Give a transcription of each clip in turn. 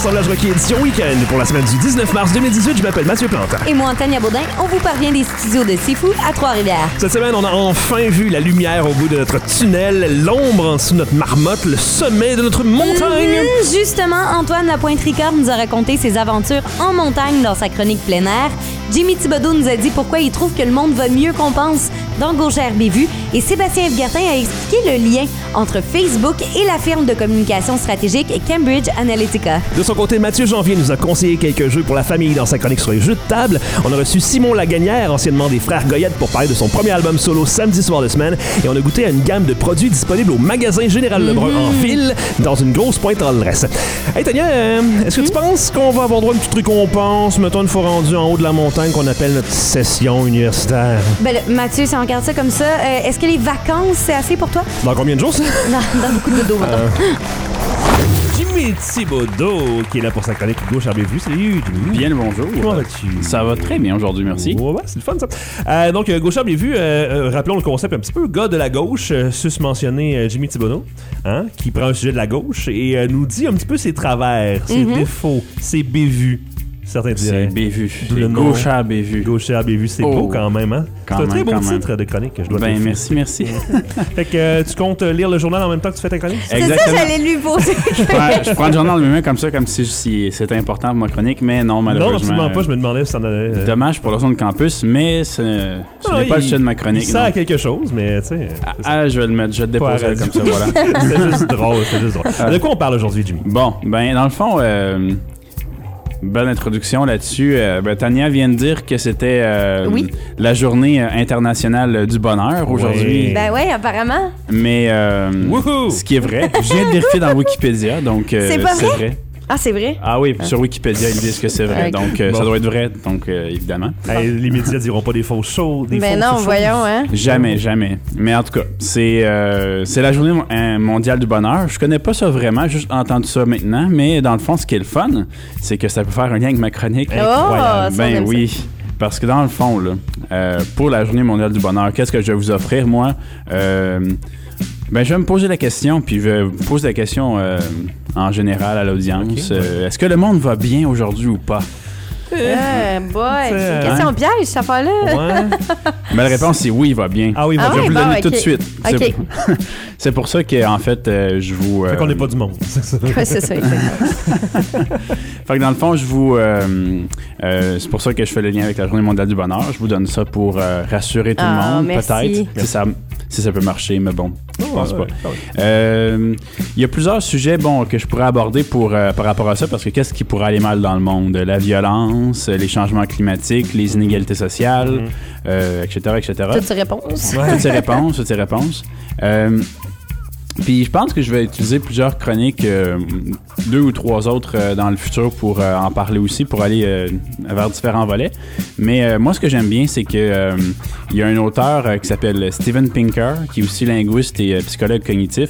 l'assemblage Rocky édition week-end pour la semaine du 19 mars 2018. Je m'appelle Mathieu Plante. Et moi, Tania Baudin, on vous parvient des studios de Sifu à Trois-Rivières. Cette semaine, on a enfin vu la lumière au bout de notre tunnel, l'ombre en dessous de notre marmotte, le sommet de notre montagne. Justement, Antoine Lapointe-Ricard nous a raconté ses aventures en montagne dans sa chronique plein air. Jimmy Thibodeau nous a dit pourquoi il trouve que le monde va mieux qu'on pense dans Gauchère Bévue. Et Sébastien Yves-Gartin a expliqué le lien entre Facebook et la firme de communication stratégique Cambridge Analytica. De son côté, Mathieu Janvier nous a conseillé quelques jeux pour la famille dans sa chronique sur les jeux de table. On a reçu Simon Lagagnère, anciennement des Frères Goyette, pour parler de son premier album solo Samedi soir de semaine. Et on a goûté à une gamme de produits disponibles au magasin Général Lebrun en ville, dans une grosse pointe en l'adresse. Hey Tania, est-ce que tu penses qu'on va avoir droit à une petite récompense, mettons une fois rendu en haut de la montagne, qu'on appelle notre session universitaire? Ben, Mathieu, si on regarde ça comme ça, est-ce que les vacances, c'est assez pour toi? Dans combien de jours, ça? Dans beaucoup de dos, mettons. Jimmy Thibodeau, qui est là pour sa chronique Gauchère Bévue. Salut, Jimmy. Bien le bonjour. Comment vas-tu? Ça va très bien aujourd'hui, merci. Ouais, c'est le fun, ça. Donc, Gauchère Bévue, rappelons le concept un petit peu gars de la gauche, sus-mentionné Jimmy Thibodeau, hein, qui prend un sujet de la gauche et nous dit un petit peu ses travers, ses défauts, ses bévues. Certains diraient. C'est Bévue. C'est Gauchère Bévue. Gauchère Bévue, c'est beau quand même, hein? C'est un très beau titre de chronique, je dois te dire. Merci. Fait que tu comptes lire le journal en même temps que tu fais ta chronique? C'est ça, j'allais lui poser. Je prends le journal de mes mains comme ça, comme si c'était important pour ma chronique, mais non, malheureusement. Non, absolument pas, je me demandais si t'en avais... Dommage pour le son de campus, mais ce n'est pas le sujet de ma chronique. Il sert à quelque chose, mais tu sais... Je vais le mettre, je vais le déposer comme ça, voilà. C'était juste drôle. De quoi on parle aujourd'hui, Jimmy? Bon, dans le fond... bonne introduction là-dessus. Tania vient de dire que c'était la journée internationale du bonheur aujourd'hui. Ben oui, apparemment. Mais ce qui est vrai, je viens de vérifier dans Wikipédia, donc c'est pas vrai? vrai. Ah, c'est vrai? Ah oui, sur Wikipédia, ils disent que c'est vrai, donc ça doit être vrai, donc évidemment. Les médias diront pas des fausses choses, des ben non, voyons, hein? Jamais. Mais en tout cas, c'est la journée mondiale du bonheur. Je connais pas ça vraiment, j'ai juste entendu ça maintenant, mais dans le fond, ce qui est le fun, c'est que ça peut faire un lien avec ma chronique. Incroyable. Ben oui. Ça. Parce que dans le fond, là, pour la journée mondiale du bonheur, qu'est-ce que je vais vous offrir, moi? Je vais me poser la question, puis je vais vous poser la question en général à l'audience. Okay. Est-ce que le monde va bien aujourd'hui ou pas? Boy, c'est une question piège, cette affaire-là. Ouais. Mais la réponse, c'est oui, il va bien. Ah oui, il va bien. Je vais vous le donner tout de suite. OK. C'est pour ça qu'en fait, je vous... Fait qu'on n'est pas du monde, c'est ça. Ouais, c'est ça, exactement. Fait que dans le fond, je vous... c'est pour ça que je fais le lien avec la Journée mondiale du bonheur. Je vous donne ça pour rassurer tout le monde, merci. peut-être. Si ça peut marcher, mais bon, je pense pas. Ouais. Il y a plusieurs sujets que je pourrais aborder par rapport à ça, parce que qu'est-ce qui pourrait aller mal dans le monde? La violence, les changements climatiques, les inégalités sociales, etc. Toutes ces réponses. Toutes ces réponses. Puis je pense que je vais utiliser plusieurs chroniques, 2 ou 3 autres dans le futur pour en parler aussi, pour aller vers différents volets. Mais moi, ce que j'aime bien, c'est que il y a un auteur qui s'appelle Steven Pinker, qui est aussi linguiste et psychologue cognitif.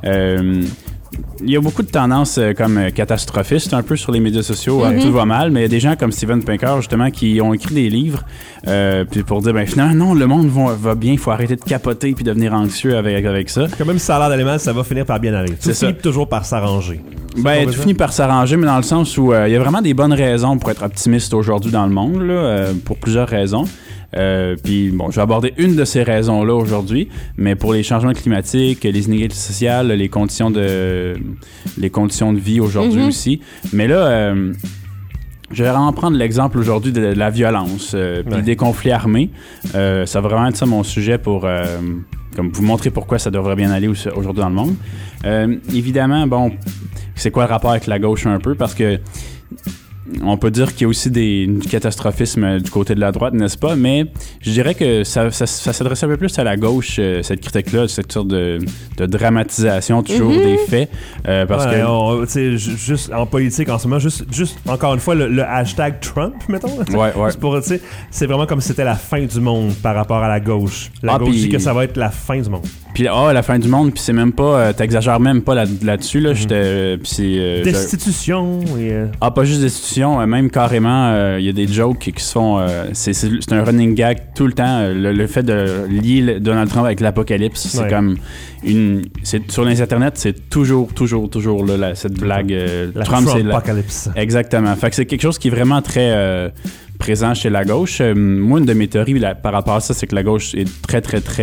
Il y a beaucoup de tendances comme catastrophistes un peu sur les médias sociaux, tout va mal, mais il y a des gens comme Steven Pinker justement qui ont écrit des livres puis pour dire finalement non, le monde va bien, il faut arrêter de capoter puis devenir anxieux avec ça. Quand même si ça a l'air d'aller mal, ça va finir par bien aller. C'est ça. Finit toujours par s'arranger. Tout finit par s'arranger, mais dans le sens où il y a vraiment des bonnes raisons pour être optimiste aujourd'hui dans le monde, là, pour plusieurs raisons. Puis bon, je vais aborder une de ces raisons-là aujourd'hui, mais pour les changements climatiques, les inégalités sociales, les conditions de vie aujourd'hui aussi. Mais là, je vais vraiment prendre l'exemple aujourd'hui de la violence, puis des conflits armés. Ça va vraiment être ça mon sujet pour comme vous montrer pourquoi ça devrait bien aller aujourd'hui dans le monde. Évidemment, bon, c'est quoi le rapport avec la gauche un peu, parce que on peut dire qu'il y a aussi du catastrophisme du côté de la droite, n'est-ce pas? Mais je dirais que ça s'adresse un peu plus à la gauche, cette critique-là, cette sorte de dramatisation toujours des faits. Parce que juste en politique en ce moment, juste encore une fois, le hashtag Trump, mettons. Ouais. C'est vraiment comme si c'était la fin du monde par rapport à la gauche. La gauche dit que ça va être la fin du monde. Puis la fin du monde, puis c'est même pas, t'exagères même pas là-dessus là. Puis c'est destitution et pas juste destitution, même carrément, il y a des jokes qui se font. C'est un running gag tout le temps. Le fait de lier Donald Trump avec l'apocalypse, c'est comme sur les internets, c'est toujours là, cette blague. la Trump, c'est l'apocalypse. Exactement. Fait que c'est quelque chose qui est vraiment très présent chez la gauche. Moi, une de mes théories par rapport à ça, c'est que la gauche est très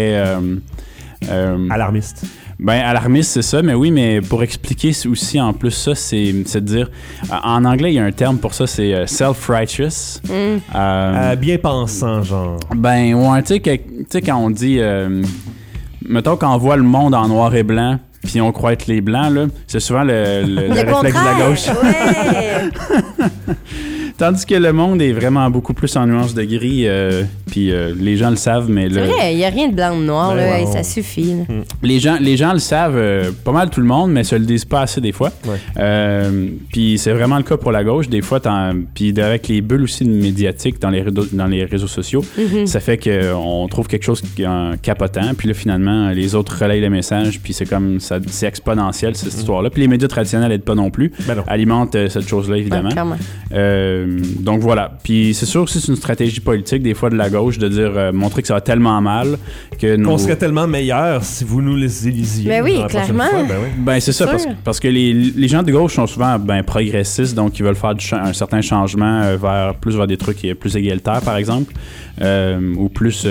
alarmiste. Ben, alarmiste, c'est ça, mais oui, mais pour expliquer aussi en plus ça, c'est de dire... En anglais, il y a un terme pour ça, c'est self-righteous. Bien pensant, genre. Ben, ouais, tu sais, quand on dit... mettons, quand on voit le monde en noir et blanc, puis on croit être les blancs, là, c'est souvent le réflexe de la gauche. Ouais. Tandis que le monde est vraiment beaucoup plus en nuances de gris, puis les gens le savent, mais c'est vrai, il n'y a rien de blanc ou de noir, là, ouais, ça suffit. Là. Les gens le savent, pas mal tout le monde, mais se le disent pas assez des fois. Ouais. Puis c'est vraiment le cas pour la gauche, des fois, puis avec les bulles aussi médiatiques dans les réseaux sociaux, ça fait qu'on trouve quelque chose qui est capotant, puis là, finalement, les autres relayent le message, puis c'est comme, c'est exponentiel, cette histoire-là. Puis les médias traditionnels n'aident pas non plus, alimentent cette chose-là, évidemment. Donc voilà. Puis c'est sûr que c'est une stratégie politique, des fois de la gauche, de dire montrer que ça va tellement mal que qu'on serait tellement meilleur si vous nous les élisiez. Ben oui, clairement. Ben c'est ça, parce que les gens de gauche sont souvent progressistes, donc ils veulent faire un certain changement vers des trucs plus égalitaires, par exemple, ou plus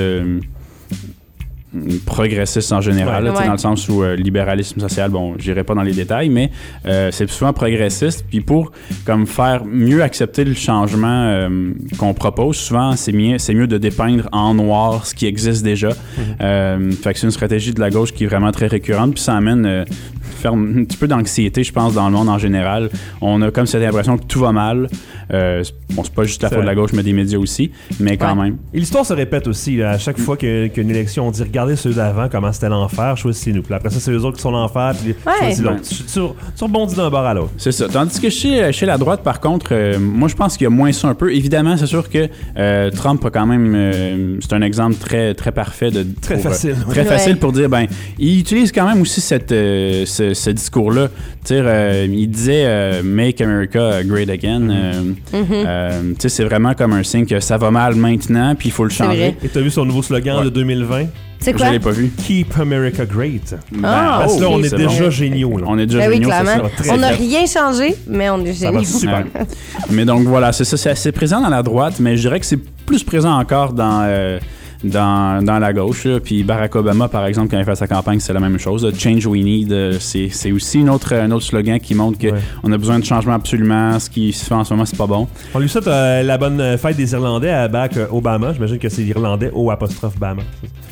progressiste en général, là, dans le sens où libéralisme social, bon, j'irai pas dans les détails, mais c'est souvent progressiste, puis pour comme faire mieux accepter le changement qu'on propose, souvent c'est mieux de dépeindre en noir ce qui existe déjà. Fait que c'est une stratégie de la gauche qui est vraiment très récurrente, puis ça amène faire un petit peu d'anxiété, je pense, dans le monde en général. On a comme cette impression que tout va mal. Bon, c'est pas juste la faute de la gauche, mais des médias aussi, mais quand même. Et l'histoire se répète aussi, là, à chaque fois qu'une élection, on dit regardez ceux d'avant, comment c'était l'enfer, choisissez-nous. Puis après ça, c'est eux autres qui sont l'enfer, puis choisis l'autre. Tu rebondis d'un bord à l'autre. C'est ça. Tandis que chez la droite, par contre, moi je pense qu'il y a moins ça un peu. Évidemment, c'est sûr que Trump a quand même, c'est un exemple très, très parfait de très facile pour dire, ben, il utilise quand même aussi ce discours-là. Il disait Make America Great Again. C'est vraiment comme un signe que ça va mal maintenant, puis il faut le changer. Et t'as vu son nouveau slogan de 2020? C'est quoi? Je l'ai pas vu. Keep America Great. Parce que là, on est déjà géniaux. Là. On est déjà géniaux. On n'a rien changé, mais on est géniaux. Super. Mais donc voilà, c'est ça. C'est assez présent dans la droite, mais je dirais que c'est plus présent encore dans la gauche. Là. Puis Barack Obama, par exemple, quand il fait sa campagne, c'est la même chose. Change we need, c'est aussi un autre slogan qui montre qu'on a besoin de changement absolument. Ce qui se fait en ce moment, c'est pas bon. On lui souhaite la bonne fête des Irlandais à Barack Obama. J'imagine que c'est l'Irlandais O''Bama.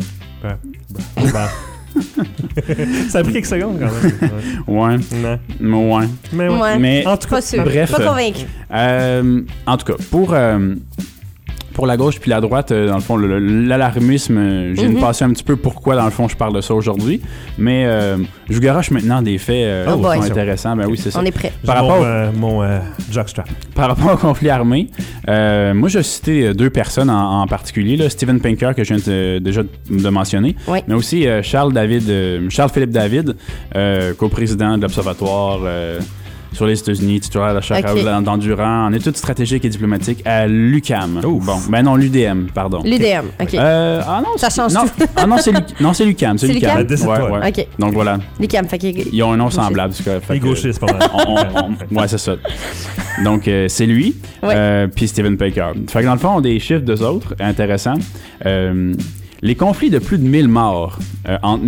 Ça a pris quelques secondes quand même. Mais en tout cas, bref. Pas convaincu. En tout cas, pour la gauche puis la droite, dans le fond, l'alarmisme, j'ai une passion un petit peu pourquoi, dans le fond, je parle de ça aujourd'hui. Mais je vous garoche maintenant des faits qui sont intéressants. Ben oui, c'est ça. On est prêt. Par rapport mon jockstrap. Par rapport au conflit armé, moi, je vais citer deux personnes en particulier. Là, Steven Pinker, que je viens déjà de mentionner. Oui. Mais aussi Charles-Philippe David, coprésident de l'Observatoire sur les États-Unis, titulaire de la chaire d'Endurant en études stratégiques et diplomatiques à l'UQAM. Bon, ben non, l'UDM, pardon. L'UDM, OK. Non, ça change tout. C'est l'UQAM. C'est l'UQAM. Ouais. OK. Donc voilà. L'UQAM, fait ils ont un nom semblable. Les gauchistes, pas mal. Ouais, c'est ça. Donc, c'est lui, puis Steven Pinker. Fait que dans le fond, on a des chiffres d'eux autres intéressants. Les conflits de plus de 1000 morts entre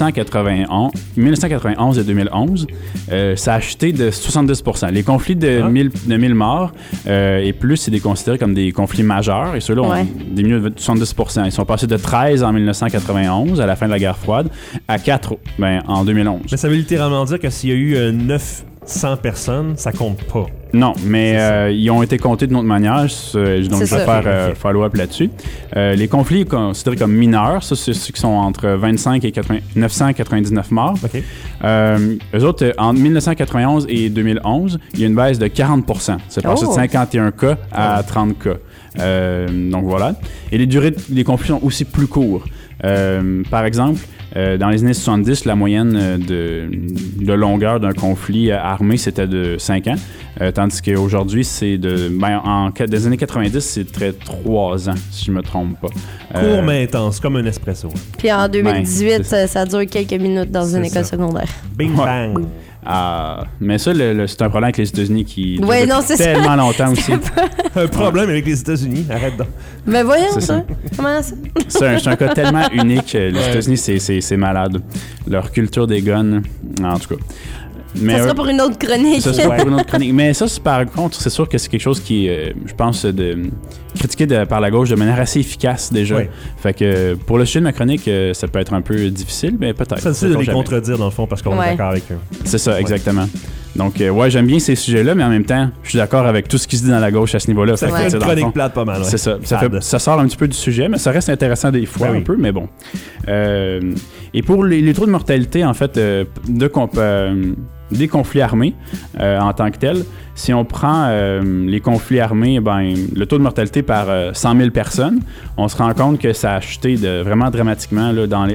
1991 et 2011, ça a chuté de 70%. Les conflits de 1000 morts et plus, c'est considérés comme des conflits majeurs. Et ceux-là ont diminué de 70%. Ils sont passés de 13 en 1991, à la fin de la guerre froide, à 4 en 2011. Mais ça veut littéralement dire que s'il y a eu 900 personnes, ça compte pas. Non, mais ils ont été comptés d'une autre manière, donc je vais faire follow-up là-dessus. Les conflits considérés comme mineurs, ça, c'est ceux qui sont entre 25 et 999 morts. Okay. Eux autres, entre 1991 et 2011, il y a une baisse de 40%. C'est passé de 51 cas à 30 cas. Donc voilà. Et les durées des conflits sont aussi plus courts. Par exemple, Dans les années 70, la moyenne de longueur d'un conflit armé, c'était de 5 ans. Tandis qu'aujourd'hui, c'est des années 90, c'est 3 ans, si je me trompe pas. Court mais intense, comme un espresso. Puis en 2018, ça dure quelques minutes dans une école secondaire. Bing bang! Mais ça, c'est un problème avec les États-Unis qui dure tellement longtemps aussi. Un problème avec les États-Unis, arrête donc. Mais voyons ça. Comment ça? C'est un cas tellement unique. Les États-Unis, c'est malade. Leur culture des guns, en tout cas. Mais ça sera pour une autre chronique. Ça sera pour une autre chronique. Mais ça, par contre, c'est sûr que c'est quelque chose qui, je pense, critiqué par la gauche de manière assez efficace déjà. Oui. Fait que pour le sujet de ma chronique, ça peut être un peu difficile, mais peut-être. Ça c'est de les contredire dans le fond parce qu'on est d'accord avec eux. C'est ça, exactement. Donc, j'aime bien ces sujets-là, mais en même temps, je suis d'accord avec tout ce qui se dit dans la gauche à ce niveau-là. Ça fait une chronique plate pas mal. Ouais. C'est ça. Ça sort un petit peu du sujet, mais ça reste intéressant des fois un peu, mais bon. Et pour les taux de mortalité, en fait, des conflits armés en tant que tels, si on prend les conflits armés, le taux de mortalité par 100 000 personnes, on se rend compte que ça a chuté vraiment dramatiquement là, dans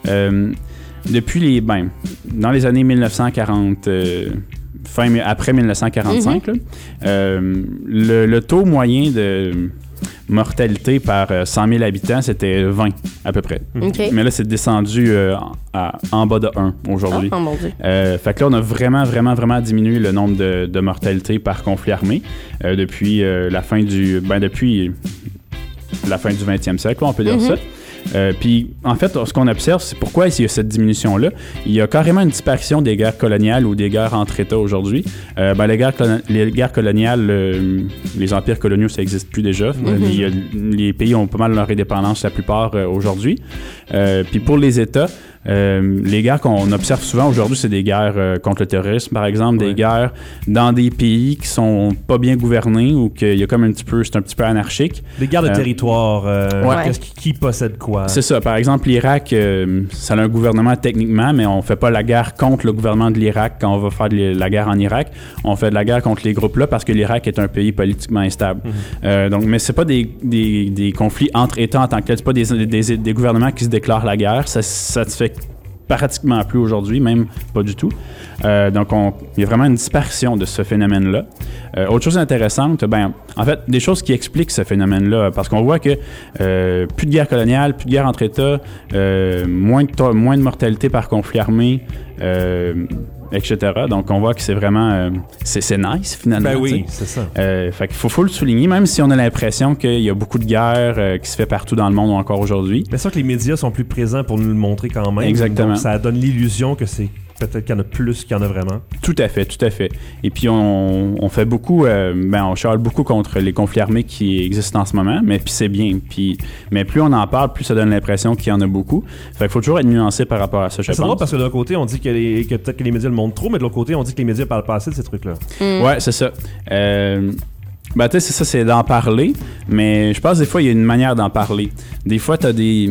les années 1940. Après 1945, là, le taux moyen de mortalité par 100 000 habitants, c'était 20 à peu près. Okay. Mais là, c'est descendu en bas de 1 aujourd'hui. Oh mon Dieu. Fait que là, on a vraiment diminué le nombre de mortalité par conflit armé depuis la fin du 20e siècle, on peut dire ça. Puis, en fait, ce qu'on observe, c'est pourquoi il y a cette diminution-là. Il y a carrément une disparition des guerres coloniales ou des guerres entre États aujourd'hui. Les guerres coloniales, les empires coloniaux, ça n'existe plus déjà. Les pays ont pas mal leur indépendance, la plupart, aujourd'hui. Puis pour les États, les guerres qu'on observe souvent aujourd'hui, c'est des guerres contre le terrorisme, par exemple, des guerres dans des pays qui sont pas bien gouvernés ou qu'il y a comme c'est un petit peu anarchique. Des guerres de territoire, qui possède quoi? C'est ça. Par exemple, l'Irak, ça a un gouvernement techniquement, mais on fait pas la guerre contre le gouvernement de l'Irak quand on va faire la guerre en Irak. On fait de la guerre contre les groupes-là parce que l'Irak est un pays politiquement instable. Mais c'est pas des conflits entre États en tant que tel. C'est pas des gouvernements qui se déclarent la guerre. Ça se fait pratiquement plus aujourd'hui, même pas du tout. Donc, il y a vraiment une disparition de ce phénomène-là. Autre chose intéressante, en fait, des choses qui expliquent ce phénomène-là, parce qu'on voit que plus de guerre coloniale, plus de guerre entre États, moins de mortalité par conflit armé, etc. Donc, on voit que c'est vraiment... c'est nice, finalement. Ben oui, c'est ça. Fait qu'il faut le souligner, même si on a l'impression qu'il y a beaucoup de guerres qui se fait partout dans le monde encore aujourd'hui. Mais c'est sûr que les médias sont plus présents pour nous le montrer quand même. Exactement. Donc, ça donne l'illusion que c'est peut-être qu'il y en a plus qu'il y en a vraiment. Tout à fait. Et puis, on fait beaucoup... on charle beaucoup contre les conflits armés qui existent en ce moment, mais puis c'est bien. Mais plus on en parle, plus ça donne l'impression qu'il y en a beaucoup. Fait qu'il faut toujours être nuancé par rapport à ça, je pense. C'est drôle parce que d'un côté, on dit que peut-être que les médias le montrent trop, mais de l'autre côté, on dit que les médias parlent pas assez de ces trucs-là. Ouais, c'est ça. Tu sais, c'est ça, c'est d'en parler, mais je pense des fois, il y a une manière d'en parler. Des fois, t'as des...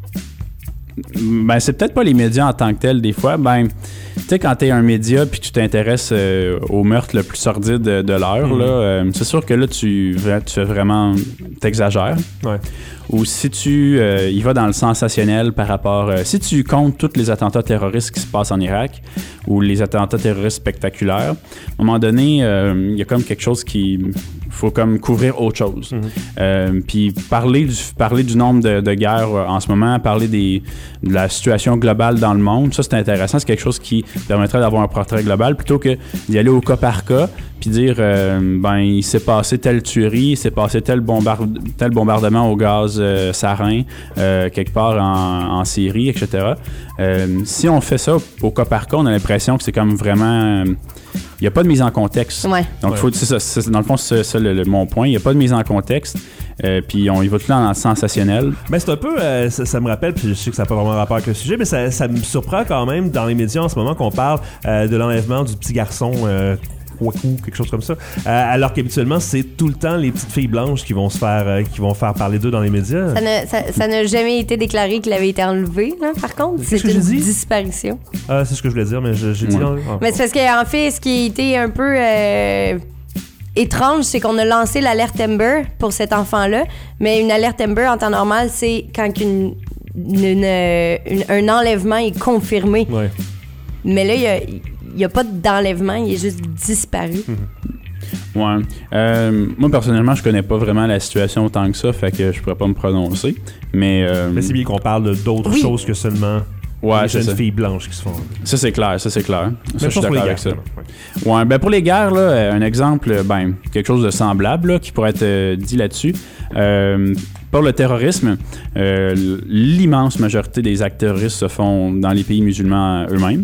c'est peut-être pas les médias en tant que tels, des fois, tu sais, quand t'es un média puis tu t'intéresses au meurtre le plus sordide de l'heure, là, c'est sûr que là, tu fais vraiment... T'exagères. Ouais. Ou si tu y vas dans le sensationnel par rapport... si tu comptes tous les attentats terroristes qui se passent en Irak ou les attentats terroristes spectaculaires, à un moment donné, il y a comme quelque chose qui... faut comme couvrir autre chose. Puis parler du nombre de guerres en ce moment, parler de la situation globale dans le monde, ça, c'est intéressant. C'est quelque chose qui permettrait d'avoir un portrait global plutôt que d'y aller au cas par cas puis dire, il s'est passé telle tuerie, il s'est passé tel bombardement au gaz sarin quelque part en Syrie, etc. Si on fait ça au cas par cas, on a l'impression que c'est comme vraiment... Il n'y a pas de mise en contexte. Ouais. Donc, c'est ça, dans le fond, c'est ça mon point. Il n'y a pas de mise en contexte. Puis on y va tout là dans le sensationnel. C'est un peu... ça me rappelle, puis je sais que ça n'a pas vraiment rapport avec le sujet, mais ça me surprend quand même dans les médias en ce moment qu'on parle de l'enlèvement du petit garçon... Kwaku, quelque chose comme ça. Alors qu'habituellement, c'est tout le temps les petites filles blanches qui vont faire parler d'eux dans les médias. Ça n'a jamais été déclaré qu'il avait été enlevé, là, par contre. C'est une disparition. C'est ce que je voulais dire, mais j'ai dit... Mais c'est parce qu'en fait, ce qui a été un peu... étrange, c'est qu'on a lancé l'alerte Amber pour cet enfant-là, mais une alerte Amber en temps normal, c'est quand un enlèvement est confirmé. Ouais. Mais là, il n'y a pas d'enlèvement, il est juste disparu. Ouais. Moi, personnellement, je connais pas vraiment la situation autant que ça, fait que je pourrais pas me prononcer. Mais c'est bien qu'on parle d'autres choses que seulement les jeunes filles blanches qui se font. Ça, c'est clair. Ça, je suis d'accord avec ça. Ouais, ben pour les guerres, là, un exemple, quelque chose de semblable là, qui pourrait être dit là-dessus. Pour le terrorisme, l'immense majorité des actes terroristes se font dans les pays musulmans eux-mêmes.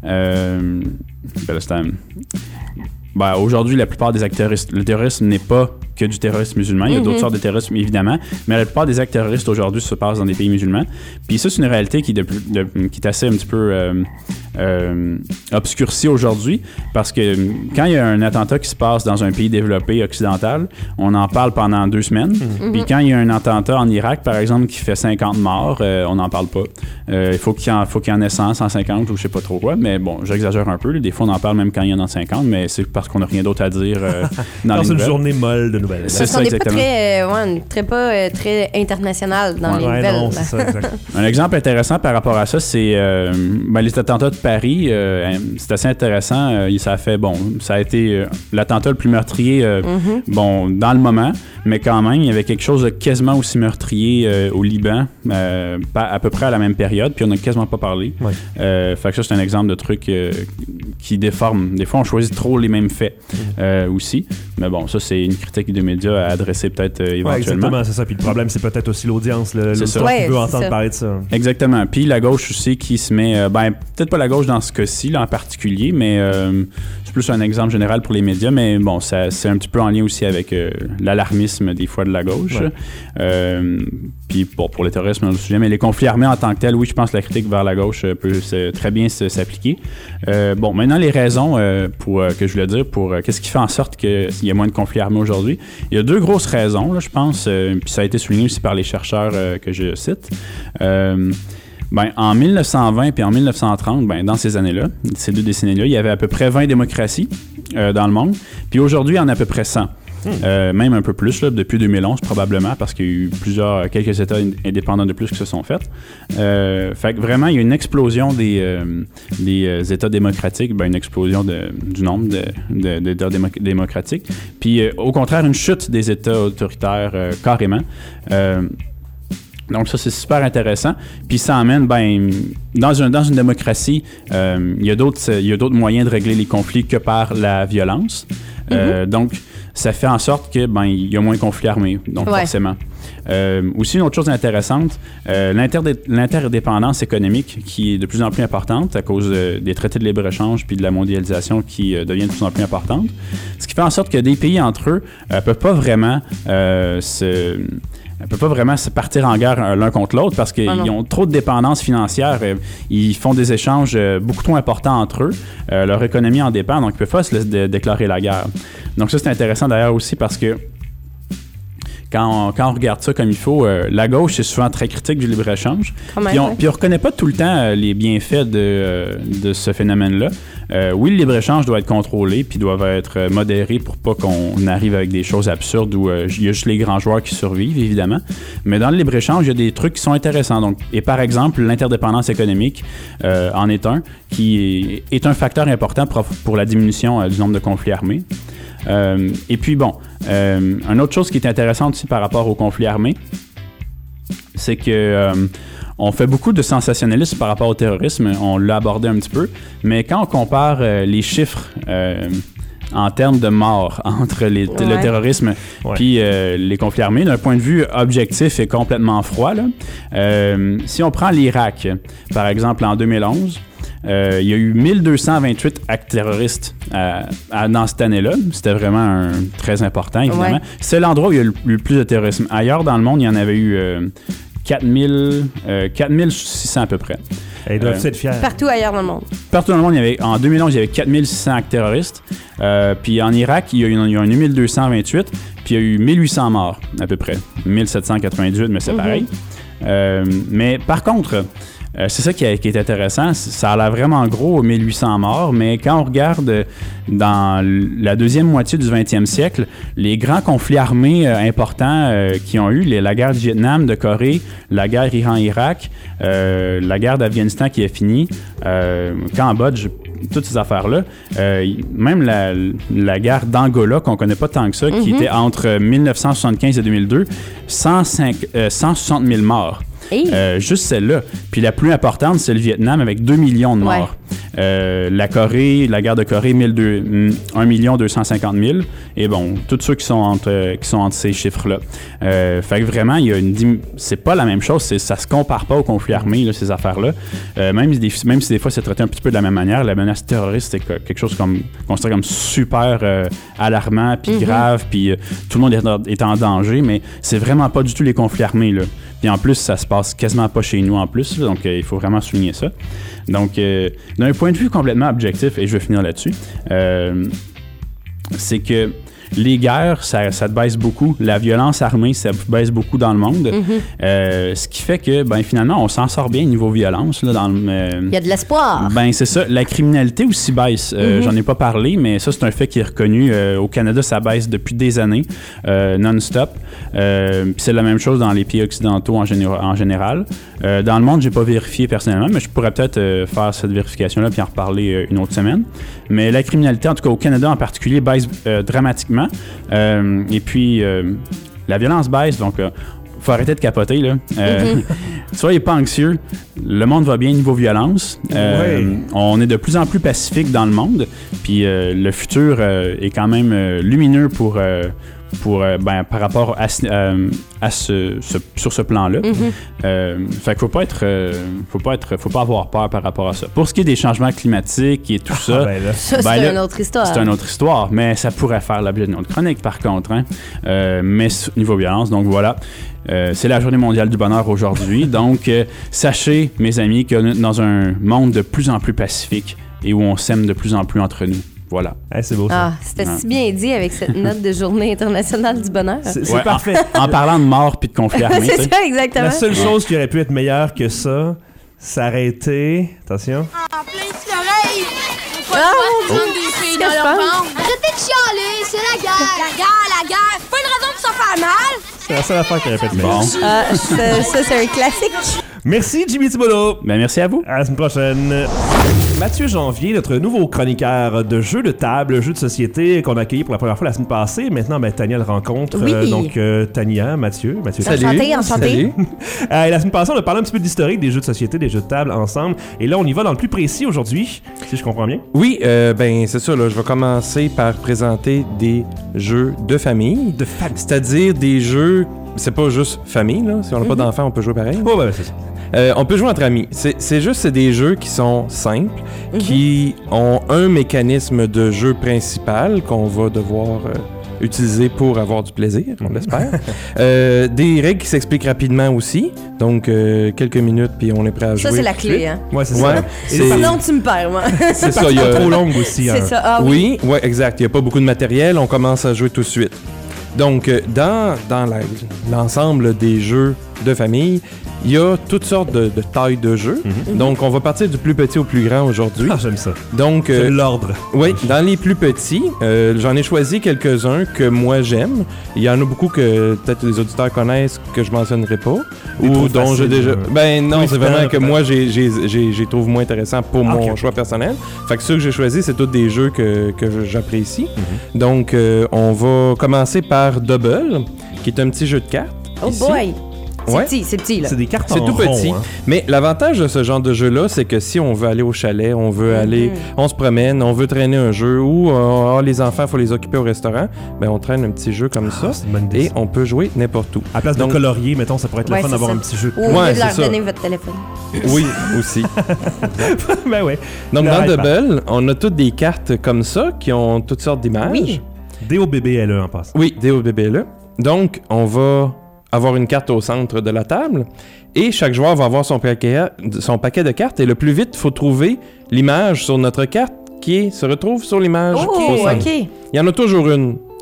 Aujourd'hui, la plupart des actes terroristes, le terrorisme n'est pas que du terrorisme musulman. Il y a d'autres sortes de terrorisme, évidemment, mais la plupart des actes terroristes aujourd'hui se passent dans des pays musulmans. Puis ça, c'est une réalité qui est assez un petit peu obscurcie aujourd'hui, parce que quand il y a un attentat qui se passe dans un pays développé occidental, on en parle pendant 2 semaines. Puis quand il y a un attentat en Irak, par exemple, qui fait 50 morts, on n'en parle pas. Il faut qu'il y en ait 100, 150 ou je sais pas trop quoi, mais bon, j'exagère un peu. Des fois, on en parle même quand il y en a 50, mais c'est parce qu'on n'a rien d'autre à dire dans les nouvelles. C'est une journée molle de nouvelles. C'est ça, exactement. Très international dans les nouvelles. Non, c'est ça, exactement. Un exemple intéressant par rapport à ça, c'est les attentats de Paris. C'est assez intéressant. Ça a été l'attentat le plus meurtrier dans le moment, mais quand même, il y avait quelque chose de quasiment aussi meurtrier au Liban, à peu près à la même période, puis on n'a quasiment pas parlé. Ouais. Fait que ça, c'est un exemple de truc qui déforme. Des fois, on choisit trop les mêmes faits aussi. Mais bon, ça, c'est une critique des médias à adresser peut-être éventuellement. Ouais, exactement, c'est ça. Puis le problème, c'est peut-être aussi l'audience, l'auditoire qui veut entendre parler de ça. Exactement. Puis la gauche aussi qui se met... peut-être pas la gauche dans ce cas-ci, là, en particulier, mais c'est plus un exemple général pour les médias, mais bon, c'est un petit peu en lien aussi avec l'alarmisme des fois de la gauche. Ouais. Puis pour le terrorisme, on le sujet, mais les conflits armés en tant que tels, oui, je pense que la critique vers la gauche peut très bien s'appliquer. Maintenant, les raisons que je voulais dire pour qu'est-ce qui fait en sorte qu'il y ait moins de conflits armés aujourd'hui. Il y a 2 grosses raisons, là, je pense, puis ça a été souligné aussi par les chercheurs que je cite. En 1920 puis en 1930, dans ces années-là, ces 2 décennies-là, il y avait à peu près 20 démocraties dans le monde. Puis aujourd'hui, il y en a à peu près 100. Même un peu plus, là, depuis 2011 probablement, parce qu'il y a eu quelques États indépendants de plus qui se sont faits. Fait que vraiment, il y a une explosion des États démocratiques, une explosion du nombre d'États démocratiques. Puis au contraire, une chute des États autoritaires carrément. Donc ça, c'est super intéressant. Puis ça amène, dans une démocratie, il y a d'autres moyens de régler les conflits que par la violence. Donc, ça fait en sorte que il y a moins de conflits armés, donc forcément. Aussi, une autre chose intéressante, l'interdépendance économique qui est de plus en plus importante à cause des traités de libre-échange puis de la mondialisation qui devient de plus en plus importante. Ce qui fait en sorte que des pays entre eux ne peuvent pas vraiment se partir en guerre l'un contre l'autre parce qu'ils ont trop de dépendance financière. Ils font des échanges beaucoup trop importants entre eux. Leur économie en dépend, donc ils ne peuvent pas se laisser déclarer la guerre. Donc ça, c'est intéressant d'ailleurs aussi parce que quand on regarde ça comme il faut, la gauche est souvent très critique du libre-échange. Puis on ne reconnaît pas tout le temps les bienfaits de ce phénomène-là. Oui, le libre-échange doit être contrôlé puis doit être modéré pour pas qu'on arrive avec des choses absurdes où il y a juste les grands joueurs qui survivent, évidemment. Mais dans le libre-échange, il y a des trucs qui sont intéressants. Donc, et par exemple, l'interdépendance économique en est un, qui est un facteur important pour la diminution du nombre de conflits armés. Et puis une autre chose qui est intéressante aussi par rapport aux conflits armés, c'est que on fait beaucoup de sensationnalisme par rapport au terrorisme, on l'a abordé un petit peu, mais quand on compare les chiffres en termes de morts entre le terrorisme puis les conflits armés, d'un point de vue objectif et complètement froid, là, si on prend l'Irak, par exemple, en 2011, il y a eu 1228 actes terroristes dans cette année-là. C'était vraiment très important, évidemment. C'est l'endroit où il y a le plus de terrorisme. Ailleurs dans le monde, il y en avait eu 4600 à peu près. Ils doivent être fiers. Partout ailleurs dans le monde. Partout dans le monde, en 2011, il y avait 4600 actes terroristes. Puis en Irak, il y a eu 1228. Puis il y a eu 1800 morts, à peu près. 1798, mais c'est pareil. Mais par contre, c'est ça qui est intéressant. Ça a l'air vraiment gros, 1800 morts, mais quand on regarde dans la deuxième moitié du 20e siècle, les grands conflits armés importants qui ont eu, la guerre du Vietnam, de Corée, la guerre Iran-Irak, la guerre d'Afghanistan qui est finie, Cambodge, toutes ces affaires-là, même la guerre d'Angola, qu'on connaît pas tant que ça, qui était entre 1975 et 2002, 160 000 morts. Juste celle-là. Puis la plus importante, c'est le Vietnam avec 2 millions de morts. La Corée, la guerre de Corée, 1 250 000. Et bon, tous ceux qui sont entre ces chiffres-là. Fait que vraiment, c'est pas la même chose. Ça se compare pas au conflit armé, là, ces affaires-là. Même si des fois c'est traité un petit peu de la même manière, la menace terroriste, c'est quelque chose considéré comme super alarmant, puis grave, puis tout le monde est en danger, mais c'est vraiment pas du tout les conflits armés, là. Puis en plus, ça se passe quasiment pas chez nous en plus, là, donc il faut vraiment souligner ça. Donc, d'un point de vue complètement objectif, et je vais finir là-dessus, c'est que les guerres, ça te baisse beaucoup. La violence armée, ça baisse beaucoup dans le monde. Ce qui fait que, finalement, on s'en sort bien niveau violence. Là, il y a de l'espoir. C'est ça. La criminalité aussi baisse. J'en ai pas parlé, mais ça, c'est un fait qui est reconnu. Au Canada, ça baisse depuis des années, non-stop. C'est la même chose dans les pays occidentaux en général. Dans le monde, j'ai pas vérifié personnellement, mais je pourrais peut-être faire cette vérification-là puis en reparler une autre semaine. Mais la criminalité, en tout cas au Canada en particulier, baisse dramatiquement. Et puis, la violence baisse, donc faut arrêter de capoter, là. Soyez pas anxieux. Le monde va bien niveau violence. On est de plus en plus pacifique dans le monde. Puis le futur est quand même lumineux par rapport sur ce plan-là. Fait qu'il faut pas avoir peur par rapport à ça. Pour ce qui est des changements climatiques et tout ça, c'est une autre histoire. C'est une autre histoire, mais ça pourrait faire l'objet d'une autre chronique par contre. Mais niveau violence, donc voilà. C'est la Journée mondiale du bonheur aujourd'hui. Donc, sachez, mes amis, que nous sommes dans un monde de plus en plus pacifique et où on s'aime de plus en plus entre nous. Voilà. C'est beau ça. C'était si bien dit avec cette note de Journée internationale du bonheur. C'est parfait. En parlant de mort puis de conflit armé. C'est ça, exactement. La seule chose qui aurait pu être meilleure que ça aurait été... Attention. En plein soleil! Faut pas des filles dans leur ventre. Arrêtez de chialer, c'est la guerre! La guerre! Pas une raison pour se faire mal! C'est la seule affaire qui aurait pu être meilleure. Ça, c'est un classique. Merci, Jimmy Thibodeau. Merci à vous. À la semaine prochaine. Mathieu Janvier, notre nouveau chroniqueur de jeux de table, jeux de société qu'on a accueilli pour la première fois la semaine passée. Maintenant, Tania le rencontre. Oui. Donc, Tania, Mathieu. Salut. Enchanté. Salut. La semaine passée, on a parlé un petit peu d'historique des jeux de société, des jeux de table ensemble. Et là, on y va dans le plus précis aujourd'hui, si je comprends bien. Oui, c'est ça. Là, je vais commencer par présenter des jeux de famille. C'est-à-dire des jeux... C'est pas juste famille, là. Si on n'a pas d'enfants, on peut jouer pareil. Oh, c'est ça. On peut jouer entre amis. C'est des jeux qui sont simples, qui ont un mécanisme de jeu principal qu'on va devoir utiliser pour avoir du plaisir, on l'espère. Des règles qui s'expliquent rapidement aussi. Donc, quelques minutes, puis on est prêt à jouer. Ça, c'est la clé, hein? Ouais, c'est ça. Sinon, tu me perds, moi. C'est ça. Il y a trop longue aussi. C'est ça. Oui, exact. Il n'y a pas beaucoup de matériel. On commence à jouer tout de suite. Donc, dans l'ensemble des jeux de famille, il y a toutes sortes de tailles de jeux. Donc, on va partir du plus petit au plus grand aujourd'hui. Ah, j'aime ça. Donc, c'est l'ordre. Oui, dans les plus petits, j'en ai choisi quelques-uns que moi j'aime. Il y en a beaucoup que peut-être les auditeurs connaissent que je mentionnerai pas. Ou dont j'ai déjà... non, c'est vraiment que moi j'ai trouve moins intéressant pour mon choix personnel. Fait que ceux que j'ai choisis, c'est tous des jeux que j'apprécie. Donc, on va commencer par Double, qui est un petit jeu de cartes. Oh ici. Boy! C'est petit, là. C'est des cartes C'est en tout petit. rond, hein. Mais l'avantage de ce genre de jeu-là, c'est que si on veut aller au chalet, on veut aller, on se promène, on veut traîner un jeu ou les enfants, il faut les occuper au restaurant, on traîne un petit jeu comme ça c'est une bonne idée, et on peut jouer n'importe où. À place de colorier, mettons, ça pourrait être le fun d'avoir un petit jeu. Ou de leur donner votre téléphone. Oui, aussi. ouais. Donc, dans Double, on a toutes des cartes comme ça qui ont toutes sortes d'images. Oui. DOBBLE en passant. Oui, DOBBLE. Donc, on va avoir une carte au centre de la table et chaque joueur va avoir son paquet de cartes et le plus vite, il faut trouver l'image sur notre carte qui se retrouve sur l'image au centre. OK. Il y en a toujours une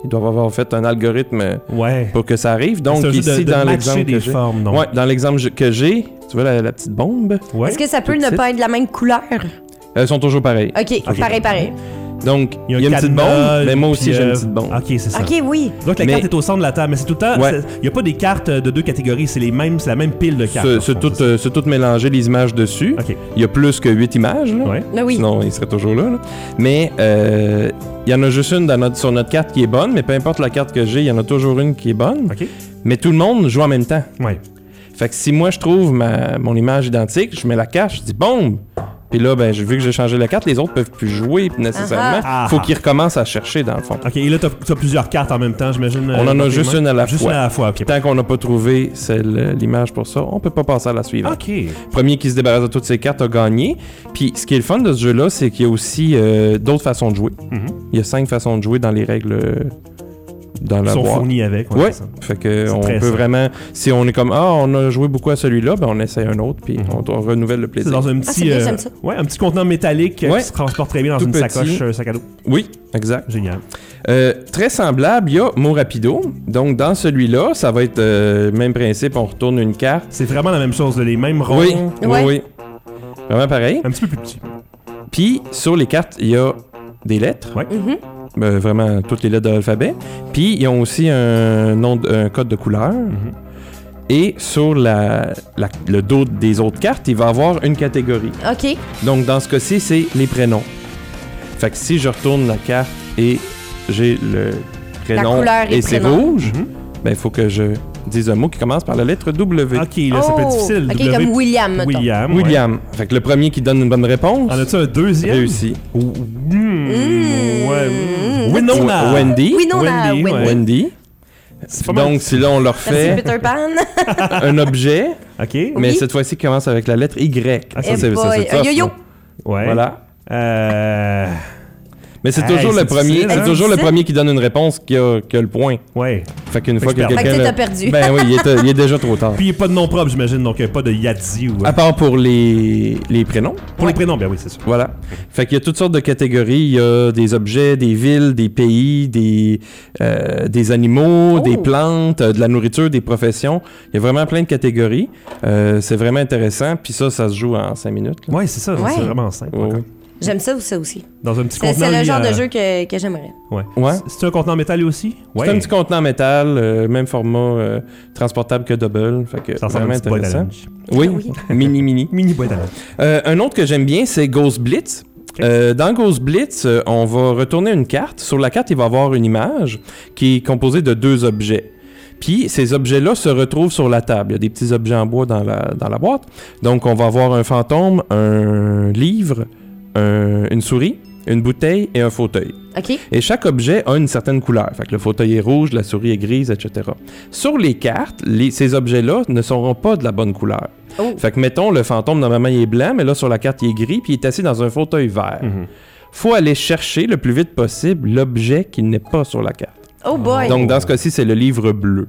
Ils doivent avoir fait un algorithme pour que ça arrive. Donc, ici, dans l'exemple que j'ai... Ouais, dans l'exemple que j'ai, tu vois la petite bombe? Ouais. Est-ce que ça peut ne pas être de la même couleur? Elles sont toujours pareilles. OK, pareil. Donc, il y a une petite bombe, mais moi aussi, j'ai une petite bombe. OK, c'est ça. OK, oui. Donc, la carte est au centre de la table, mais c'est tout le temps... Il n'y a pas des cartes de 2 catégories, c'est la même pile de cartes. C'est tout mélangé, les images dessus. OK. Il y a plus que 8 images, là. Ben oui. Sinon, il serait toujours là. Mais il y en a juste une sur notre carte qui est bonne, mais peu importe la carte que j'ai, il y en a toujours une qui est bonne. OK. Mais tout le monde joue en même temps. Ouais. Fait que si moi, je trouve mon image identique, je mets la carte, je dis « Bombe! » Puis là, vu que j'ai changé la carte, les autres peuvent plus jouer nécessairement. Faut qu'ils recommencent à chercher, dans le fond. OK, et là, t'as plusieurs cartes en même temps, j'imagine. On en a juste une à la fois. Juste une à la fois, OK. Tant qu'on n'a pas trouvé l'image pour ça, on peut pas passer à la suivante. OK. Premier qui se débarrasse de toutes ses cartes a gagné. Puis ce qui est le fun de ce jeu-là, c'est qu'il y a aussi d'autres façons de jouer. Il y a 5 façons de jouer dans les règles... dans la boîte. Ils sont fournis avec. Ouais. Fait que on peut vraiment... Si on est comme, on a joué beaucoup à celui-là, on essaie un autre, puis on renouvelle le plaisir. C'est dans un petit... un petit contenant métallique qui se transporte très bien dans une sacoche, un sac à dos. Oui, exact. Génial. Très semblable, il y a Mo Rapido. Donc, dans celui-là, ça va être le même principe, on retourne une carte. C'est vraiment la même chose, les mêmes ronds. Oui. Vraiment pareil. Un petit peu plus petit. Puis, sur les cartes, il y a des lettres. Ouais. Vraiment toutes les lettres de l'alphabet. Puis, ils ont aussi un code de couleur. Et sur le dos des autres cartes, il va y avoir une catégorie. OK. Donc, dans ce cas-ci, c'est les prénoms. Fait que si je retourne la carte et j'ai le prénom et c'est rouge, il faut que je dise un mot qui commence par la lettre W. OK, là, ça peut être difficile. OK, comme William, mettons. William. Fait que le premier qui donne une bonne réponse... En as-tu un deuxième? Réussi. Winona. Wendy. Donc, si là, on leur fait Peter Pan. un objet, mais Oui. cette fois-ci qui commence avec la lettre Y. Un yo-yo. Ouais. Voilà. Mais c'est toujours le premier, c'est toujours le premier qui donne une réponse qui a le point. Ouais. Fait qu'une fois que Fait quelqu'un que t'as perdu. Ben oui, il est déjà trop tard. Puis il n'y a pas de nom propre, j'imagine, donc pas de Yadzi ou... À part pour les prénoms. Pour les prénoms, ben oui, c'est sûr. Voilà. Fait qu'il y a toutes sortes de catégories. Il y a des objets, des villes, des pays, des animaux, des plantes, de la nourriture, des professions. Il y a vraiment plein de catégories. C'est vraiment intéressant. Puis ça se joue en 5 minutes. Oui, c'est ça. Ouais. C'est vraiment simple. Oui. J'aime ça aussi. Dans un petit contenant. C'est le genre de jeu que j'aimerais. Ouais. Ouais. C'est un contenant métal aussi? Ouais. C'est un petit contenant métal, même format transportable que double. Fait que ça ressemble vraiment à un petit boîte à intéressant. lunch. Oui, mini. Mini boîte à lunch. Un autre que j'aime bien, c'est Ghost Blitz. Dans Ghost Blitz, on va retourner une carte. Sur la carte, il va y avoir une image qui est composée de 2 objets. Puis ces objets-là se retrouvent sur la table. Il y a des petits objets en bois dans la boîte. Donc on va avoir un fantôme, un livre, une souris, une bouteille et un fauteuil. OK. Et chaque objet a une certaine couleur. Fait que le fauteuil est rouge, la souris est grise, etc. Sur les cartes, ces objets-là ne seront pas de la bonne couleur. Oh. Fait que, mettons, le fantôme, normalement, il est blanc, mais là, sur la carte, il est gris, puis il est assis dans un fauteuil vert. Faut aller chercher le plus vite possible l'objet qui n'est pas sur la carte. Oh boy! Donc, dans ce cas-ci, c'est le livre bleu.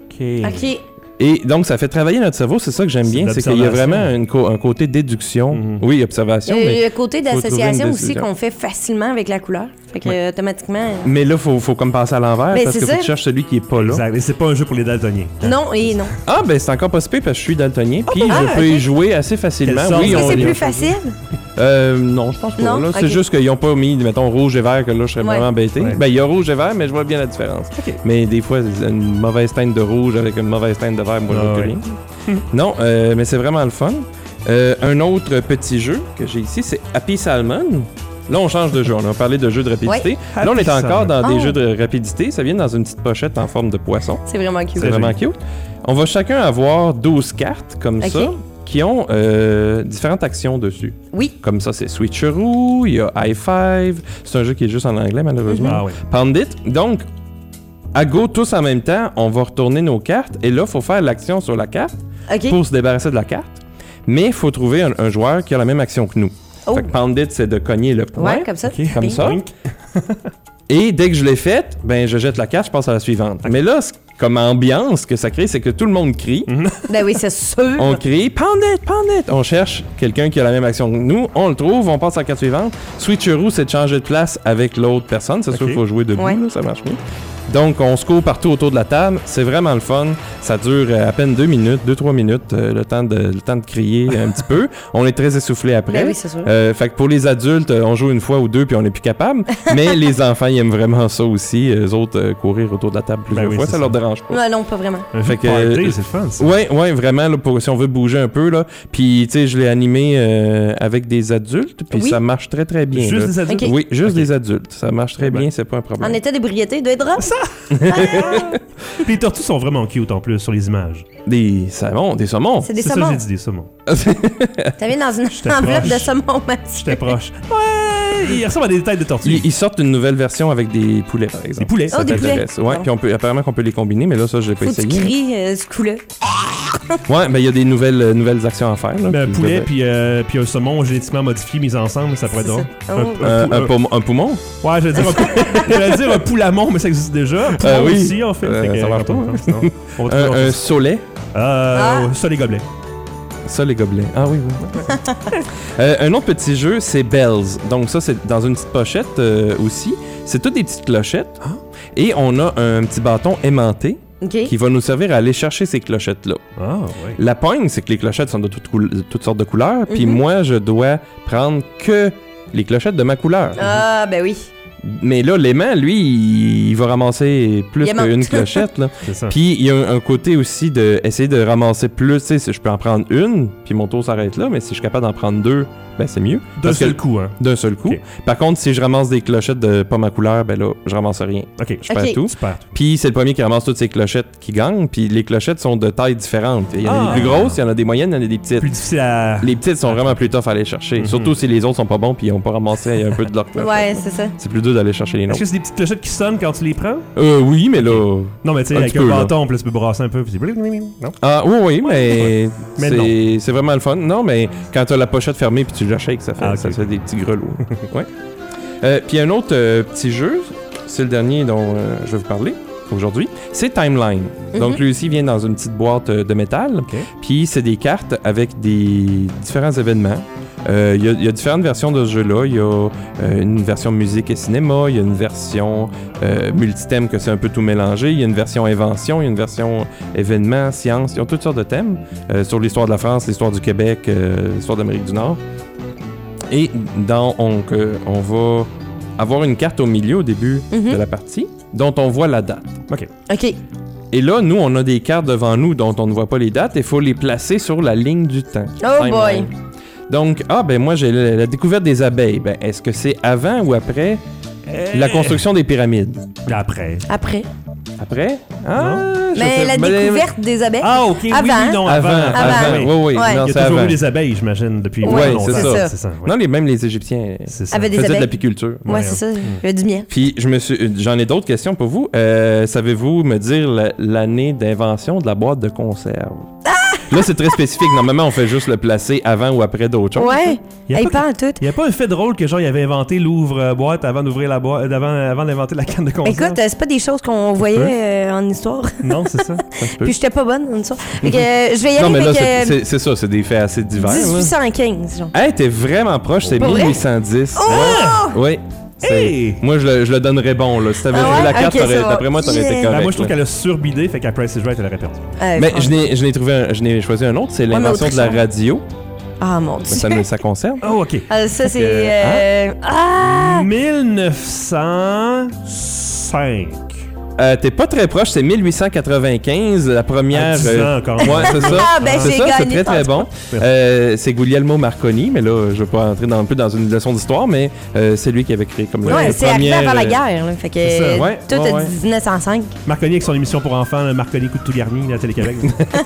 OK. Et donc, ça fait travailler notre cerveau, c'est ça que j'aime bien, c'est qu'il y a vraiment un côté déduction. Oui, observation. Il y a mais le côté d'association aussi qu'on fait facilement avec la couleur. Fait que automatiquement... Mais là, faut comme passer à l'envers, parce que faut que tu cherches celui qui est pas là. Exact. Et c'est pas un jeu pour les daltoniens. Non, et non. Ah, ben c'est encore pas si pire parce que je suis daltonien, puis je peux y jouer assez facilement. Oui, c'est plus facile? Non, je pense pas. Non? Là, Okay. c'est juste qu'ils n'ont pas mis, mettons, rouge et vert, que là, je serais vraiment embêté. Ouais. Ben, il y a rouge et vert, mais je vois bien la différence. Okay. Mais des fois, une mauvaise teinte de rouge avec une mauvaise teinte de vert, moi, je vois plus rien. Non, mais c'est vraiment le fun. Un autre petit jeu que j'ai ici, c'est Happy Salmon. Là, on change de jeu. On a parlé de jeux de rapidité. Ouais. Là, on est encore dans des Oh. jeux de rapidité. Ça vient dans une petite pochette en forme de poisson. C'est vraiment cute. C'est vraiment cute. On va chacun avoir 12 cartes comme ça qui ont différentes actions dessus. Oui. Comme ça, c'est Switcheroo, il y a High Five. C'est un jeu qui est juste en anglais, malheureusement. Ah oui. Pound It. Donc, à go, tous en même temps, on va retourner nos cartes. Et là, il faut faire l'action sur la carte pour se débarrasser de la carte. Mais il faut trouver un joueur qui a la même action que nous. Oh. Fait que Pound It, c'est de cogner le point. Ouais, comme ça. Comme ça. Et dès que je l'ai faite, ben je jette la carte, je passe à la suivante. Mais là, comme ambiance que ça crée, c'est que tout le monde crie. Ben oui, c'est sûr. On crie Pound It, Pound It. On cherche quelqu'un qui a la même action que nous. On le trouve, on passe à la carte suivante. Switcheroo, c'est de changer de place avec l'autre personne. C'est sûr qu'il faut jouer debout, là, ça marche mieux. Donc, on se court partout autour de la table. C'est vraiment le fun. Ça dure à peine 2-3 minutes, le temps de crier un petit peu. On est très essoufflé après. Ben oui, c'est sûr. Fait que pour les adultes, on joue une fois ou deux puis on n'est plus capable. Mais les enfants, ils aiment vraiment ça aussi. Eux autres, courir autour de la table plusieurs fois, ça leur dérange pas. Non, pas vraiment. Fait que, c'est le fun, ça. Ouais, vraiment, là, si on veut bouger un peu, là. Puis, tu sais, je l'ai animé avec des adultes, puis ça marche très, très bien. Juste des adultes? Okay. Oui, juste des adultes. Ça marche très bien, c'est pas un problème. En état d'ébriété, il doit être drôle. Ça! Puis les tortues sont vraiment cute en plus sur les images. Des saumons. C'est des C'est ça saumons. que j'ai dit, des saumons. T'as vu dans une enveloppe proche. de saumon, Mathieu. J'étais proche. Ouais, ils ressemblent à des têtes de tortues. Ils sortent une nouvelle version avec des poulets, par exemple. Des poulets. Ça des poulets. t'intéresse. Ouais, puis apparemment qu'on peut les combiner, mais là, ça, je l'ai pas Faut que tu essayé. cries ce coup-là. Ouais, ben il y a des nouvelles actions à faire. Là, Un puis poulet puis un saumon génétiquement modifié mis ensemble, ça pourrait être drôle. Oh. un poumon? Ouais, j'allais dire un poulamon, mais ça existe déjà. Un poumon oui. aussi, en fait. Ça marche pas. Un solet? Ça, les gobelets. Ça, les gobelets. Ah oui. Un autre petit jeu, c'est Bells. Donc ça, c'est dans une petite pochette aussi. C'est toutes des petites clochettes. Et on a un petit bâton aimanté qui va nous servir à aller chercher ces clochettes-là. Ah, ouais. La pogne, c'est que les clochettes sont de toutes sortes de couleurs. Puis moi, je dois prendre que les clochettes de ma couleur. Ah, ben oui. Mais là, l'aimant, lui, il va ramasser plus qu'une clochette. Là. C'est ça. Puis il y a un côté aussi de essayer de ramasser plus. Tu sais, si je peux en prendre une, puis mon tour s'arrête là, mais si je suis capable d'en prendre deux, ben c'est mieux. D'un seul coup, hein. D'un seul coup. Okay. Par contre, si je ramasse des clochettes de pas ma couleur, ben là, je ramasse rien. OK. Je perds tout. Super. Puis c'est le premier qui ramasse toutes ces clochettes qui gagne. Puis les clochettes sont de tailles différentes. Il y en a des plus grosses, il y en a des moyennes, il y en a des petites. Plus difficile à... Les petites sont vraiment plus tough à aller chercher. Surtout si les autres sont pas bons puis ils ont pas ramassé un peu de leur clochette. Ouais, c'est ça. C'est plus dur d'aller chercher les Est-ce nôtres. que c'est des petites clochettes qui sonnent quand tu les prends? Oui, mais là... Non, mais tu sais, avec un bâton, puis là, tu peux brasser un peu, puis c'est... Non? Ah, oui, mais... Mais c'est vraiment le fun. Non, mais quand t'as la pochette fermée puis tu la shakes, ça fait, ça fait des petits grelots. Ouais. Puis un autre petit jeu, c'est le dernier dont je vais vous parler aujourd'hui, c'est Timeline. Donc lui aussi vient dans une petite boîte de métal. Puis c'est des cartes avec des différents événements. Il y a différentes versions de ce jeu-là. Il y a une version musique et cinéma, il y a une version multithème que c'est un peu tout mélangé, il y a une version invention, il y a une version événement, science. Ils ont toutes sortes de thèmes sur l'histoire de la France, l'histoire du Québec, l'histoire d'Amérique du Nord. Et on va avoir une carte au milieu, au début de la partie, dont on voit la date. OK. Et là, nous, on a des cartes devant nous dont on ne voit pas les dates et il faut les placer sur la ligne du temps. Oh boy! Donc, moi, j'ai la découverte des abeilles. Ben, est-ce que c'est avant ou après la construction des pyramides? Après. Après? Mais la découverte des abeilles? Ah, OK, avant. oui, non, avant. Oui. Il y a toujours eu des abeilles, j'imagine, depuis longtemps. C'est ça. Non, même les Égyptiens avaient des abeilles. de l'apiculture. Ouais, c'est ça. Il y avait du miel. Puis, j'en ai d'autres questions pour vous. Savez-vous me dire l'année d'invention de la boîte de conserve? Là, c'est très spécifique. Normalement, on fait juste le placer avant ou après d'autres choses. Ouais. Il pas en tout. Il n'y a pas un fait drôle que genre, il avait inventé l'ouvre-boîte avant d'ouvrir la boîte, avant d'inventer la canne de conserve? Écoute, c'est pas des choses qu'on voyait en histoire. Non, c'est ça. Puis j'étais pas bonne en histoire. Fait que, je vais y aller mais avec... là, c'est ça, c'est des faits assez divers. 1815, genre. Hey, t'es vraiment proche, c'est 1810. Oh! Oui. Hey! Moi, je le donnerais bon, là. Si t'avais vu la carte, d'après moi, t'aurais été correct. Moi, je trouve qu'elle a surbidé, fait qu'à Price is Right, elle aurait perdu. Mais je n'ai choisi un autre, c'est l'invention de la radio. Ah, mon Dieu. Ça concerne. Oh, OK. Ça, c'est... 1905. T'es pas très proche, c'est 1895, la première... 10 ans encore. Ouais, c'est ça. Ah, ben, c'est ça, gagné, c'est très bon. C'est Guglielmo Marconi, mais là, je vais pas entrer un peu dans une leçon d'histoire, mais c'est lui qui avait créé comme ouais, c'est arrivé avant la guerre, là, fait que tout est 1905. Marconi avec son émission pour enfants, Marconi coup de tout garni, à Télé-Québec.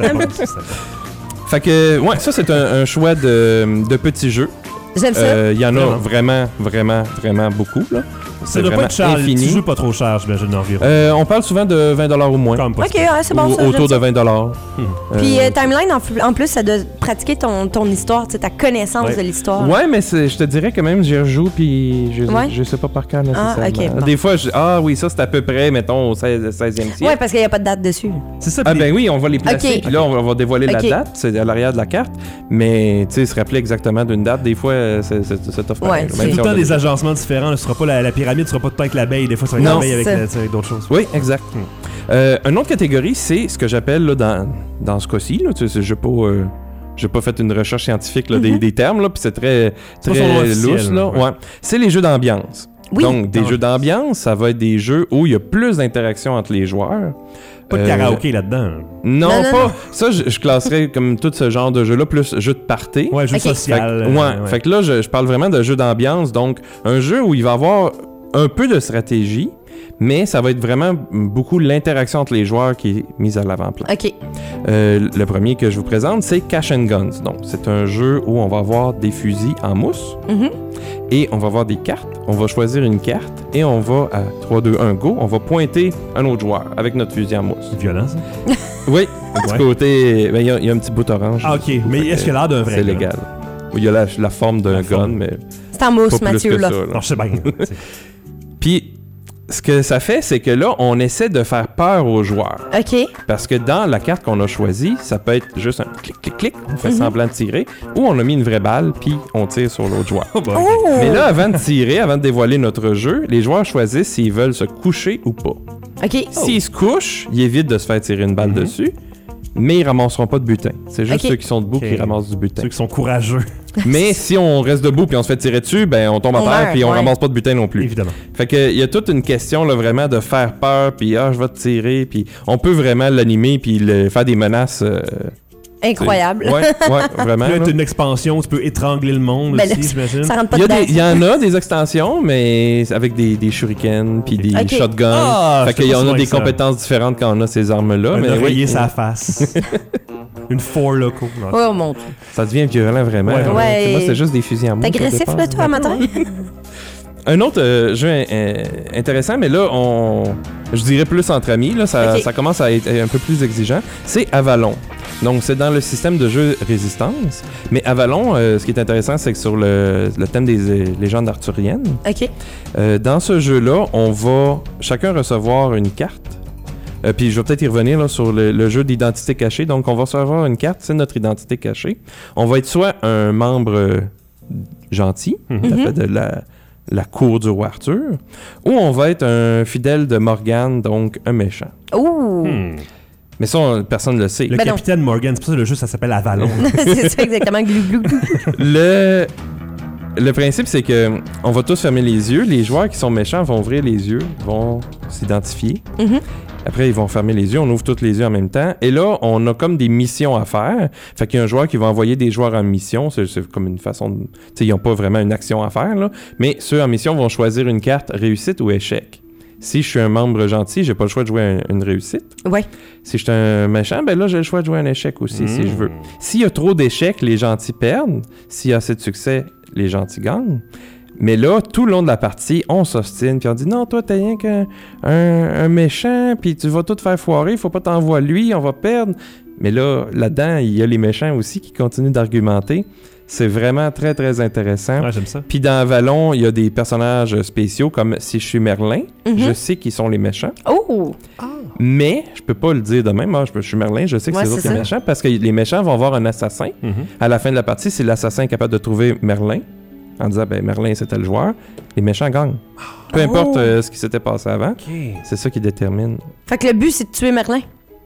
Fait que, ça, c'est un choix de petits jeux. J'aime ça. Il y en a vraiment beaucoup, là. Ça doit pas être cher. Tu joues pas trop cher, j'imagine, environ. On parle souvent de 20$ au moins. OK, c'est bon, ça. Autour de 20$. Puis Timeline, en plus, ça doit pratiquer ton histoire, ta connaissance de l'histoire. Ouais, mais je te dirais que même, j'y rejoue, puis je sais pas par cœur nécessairement. Ah, OK, bon. Des fois, oui, ça, c'est à peu près, mettons, au 16e siècle. Ouais, parce qu'il n'y a pas de date dessus. C'est ça. Ben oui, on va les placer, puis là, on va dévoiler la date, c'est à l'arrière de la carte, mais, tu sais, se rappeler exactement d'une date, des fois, c'est tough. Ouais, c'est tout le temps des agencements différents, ce sera pas la pyramide pyramide sera pas tout le temps avec l'abeille. Des fois, ça va être l'abeille avec d'autres choses. Oui, exact. Une autre catégorie, c'est ce que j'appelle là, dans ce cas-ci, là, tu sais, j'ai pas fait une recherche scientifique là, des termes, là, puis c'est très lousse. Là. Ouais. C'est les jeux d'ambiance. Oui. Donc, des jeux d'ambiance, ça va être des jeux où il y a plus d'interaction entre les joueurs. Pas de karaoké là-dedans. Non, pas. Ça, je classerais comme tout ce genre de jeu-là, plus jeu de party. Ouais, jeu social. Fait que là, je parle vraiment de jeu d'ambiance. Donc, un jeu où il va y avoir un peu de stratégie, mais ça va être vraiment beaucoup l'interaction entre les joueurs qui est mise à l'avant-plan. OK. Le premier que je vous présente, c'est Cash and Guns. Donc, c'est un jeu où on va avoir des fusils en mousse et on va avoir des cartes. On va choisir une carte et on va, à 3, 2, 1, go, on va pointer un autre joueur avec notre fusil en mousse. C'est violent, ça? Oui, un petit côté... Ben, il y a un petit bout orange. Ah, OK. Mais est-ce qu'il y a l'air d'un vrai C'est légal. Il y a la forme d'un gun, mais... C'est en mousse, pas Mathieu, plus que là. ça, Non, je sais bien. Puis, ce que ça fait, c'est que là, on essaie de faire peur aux joueurs. OK. Parce que dans la carte qu'on a choisie, ça peut être juste un clic, clic, clic, on fait semblant de tirer, ou on a mis une vraie balle, puis on tire sur l'autre joueur. Mais là, avant de tirer, avant de dévoiler notre jeu, les joueurs choisissent s'ils veulent se coucher ou pas. OK. S'ils se couchent, ils évitent de se faire tirer une balle dessus, mais ils ramasseront pas de butin. C'est juste ceux qui sont debout qui ramassent du butin. Ceux qui sont courageux. Mais si on reste debout puis on se fait tirer dessus, ben on tombe à terre puis on ramasse pas de butin non plus. Évidemment. Fait que il y a toute une question là vraiment de faire peur puis je vais te tirer puis on peut vraiment l'animer puis faire des menaces. Incroyable. Ouais, vraiment. Là, t'as une expansion, tu peux étrangler le monde aussi, j'imagine. Ça rentre pas dedans. Il y en a des extensions, mais avec des shurikens puis des shotguns. Fait qu'il y en a des compétences différentes quand on a ces armes-là. Un mais oreiller sa face. Une four loco. Oh mon Dieu. Ça devient violent vraiment. Ouais. Moi, c'est juste des fusils en mousse. T'es agressif, là, toi, matin? Un autre jeu intéressant, mais là, je dirais plus entre amis, là, ça commence à être un peu plus exigeant, c'est Avalon. Donc, c'est dans le système de jeu Résistance. Mais Avalon, ce qui est intéressant, c'est que sur le thème des légendes arthuriennes, dans ce jeu-là, on va chacun recevoir une carte. Puis je vais peut-être y revenir là, sur le jeu d'identité cachée. Donc, on va recevoir une carte, c'est notre identité cachée. On va être soit un membre gentil, fait de la cour du roi Arthur, ou on va être un fidèle de Morgane, donc un méchant. Ouh! Mais ça, personne ne le sait. Le capitaine Morgan, c'est pour ça que le jeu, ça s'appelle Avalon. C'est ça, exactement. Glou, glou, glou. Le principe, c'est que on va tous fermer les yeux. Les joueurs qui sont méchants vont ouvrir les yeux, vont s'identifier. Après, ils vont fermer les yeux. On ouvre tous les yeux en même temps. Et là, on a comme des missions à faire. Fait qu'il y a un joueur qui va envoyer des joueurs en mission. C'est comme une façon de... Tu sais, ils n'ont pas vraiment une action à faire, là. Mais ceux en mission vont choisir une carte réussite ou échec. Si je suis un membre gentil, j'ai pas le choix de jouer une réussite. Ouais. Si je suis un méchant, ben là, j'ai le choix de jouer un échec aussi, si je veux. S'il y a trop d'échecs, les gentils perdent. S'il y a assez de succès, les gentils gagnent. Mais là, tout le long de la partie, on s'ostine, puis on dit « Non, toi, t'es rien qu'un méchant, puis tu vas tout faire foirer, faut pas t'envoyer lui, on va perdre. » Mais là-dedans, il y a les méchants aussi qui continuent d'argumenter. C'est vraiment très, très intéressant. Ouais, j'aime ça. Puis dans Avalon, il y a des personnages spéciaux, comme si je suis Merlin, je sais qui sont les méchants. Oh! Mais je peux pas le dire de même. Je suis Merlin, je sais que c'est les autres les méchants, parce que les méchants vont avoir un assassin. À la fin de la partie, si l'assassin est capable de trouver Merlin, en disant, ben Merlin, c'était le joueur, les méchants gagnent. Peu importe ce qui s'était passé avant, c'est ça qui détermine. Fait que le but, c'est de tuer Merlin.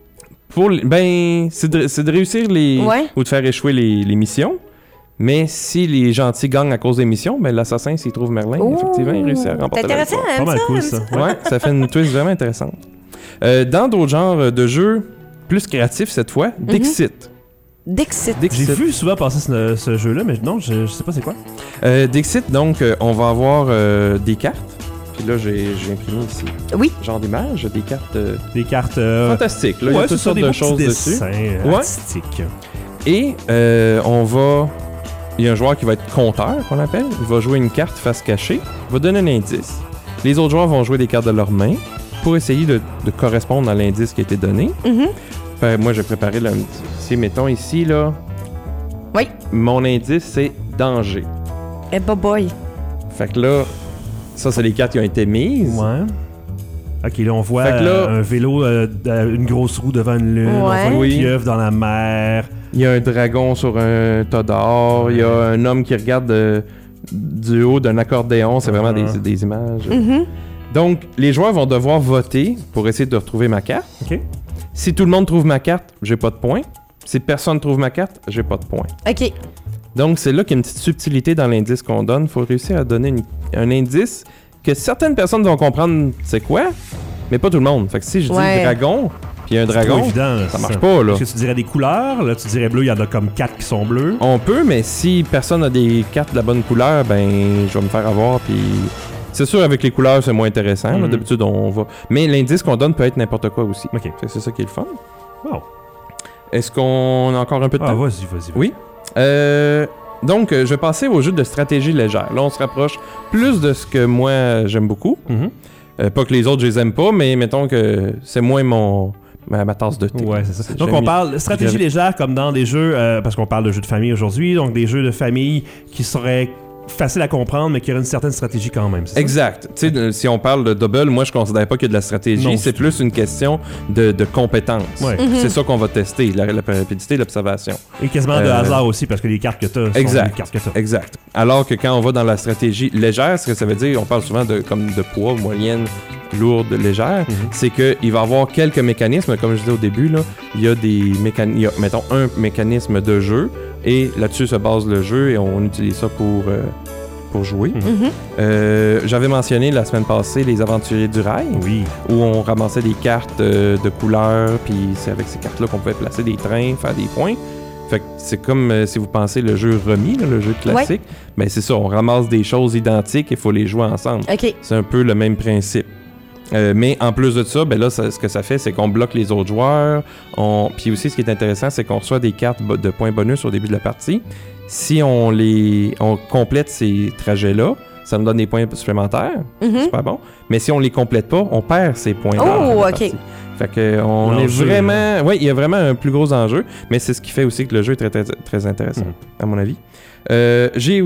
C'est de réussir ou de faire échouer les missions. Mais si les gentils gagnent à cause des missions, ben l'assassin, s'il trouve Merlin, effectivement, il réussit à remporter la victoire. C'est intéressant, pas mal cool, ça. Ouais, ça fait une twist vraiment intéressante. Dans d'autres genres de jeux, plus créatifs cette fois, Dixit. Dixit. J'ai vu souvent passer ce jeu-là, mais non, je sais pas c'est quoi. Dixit, donc, on va avoir des cartes. Puis là, j'ai imprimé ici. Oui. Genre d'image, des cartes... Des cartes... fantastiques. Là, il y a toutes sortes de choses dessus. Artistiques. Et il y a un joueur qui va être compteur, qu'on appelle. Il va jouer une carte face cachée. Il va donner un indice. Les autres joueurs vont jouer des cartes de leurs mains pour essayer de correspondre à l'indice qui a été donné. Moi, j'ai préparé là, si mettons ici, là. Oui. Mon indice, c'est danger. Eh boy. Fait que là, ça, c'est les cartes qui ont été mises. Ouais. Ok, là, on voit un vélo, une grosse roue devant une lune. On voit une pieuvre dans la mer. Il y a un dragon sur un tas d'or. Il y a un homme qui regarde du haut d'un accordéon. C'est vraiment des images. Donc, les joueurs vont devoir voter pour essayer de retrouver ma carte. OK. Si tout le monde trouve ma carte, j'ai pas de points. Si personne trouve ma carte, j'ai pas de points. OK. Donc, c'est là qu'il y a une petite subtilité dans l'indice qu'on donne. Il faut réussir à donner un indice que certaines personnes vont comprendre c'est quoi, mais pas tout le monde. Fait que si je dis dragon, puis un dragon, c'est évident, là, ça marche pas, là. Est-ce que tu dirais des couleurs? Là, tu dirais bleu, il y en a comme 4 qui sont bleus. On peut, mais si personne a des cartes de la bonne couleur, ben, je vais me faire avoir, puis... C'est sûr, avec les couleurs, c'est moins intéressant. Là, d'habitude, on va... Mais l'indice qu'on donne peut être n'importe quoi aussi. OK. C'est ça qui est le fun. Wow. Est-ce qu'on a encore un peu de temps? Vas-y. Oui. Donc, je vais passer au jeu de stratégie légère. Là, on se rapproche plus de ce que moi, j'aime beaucoup. Pas que les autres, je les aime pas, mais mettons que c'est moins ma tasse de thé. Ouais, c'est ça. Donc, on parle de stratégie légère comme dans des jeux, parce qu'on parle de jeux de famille aujourd'hui, donc des jeux de famille qui seraient facile à comprendre, mais qui a une certaine stratégie quand même. Exact. Tu sais, si on parle de double, moi, je considère pas qu'il y a de la stratégie. Non, c'est plus une question de compétence. Ouais. C'est ça qu'on va tester, la rapidité et l'observation. Et quasiment de hasard aussi, parce que les cartes que tu as sont les cartes que tu as. Exact. Alors que quand on va dans la stratégie légère, ce que ça veut dire, on parle souvent de poids, moyenne, lourde, légère, c'est qu'il va y avoir quelques mécanismes. Comme je disais au début, là, il y a des mécanismes, mettons un mécanisme de jeu, et là-dessus se base le jeu et on utilise ça pour jouer. J'avais mentionné la semaine passée les Aventuriers du Rail, où on ramassait des cartes de couleurs, puis c'est avec ces cartes-là qu'on pouvait placer des trains, faire des points. Fait que c'est comme si vous pensez le jeu Rummy, là, le jeu classique, mais c'est ça, on ramasse des choses identiques et il faut les jouer ensemble. Okay. C'est un peu le même principe. Mais en plus de ça, ben là, ce que ça fait, c'est qu'on bloque les autres joueurs. Puis aussi, ce qui est intéressant, c'est qu'on reçoit des cartes de points bonus au début de la partie. Si on complète ces trajets-là, ça nous donne des points supplémentaires. Super bon. Mais si on les complète pas, on perd ces points-là. Oh, OK. Fait que on est vraiment... Oui, il y a vraiment un plus gros enjeu, mais c'est ce qui fait aussi que le jeu est très, très, très intéressant, à mon avis. J'ai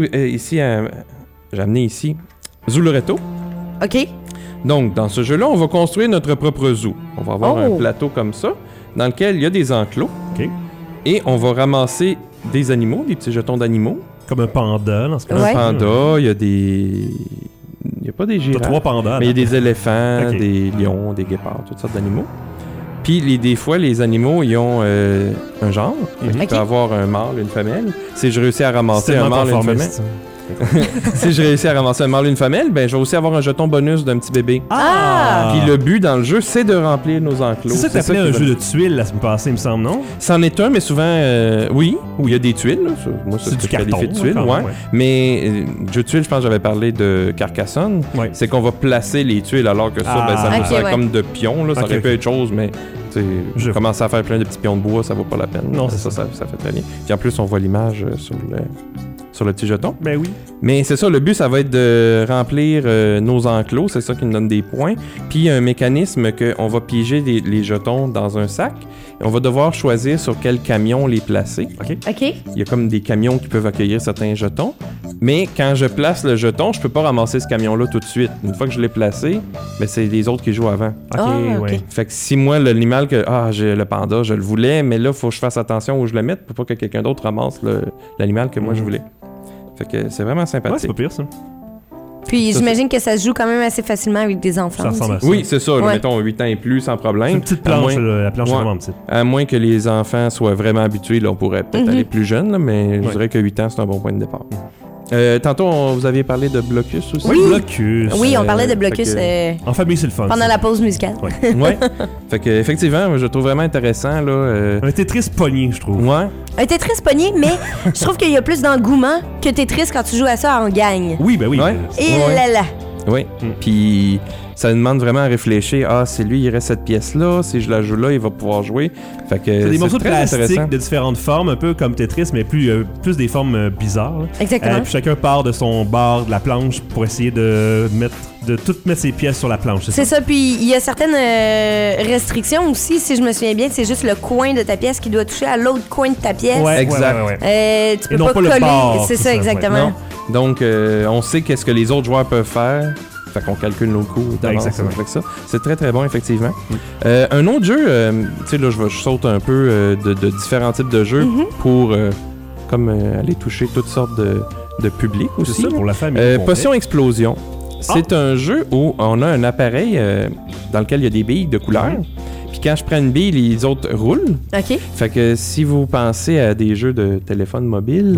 amené ici Zooloreto. OK. Donc, dans ce jeu-là, on va construire notre propre zoo. On va avoir un plateau comme ça, dans lequel il y a des enclos. OK. Et on va ramasser des animaux, des petits jetons d'animaux. Comme un panda, dans ce cas-là. Un panda, il y a des... Il n'y a pas des girafes. T'as 3 pandas. Mais il y a des éléphants, des lions, des guépards, toutes sortes d'animaux. Puis, des fois, les animaux, ils ont un genre. Il peut avoir un mâle, une femelle. Si je réussis à ramasser un mâle et une femelle... Si je réussis à ramasser un mâle et une femelle, ben je vais aussi avoir un jeton bonus d'un petit bébé. Ah! Puis le but dans le jeu, c'est de remplir nos enclos. C'est ça que t'appelais un jeu de tuiles la semaine passée, il me semble, non? C'en est un, mais souvent, oui, où il y a des tuiles. Là. Moi, c'est du carton. De tuiles, ouais. Mais jeu de tuiles, je pense que j'avais parlé de Carcassonne. Ouais. C'est qu'on va placer les tuiles, alors que ça, ça nous sert comme de pions. Là. Ça aurait pu être chose, mais commencer à faire plein de petits pions de bois, ça vaut pas la peine. Non, ça fait très bien. Puis en plus, on voit l'image sur le petit jeton. Ben oui. Mais c'est ça, le but, ça va être de remplir nos enclos. C'est ça qui nous donne des points. Puis il y a un mécanisme qu'on va piéger les jetons dans un sac. Et on va devoir choisir sur quel camion les placer. OK. Il y a comme des camions qui peuvent accueillir certains jetons. Mais quand je place le jeton, je peux pas ramasser ce camion-là tout de suite. Une fois que je l'ai placé, ben c'est les autres qui jouent avant. OK. Fait que si moi, l'animal j'ai le panda, je le voulais, mais là, il faut que je fasse attention où je le mette pour pas que quelqu'un d'autre ramasse l'animal que moi je voulais. Fait que c'est vraiment sympathique. Ouais, c'est pas pire, ça. Puis j'imagine que ça se joue quand même assez facilement avec des enfants. Ça ressemble à ça. Oui, c'est ça. Là, mettons 8 ans et plus, sans problème. C'est une petite planche, la planche est vraiment petite. À moins que les enfants soient vraiment habitués, là, on pourrait peut-être aller plus jeune, là, mais je dirais que 8 ans, c'est un bon point de départ. Tantôt, vous aviez parlé de Blocus aussi? Oui, Blocus. Oui, on parlait de Blocus. En famille, c'est le fun. Pendant la pause musicale. Ouais. Fait que, effectivement, je le trouve vraiment intéressant. Là, un Tetris pogné, je trouve. Ouais. Un Tetris pogné, mais je trouve qu'il y a plus d'engouement que Tetris quand tu joues à ça en gang. Oui, ben oui. Ouais. Et là. Oui. Puis ça demande vraiment à réfléchir. Ah, c'est lui, il reste cette pièce-là. Si je la joue là, il va pouvoir jouer. Fait que c'est des morceaux de plastique intéressant. de différentes formes, un peu comme Tetris, mais plus des formes bizarres. Là. Exactement. Puis chacun part de son bord de la planche pour essayer de tout mettre ses pièces sur la planche. C'est ça. Puis il y a certaines restrictions aussi, si je me souviens bien. C'est juste le coin de ta pièce qui doit toucher à l'autre coin de ta pièce. Ouais, exact. Tu peux pas coller. C'est ça, exactement. Donc, on sait qu'est-ce que les autres joueurs peuvent faire. Fait qu'on calcule nos coups d'avance avec ça. C'est très, très bon, effectivement. Un autre jeu, tu sais, là, je saute un peu de différents types de jeux pour aller toucher toutes sortes de public aussi. C'est ça, pour la famille. Potion Explosion. C'est un jeu où on a un appareil dans lequel il y a des billes de couleur. Puis quand je prends une bille, les autres roulent. OK. Fait que si vous pensez à des jeux de téléphone mobile,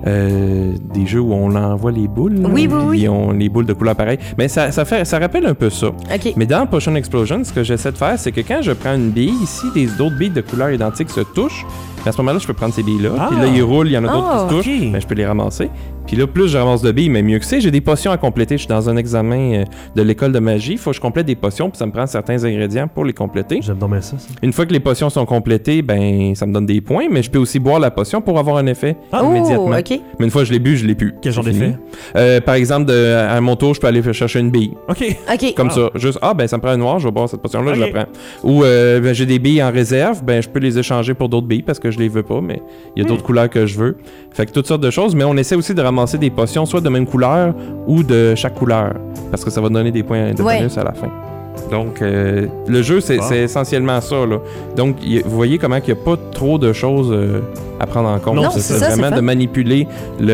des jeux où on envoie les boules, ils ont les boules de couleur pareille, mais ça rappelle un peu ça. OK. Mais dans Potion Explosion, ce que j'essaie de faire, c'est que quand je prends une bille, si d'autres billes de couleur identique se touchent, à ce moment-là, je peux prendre ces billes-là. Puis là, ils roulent, il y en a d'autres qui se touchent. Ben, je peux les ramasser. Puis là, plus je ramasse de billes, mais mieux que c'est. J'ai des potions à compléter. Je suis dans un examen de l'école de magie. Il faut que je complète des potions, puis ça me prend certains ingrédients pour les compléter. J'aime donc bien ça. Une fois que les potions sont complétées, ben ça me donne des points, mais je peux aussi boire la potion pour avoir un effet immédiatement. OK. Mais une fois que je l'ai bu, je l'ai plus. Quel genre d'effet? Par exemple, à mon tour, je peux aller chercher une bille. OK. Comme ça. Juste, ben ça me prend un noir, je vais boire cette potion-là, je la prends. Ou j'ai des billes en réserve, ben je peux les échanger pour d'autres billes parce que je les veux pas, mais il y a d'autres couleurs que je veux. Fait que toutes sortes de choses, mais on essaie aussi de ramasser des potions soit de même couleur ou de chaque couleur, parce que ça va donner des points de bonus à la fin. Donc, le jeu, c'est essentiellement ça, là. Donc, vous voyez comment il n'y a pas trop de choses à prendre en compte. Non, c'est vraiment de manipuler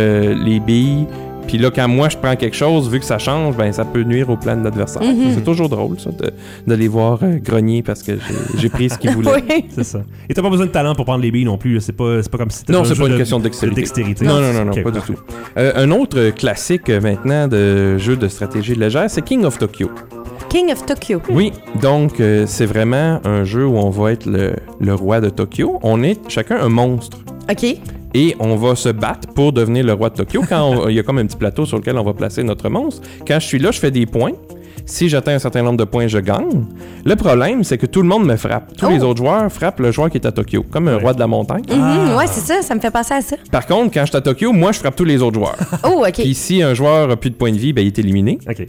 les billes. Puis là, quand moi, je prends quelque chose, vu que ça change, ben ça peut nuire au plan de l'adversaire. C'est toujours drôle, ça, de les voir grogner parce que j'ai pris ce qu'ils voulaient. Oui. C'est ça. Et t'as pas besoin de talent pour prendre les billes non plus. C'est pas comme si t'étais Non, c'est pas une question de dextérité. Non, Okay, pas du tout. Un autre classique maintenant de jeu de stratégie légère, c'est King of Tokyo. King of Tokyo. Oui, donc c'est vraiment un jeu où on va être le roi de Tokyo. On est chacun un monstre. OK. Et on va se battre pour devenir le roi de Tokyo. Quand il y a comme un petit plateau sur lequel on va placer notre monstre. Quand je suis là, je fais des points. Si j'atteins un certain nombre de points, je gagne. Le problème, c'est que tout le monde me frappe. Tous les autres joueurs frappent le joueur qui est à Tokyo, comme un roi de la montagne. Ouais, c'est ça me fait penser à ça. Par contre, quand je suis à Tokyo, moi, je frappe tous les autres joueurs. Oh, OK. Puis si un joueur a plus de points de vie, ben, il est éliminé. OK.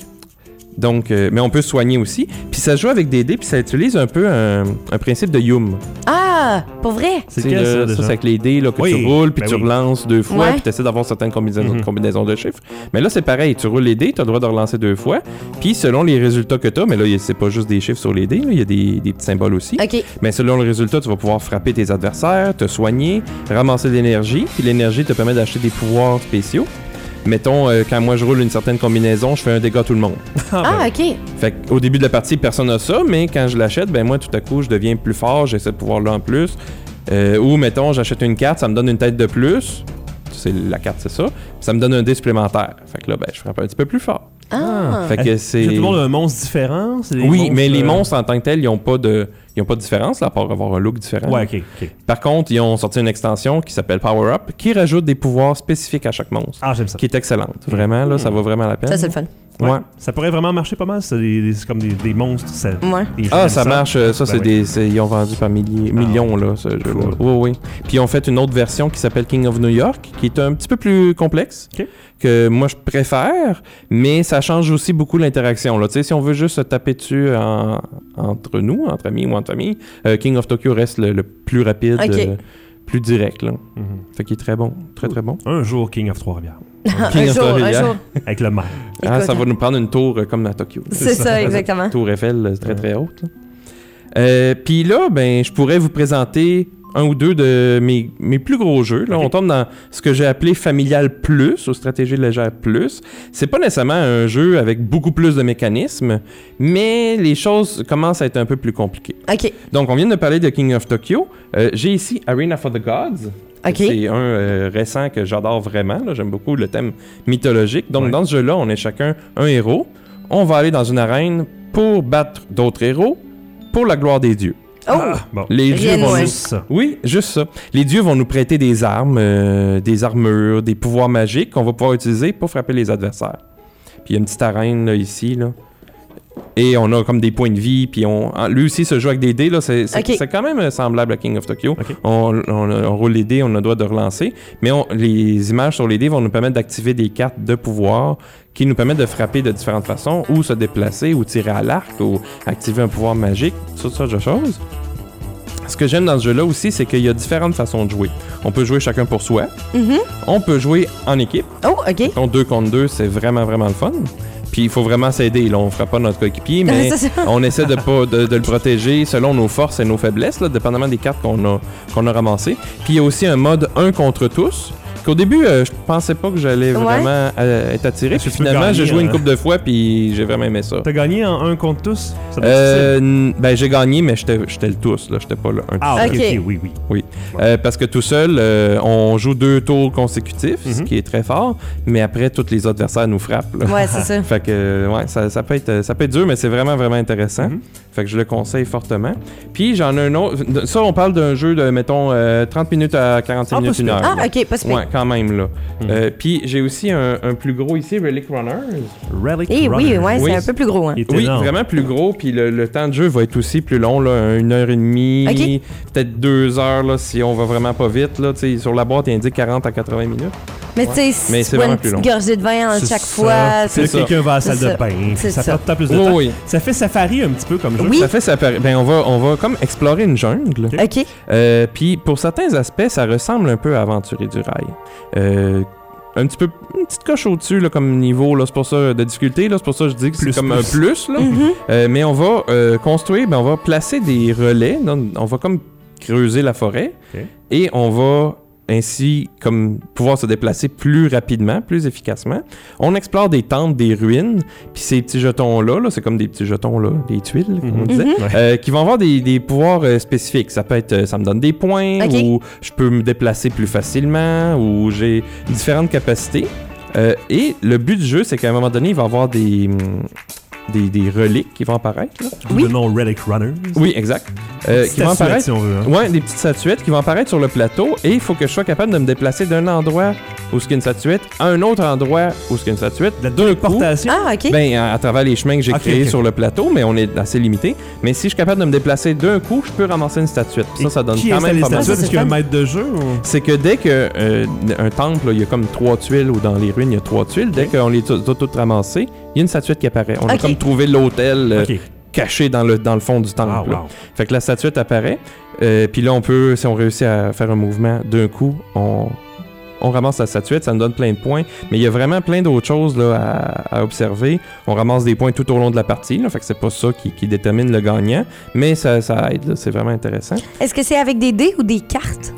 Donc, mais on peut se soigner aussi. Puis ça se joue avec des dés, puis ça utilise un peu un principe de Yum. Ah, pour vrai? C'est quel, ça, déjà? Ça, c'est avec les dés là, que tu roules, puis tu relances 2 fois, puis tu essaies d'avoir certaines combinaisons de chiffres. Mais là, c'est pareil. Tu roules les dés, tu as le droit de relancer 2 fois. Puis selon les résultats que tu as, mais là, c'est pas juste des chiffres sur les dés, il y a des petits symboles aussi. OK. Mais selon le résultat, tu vas pouvoir frapper tes adversaires, te soigner, ramasser de l'énergie. Puis l'énergie te permet d'acheter des pouvoirs spéciaux. Mettons, quand moi je roule une certaine combinaison, je fais un dégât à tout le monde. OK. Fait qu'au début de la partie, personne n'a ça, mais quand je l'achète, ben moi, tout à coup, je deviens plus fort, j'ai ce pouvoir-là en plus. Ou, mettons, j'achète une carte, ça me donne une tête de plus. La carte, c'est ça. Ça me donne un dé supplémentaire. Fait que là, ben, je frappe un petit peu plus fort. Fait que c'est... Tout le monde a un monstre différent? Oui, mais les monstres en tant que tels, ils n'ont pas de différence, là, à part avoir un look différent. Ouais, OK. Par contre, ils ont sorti une extension qui s'appelle Power Up, qui rajoute des pouvoirs spécifiques à chaque monstre. Ah, j'aime ça. Qui est excellente. Vraiment, là, ça vaut vraiment la peine. Ça, c'est le fun. Ouais. Ça pourrait vraiment marcher pas mal, c'est comme des monstres. Ça marche. Ça, ils ont vendu par millions, là, ce jeu-là. Cool. Oui. Puis ils ont fait une autre version qui s'appelle King of New York, qui est un petit peu plus complexe, que moi, je préfère, mais ça change aussi beaucoup l'interaction. Là. Tu sais, si on veut juste se taper dessus entre nous, entre amis ou entre famille, King of Tokyo reste le plus rapide, plus direct. Là. Fait qu'il est très bon. Très, très bon. Un jour, King of Trois-Rivières. King of Trois-Rivières. Avec le maire. Ça va nous prendre une tour comme à Tokyo. C'est ça, exactement. Tour Eiffel, très, très haute. Puis là, ben, je pourrais vous présenter un ou deux de mes plus gros jeux. Là, on tombe dans ce que j'ai appelé Familial Plus, ou Stratégie légère Plus. C'est pas nécessairement un jeu avec beaucoup plus de mécanismes, mais les choses commencent à être un peu plus compliquées. OK. Donc, on vient de parler de King of Tokyo. J'ai ici Arena for the Gods. Okay. C'est un récent que j'adore vraiment. Là. J'aime beaucoup le thème mythologique. Donc, dans ce jeu-là, on est chacun un héros. On va aller dans une arène pour battre d'autres héros pour la gloire des dieux. Bon. Les dieux vont juste ça. Oui, juste ça. Les dieux vont nous prêter des armes, des armures, des pouvoirs magiques qu'on va pouvoir utiliser pour frapper les adversaires. Puis il y a une petite arène là, ici, là. Et on a comme des points de vie, puis lui aussi se joue avec des dés, là, c'est quand même semblable à King of Tokyo. On roule les dés, on a le droit de relancer, mais les images sur les dés vont nous permettre d'activer des cartes de pouvoir qui nous permettent de frapper de différentes façons, ou se déplacer, ou tirer à l'arc, ou activer un pouvoir magique, toutes sortes de choses. Ce que j'aime dans ce jeu-là aussi, c'est qu'il y a différentes façons de jouer. On peut jouer chacun pour soi. On peut jouer en équipe. Donc 2 contre 2, c'est vraiment, vraiment le fun. Puis il faut vraiment s'aider. Là, on ne fera pas notre coéquipier, mais on essaie de le protéger selon nos forces et nos faiblesses, là, dépendamment des cartes qu'on a ramassées. Puis il y a aussi un mode 1 contre tous, Qu'au début, je pensais pas que j'allais vraiment être attiré. Puis finalement, j'ai joué une couple de fois, puis j'ai vraiment aimé ça. T'as gagné en un contre tous? Ben, j'ai gagné, mais j'étais le tous, là. J'étais pas le un. Ah, ok, oui. Oui. Parce que tout seul, on joue 2 tours consécutifs, ce qui est très fort, mais après, tous les adversaires nous frappent. Là. Ouais, c'est ça. Fait que, ça peut être dur, mais c'est vraiment, vraiment intéressant. Fait que je le conseille fortement. Puis, j'en ai un autre. Ça, on parle d'un jeu de, mettons, 30 minutes à 45 minutes, 1 heure. Ah, ok, pas super. Ouais, quand même, là. Puis, j'ai aussi un plus gros ici, Relic Runners. Oui, c'est un peu plus gros. Hein. Oui, vraiment plus gros. Puis, le temps de jeu va être aussi plus long, là, 1h30, peut-être 2 heures, là, si on va vraiment pas vite. Là, sur la boîte, il indique 40 à 80 minutes. Mais tu sais, c'est une petite gorgée de vin chaque fois. C'est ça. Quelqu'un va à la salle de bain. Ça fait tout plus de temps. Oui. Ça fait safari un petit peu comme jeu. Oui. Ça fait safari. Ben, on va comme explorer une jungle. OK. Puis, pour certains aspects, ça ressemble un peu à Aventurier du Rail. Un petit peu, une petite coche au-dessus là, comme niveau, là, c'est pour ça de difficulté, là, c'est pour ça que je dis que c'est comme un plus. Là. Mais on va construire, on va placer des relais, donc, on va comme creuser la forêt et on va ainsi comme pouvoir se déplacer plus rapidement, plus efficacement. On explore des temples, des ruines, puis ces petits jetons-là, c'est comme des petits jetons, là, des tuiles, comme on disait, qui vont avoir des pouvoirs spécifiques. Ça peut être, ça me donne des points, ou je peux me déplacer plus facilement, ou j'ai différentes capacités. Et le but du jeu, c'est qu'à un moment donné, il va y avoir des reliques qui vont apparaître. Là. Le nom Relic Runners. Oui, exact. Qui vont apparaître. Si on veut, hein. Ouais, des petites statuettes qui vont apparaître sur le plateau et il faut que je sois capable de me déplacer d'un endroit où il y a une statuette à un autre endroit où il y a une statuette. La téléportation? Ah, OK. Ben, à travers les chemins que j'ai créés sur le plateau, mais on est assez limité. Mais si je suis capable de me déplacer d'un coup, je peux ramasser une statuette. Puis ça donne quand même pas mal. Est-ce qu'il y a un maître de jeu? Ou? C'est que dès que un temple, il y a comme 3 tuiles, ou dans les ruines, il y a 3 tuiles, dès qu'on les a toutes ramassées, il y a une statuette qui apparaît. On a comme trouvé l'hôtel caché dans le fond du temple. Ah, wow. Fait que la statuette apparaît. Puis là, si on réussit à faire un mouvement d'un coup, on ramasse la statuette, ça nous donne plein de points. Mais il y a vraiment plein d'autres choses là, à observer. On ramasse des points tout au long de la partie. Là, fait que c'est pas ça qui détermine le gagnant. Mais ça aide. Là, c'est vraiment intéressant. Est-ce que c'est avec des dés ou des cartes?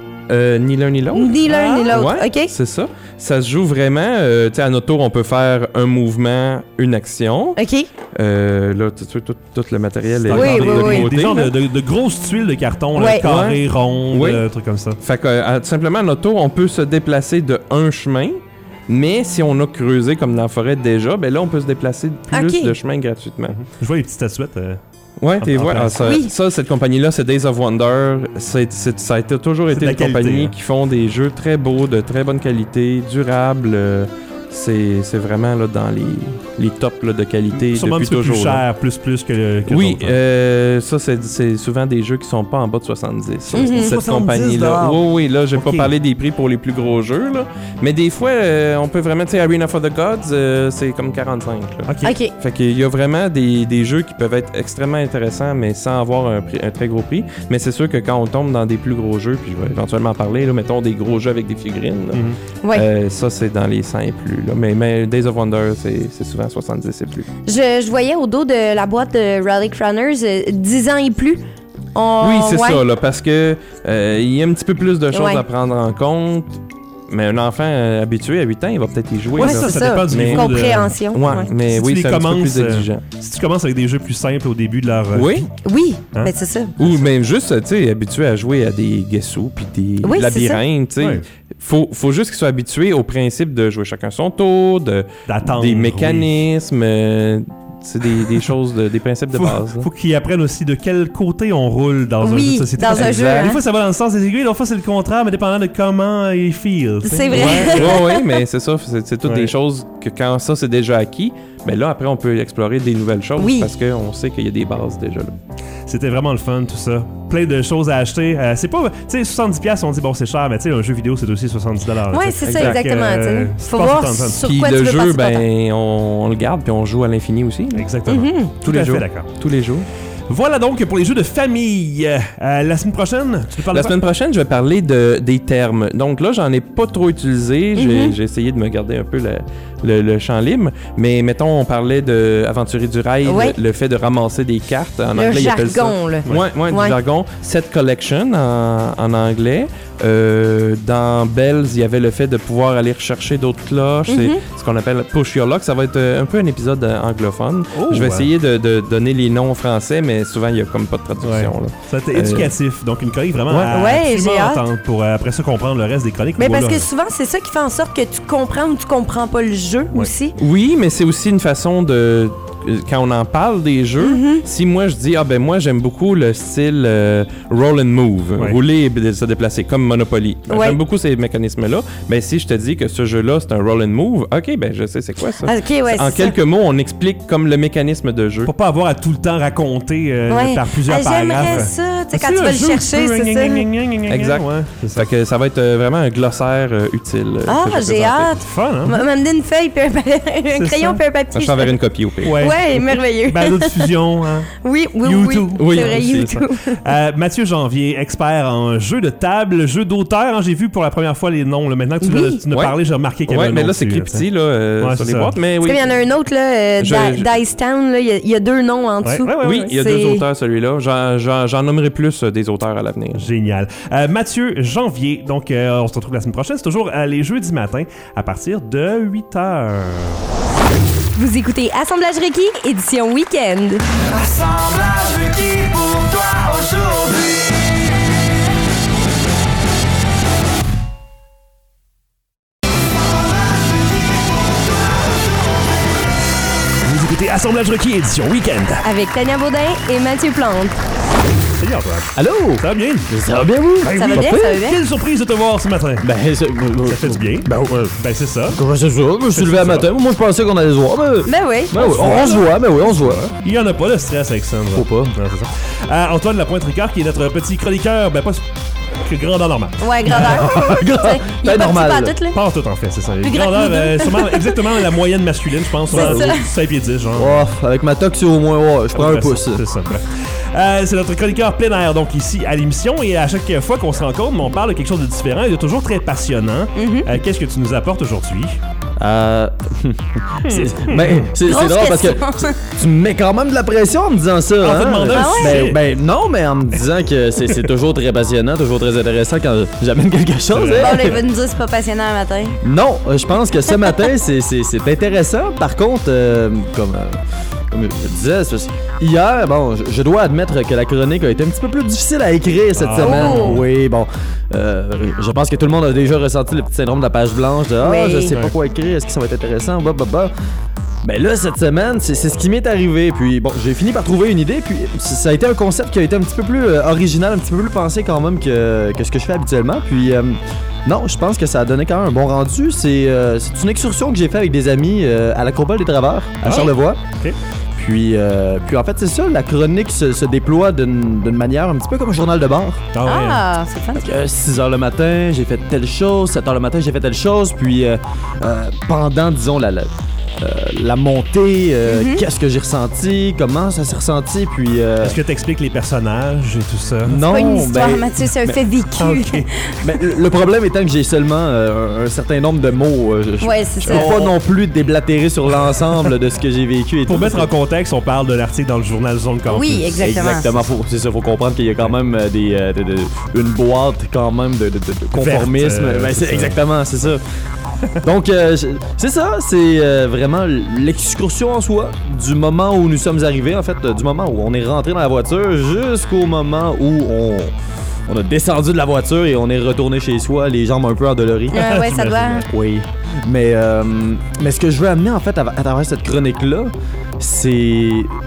Ni l'un ni l'autre. Ni l'un ni l'autre, ouais, OK. C'est ça. Ça se joue vraiment. Tu sais, à notre tour, on peut faire un mouvement, une action. OK. Là, tout le matériel est oui. Des genres de grosses tuiles de carton, carrées, rondes, trucs comme ça. Fait que, tout simplement, à notre tour, on peut se déplacer de un chemin. Mais si on a creusé comme dans la forêt déjà, ben là, on peut se déplacer plus de chemin gratuitement. Je vois les petites statuettes. Ouais, tu vois. Ça, cette compagnie-là, c'est Days of Wonder. Ça a toujours été une compagnie qui font des jeux très beaux, de très bonne qualité, durables. C'est vraiment là, dans les tops là, de qualité sûrement depuis toujours. Plus cher, plus que oui, ça, c'est souvent des jeux qui sont pas en bas de 70. Cette compagnie-là. Oui, là, j'ai pas parlé des prix pour les plus gros jeux, là. Mais des fois, on peut vraiment, tu sais, Arena for the Gods, c'est comme 45. Là. OK. Fait qu'il y a vraiment des jeux qui peuvent être extrêmement intéressants, mais sans avoir un très gros prix. Mais c'est sûr que quand on tombe dans des plus gros jeux, puis je vais éventuellement parler, là, mettons des gros jeux avec des figurines, là, ça, c'est dans les 100 et plus. Là. Mais Days of Wonder, c'est souvent 70 et plus. Je voyais au dos de la boîte de Relic Runners 10 ans et plus. Oui, c'est ça, là, parce que il y a un petit peu plus de choses à prendre en compte. Mais un enfant habitué à 8 ans, il va peut-être y jouer. Oui, ça dépend du niveau compréhension. Mais si c'est un petit peu plus exigeant. Si tu commences avec des jeux plus simples au début de leur Oui, mais c'est ça. Ou même juste, tu sais, habitué à jouer à des guessous puis des labyrinthes, tu sais. Faut juste qu'ils soient habitués au principe de jouer chacun son tour, des mécanismes... C'est des choses, des principes de base. Faut qu'ils apprennent aussi de quel côté on roule dans un jeu de société. Dans un jeu. Des fois, ça va dans le sens des aiguilles, d'autres fois, c'est le contraire, mais dépendant de comment ils feel. C'est vrai. Oui, mais c'est ça. C'est toutes des choses que quand ça, c'est déjà acquis, mais là, après, on peut explorer des nouvelles choses parce qu'on sait qu'il y a des bases déjà là. C'était vraiment le fun, tout ça. Plein de choses à acheter. C'est pas, tu sais, 70$, on dit, bon, c'est cher, mais tu sais, un jeu vidéo, c'est aussi 70$. Oui, c'est ça, exactement. Faut voir sur puis quoi le tu veux jeu, passer on le garde, puis on joue à l'infini aussi. Exactement. Tous les jours. D'accord. Tous les jours. Voilà donc pour les jeux de famille. La semaine prochaine, tu peux parler La semaine prochaine, je vais parler des termes. Donc là, j'en ai pas trop utilisé. J'ai essayé de me garder un peu le champ libre. Mais mettons, on parlait de Aventurier du Rail, le fait de ramasser des cartes. En anglais, ils appellent ça. Le jargon, là. Du jargon. Set collection en anglais. Dans Bells, il y avait le fait de pouvoir aller rechercher d'autres cloches. C'est ce qu'on appelle Push Your Luck. Ça va être un peu un épisode anglophone. Je vais essayer de donner les noms en français, mais souvent, il n'y a comme pas de traduction. Là. Ça va être éducatif. Donc, une chronique vraiment j'ai hâte. pour après ça comprendre le reste des chroniques. Mais parce que souvent, c'est ça qui fait en sorte que tu comprends ou tu comprends pas le jeu aussi. Oui, mais c'est aussi une façon de... Quand on en parle des jeux, si moi je dis moi j'aime beaucoup le style roll and move, rouler et se déplacer comme Monopoly. J'aime beaucoup ces mécanismes-là. Si je te dis que ce jeu-là c'est un roll and move, ok, je sais c'est quoi ça. En quelques mots, on explique comme le mécanisme de jeu. Pour pas avoir à tout le temps raconter par plusieurs paragraphes. J'aimerais ça, tu sais, quand tu vas le chercher, c'est ça. Exact. Fait que ça va être vraiment un glossaire utile. J'ai hâte. Fun, hein? M'amener une feuille, un crayon, puis un papier. Je t'enverrai une copie au pire. Ouais, merveilleux. Balado diffusion, hein? Oui. YouTube. Oui, c'est vrai, YouTube. Mathieu Janvier, expert en jeux de table, jeux d'auteur. Hein, j'ai vu pour la première fois les noms. Là. Maintenant que tu nous as parlé, j'ai remarqué qu'il y avait un mais nom là, c'est écrit petit sur les boîtes. Mais oui. Il y en a un autre, là, Dice Town, il y a 2 noms en dessous. Oui, il y a 2 auteurs, celui-là. J'en nommerai plus des auteurs à l'avenir. Génial. Mathieu Janvier, donc on se retrouve la semaine prochaine. C'est toujours les jeudis matin à partir de 8h. Vous écoutez Assemblage Requis, édition week-end. Assemblage Requis pour toi aujourd'hui. Vous écoutez Assemblage Requis, édition week-end. Avec Tania Baudin et Mathieu Plante. Salut Antoine. Allô? Ça va bien? Ça va bien, vous? Ben, Ça va bien? Quelle surprise de te voir ce matin. Ça fait du bien. Ben c'est ça. Comment c'est ça? Je me suis levé à matin. Moi, je pensais qu'on allait se voir. Ben oui. On se voit, on se voit. Il y en a pas de stress avec ça. Faut pas. Non, c'est ça. Antoine Lapointe-Ricard, qui est notre petit chroniqueur, pas grandeur normale. Ouais, grandeur. Il est normal. pas tout, là. Pas en tout, en fait, c'est ça. Plus Grandeur, grand sûrement exactement la moyenne masculine, je pense. 5 pieds 10, genre. Avec ma toque, c'est au moins, je prends un pouce. C'est ça. C'est notre chroniqueur plein air, donc ici à l'émission, et à chaque fois qu'on se rencontre, on parle de quelque chose de différent et de toujours très passionnant. Qu'est-ce que tu nous apportes aujourd'hui? C'est drôle parce que tu me mets quand même de la pression en me disant ça. Non, mais en me disant que c'est toujours très passionnant, toujours très intéressant quand j'amène quelque chose. Bon, il va nous dire que c'est pas passionnant le matin. Non, je pense que ce matin, c'est intéressant. Par contre, comme je disais, hier, je dois admettre que la chronique a été un petit peu plus difficile à écrire cette semaine. Oui, je pense que tout le monde a déjà ressenti le petit syndrome de la page blanche. Je sais pas quoi écrire, est-ce que ça va être intéressant? Ben là, cette semaine, c'est ce qui m'est arrivé. Puis j'ai fini par trouver une idée. Puis ça a été un concept qui a été un petit peu plus original, un petit peu plus pensé quand même que ce que je fais habituellement. Puis non, je pense que ça a donné quand même un bon rendu. C'est une excursion que j'ai fait avec des amis à l'Acropole des Traveurs, à Charlevoix. Okay. Puis en fait, c'est ça, la chronique se déploie d'une manière un petit peu comme un journal de bord. C'est fun. 6h le matin, j'ai fait telle chose, 7h le matin, j'ai fait telle chose, puis pendant, disons, la montée, qu'est-ce que j'ai ressenti, comment ça s'est ressenti, puis... Est-ce que tu expliques les personnages et tout ça? Non, c'est pas une histoire, Mathieu, c'est un fait vécu. Okay. Mais le problème étant que j'ai seulement un certain nombre de mots, je peux pas non plus déblatérer sur l'ensemble de ce que j'ai vécu. Et pour mettre en contexte, on parle de l'article dans le journal Zone Campus. Oui, exactement. C'est ça, faut comprendre qu'il y a quand même une boîte quand même de conformisme. Exactement, c'est ça. Donc, c'est ça, c'est vraiment l'excursion en soi, du moment où nous sommes arrivés, en fait, du moment où on est rentré dans la voiture jusqu'au moment où on a descendu de la voiture et on est retourné chez soi, les jambes un peu endolories. Ouais, ça doit. Oui, mais ce que je veux amener, en fait, à travers cette chronique-là, c'est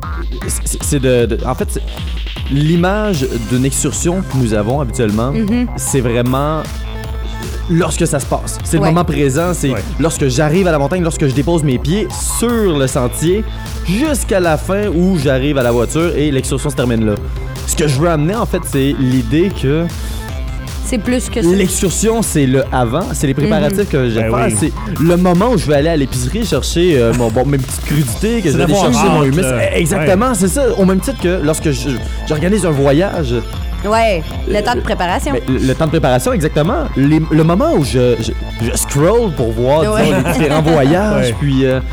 en fait, l'image d'une excursion que nous avons habituellement, c'est vraiment... lorsque ça se passe. C'est le moment présent, c'est lorsque j'arrive à la montagne, lorsque je dépose mes pieds sur le sentier, jusqu'à la fin où j'arrive à la voiture et l'excursion se termine là. Ce que je veux amener, en fait, c'est l'idée que... c'est plus que ça. L'excursion, c'est le avant, c'est les préparatifs que j'ai à faire. C'est le moment où je vais aller à l'épicerie chercher mes petites crudités, que je vais aller chercher mon humus. Exactement, c'est ça. Au même titre que lorsque j'organise un voyage... Ouais, le temps de préparation. Le temps de préparation, exactement. Le moment où je scroll pour voir les différents voyages, puis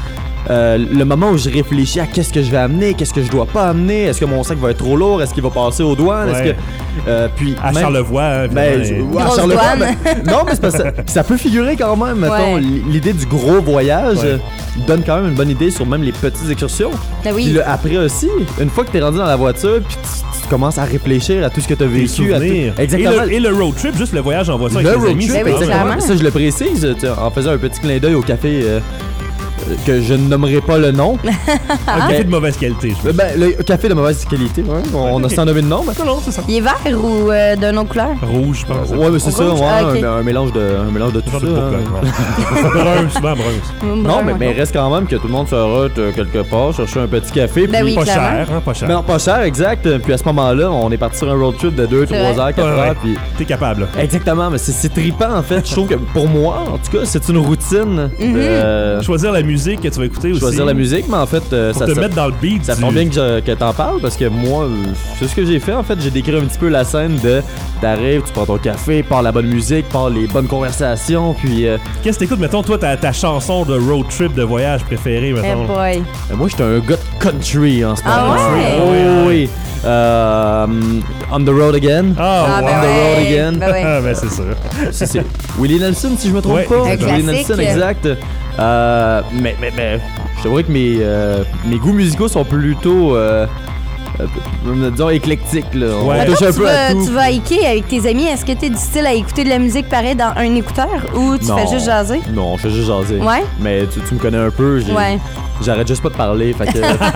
le moment où je réfléchis à qu'est-ce que je vais amener, qu'est-ce que je dois pas amener, est-ce que mon sac va être trop lourd, est-ce qu'il va passer aux douanes, est-ce que puis à même, Charlevoix, hein, à Charlevoix, non, mais c'est parce que ça peut figurer quand même, mettons, l'idée du gros voyage donne quand même une bonne idée sur même les petites excursions. Ben oui. Puis là, après aussi, une fois que t'es rendu dans la voiture, puis tu commences à réfléchir à tout ce que t'as vécu, à tout... Exactement. Et le road trip, juste le voyage en voiture avec tes amis, c'est exactement. Ça, je le précise, en faisant un petit clin d'œil au café que je ne nommerai pas le nom. Un café de mauvaise qualité, je pense. Le café de mauvaise qualité, on a sans nommer de nom. Non, c'est ça. Il est vert ou d'une autre couleur? Rouge, je pense. Ouais, mais c'est ça, Okay. un mélange de tout ça. Brun, souvent brun. Non, mais reste quand même que tout le monde se rate quelque part, chercher un petit café. Ben oui, pas clairement. cher, hein, pas cher. Non, pas cher, exact. Puis à ce moment-là, on est parti sur un road trip de 2, 3 heures, 4 heures. Puis... T'es capable. Exactement, mais c'est trippant en fait. Je trouve que pour moi, en tout cas, c'est une routine. Choisir la musique que tu vas écouter aussi. Choisir la musique, mais en fait, pour te mettre dans le beat. Ça tombe bien que t'en parles parce que moi, c'est ce que j'ai fait en fait. J'ai décrit un petit peu la scène de t'arrives, tu prends ton café, parles la bonne musique, parles les bonnes conversations, puis. Qu'est-ce que t'écoutes, mettons, toi, ta chanson de road trip de voyage préférée, mettons? Moi, j'étais un gars de country en ce moment. Ah ouais? Oh, oui. On the road again. Ah, ben On the road again. Ah, ben c'est sûr. C'est Willie Nelson, si je me trompe pas. Un Willie classique. Nelson, exact. Mais je t'avoue que mes goûts musicaux sont plutôt disons éclectiques là. On Ouais. touche un peu à tout. Tu vas hiker avec tes amis, est-ce que t'es du style à écouter de la musique pareil dans un écouteur ou tu fais juste jaser? Non, je fais juste jaser. Ouais? Mais tu me connais un peu, j'arrête juste pas de parler, fait que...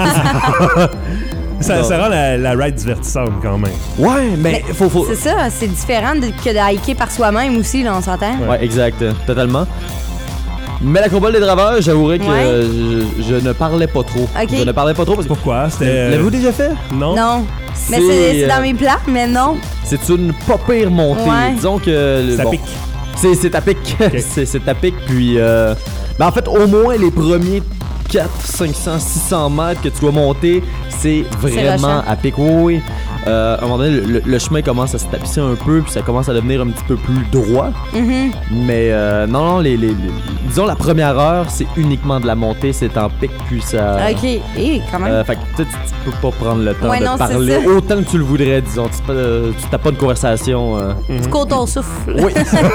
Ça rend la ride divertissante quand même. Ouais, mais faut... C'est ça, c'est différent que de hiker par soi-même aussi, là, on s'entend? Ouais, exact, totalement. Mais la Cobalt des Draveurs, j'avouerais que je ne parlais pas trop. Okay. Je ne parlais pas trop parce que... Pourquoi? C'était... L'avez-vous déjà fait? Non. Non. Mais c'est dans mes plans, mais non. C'est une pas pire montée. Ouais. Disons que... Ça pique. C'est à pic. Okay. c'est à pic, puis... Ben en fait, au moins les premiers 400, 500, 600 mètres que tu dois monter, c'est vraiment à pic. Oui. À un moment donné, le chemin commence à se tapisser un peu, puis ça commence à devenir un petit peu plus droit. Mais non, disons la première heure, c'est uniquement de la montée, c'est en pic, puis ça... OK. Et quand même. Fait que tu peux pas prendre le temps non, de parler autant que tu le voudrais, disons. Tu t'as pas de conversation. Tu cours ton souffle. Oui.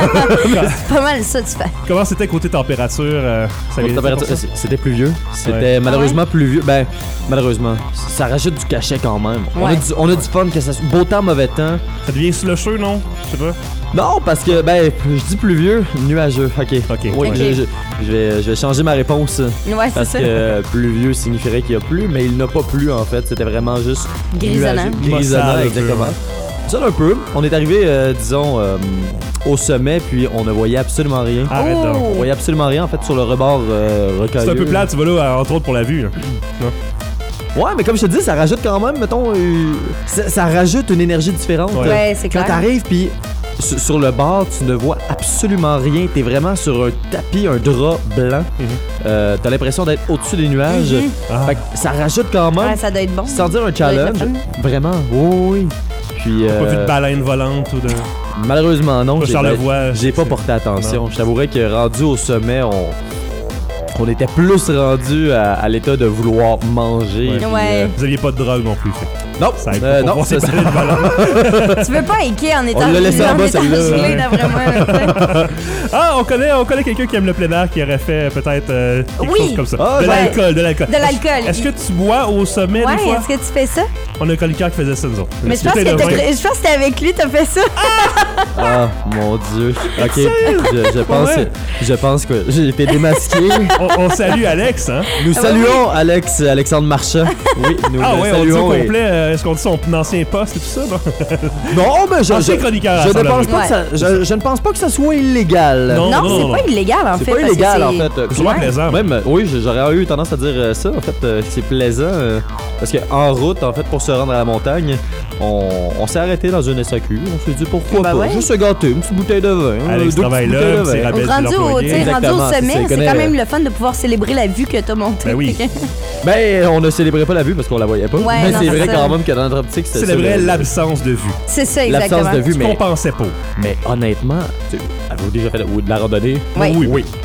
C'est pas mal ça, tu fais. Comment c'était côté température? C'était pluvieux. C'était malheureusement pluvieux. Ben, malheureusement. Ça rajoute du cachet quand même. Ouais. On a du fun, que ça soit beau temps, mauvais temps. Ça devient slusheux, non? Je sais pas. Non, parce que, je dis pluvieux, nuageux. OK. Oui, Ok. je vais changer ma réponse. Ouais, c'est Parce ça. que pluvieux signifierait qu'il y a plu, mais il n'a pas plu en fait. C'était vraiment juste Grisonnant. nuageux. Grisonnant, Maussade un peu, exactement. ouais. Ça un peu. On est arrivé, disons, au sommet, puis on ne voyait absolument rien. Arrête donc. On voyait absolument rien en fait sur le rebord rocailleux. C'est un peu plat, tu vas là, entre autres, pour la vue. Là. Non? Ouais, mais comme je te dis, ça rajoute quand même, mettons, ça rajoute une énergie différente. Ouais, c'est Quand clair. t'arrives, puis sur le bord, tu ne vois absolument rien. T'es vraiment sur un tapis, un drap blanc. T'as l'impression d'être au-dessus des nuages. Fait que ça rajoute quand même, Ouais, ça doit être bon. sans dire un Ça doit être challenge. le Vraiment, oui. Puis, Pas vu de baleine volante ou de... malheureusement, non. Pas Charlevoix. J'ai pas porté attention. Non. Je t'avouerais que rendu au sommet, on était plus rendu à l'état de vouloir manger. puis, Ouais. Vous aviez pas de drogue non plus. Fait. Non, Ça aide pas pour non, voir c'est ces ça. baleines volantes. Tu veux pas hiker en étant l'a laissé en bas, étant celui-là. gelé, d'après moi. là, tu sais. Ah, on connaît quelqu'un qui aime le plein air qui aurait fait peut-être quelque Oui. chose comme ça. Ah, de ouais. l'alcool. De l'alcool. Est-ce que tu bois au sommet Ouais, des fois? est-ce que tu fais ça? On a un chroniqueur qui faisait ça, nous autres. Mais je pense Bouteille de vin. que c'était avec lui, t'as fait ça. Ah, mon Dieu. Ok, je pense que j'ai été démasqué. On salue Alex, hein? Nous saluons Alexandre Marchand. Oui, nous Ah le ouais, on dit au saluons. complet. Est-ce qu'on dit son ancien poste et tout ça? Non? Non, mais Ancien chroniqueur à je ne Assemblage. pense pas que ça, je ne pense pas que ça soit illégal. Non. Non, c'est pas illégal en C'est fait. pas parce que illégal en c'est- fait. C'est vraiment plaisant. Même, oui, j'aurais eu tendance à dire ça. En fait, c'est plaisant parce qu'en route, en fait, pour se rendre à la montagne, on s'est arrêté dans une SAQ. On s'est dit pourquoi Ben pas, ouais. juste se gâter, une petite bouteille de vin. Alex deux travaille petites là, bouteilles de c'est vin. rabais de Rendu au l'employé. sommet, Exactement, c'est connais- quand même le fun de pouvoir célébrer la vue que t'as montée. Ben oui. Ben, on ne célébrait pas la vue parce qu'on la voyait pas. Ouais, mais non, c'est c'est vrai ça. quand même que dans notre optique, c'était C'est vrai ça, l'absence de vue. C'est ça, exactement. l'absence de vue, Ce mais qu'on pensait pas. honnêtement, avez-vous déjà fait de la randonnée? Oui. Oui.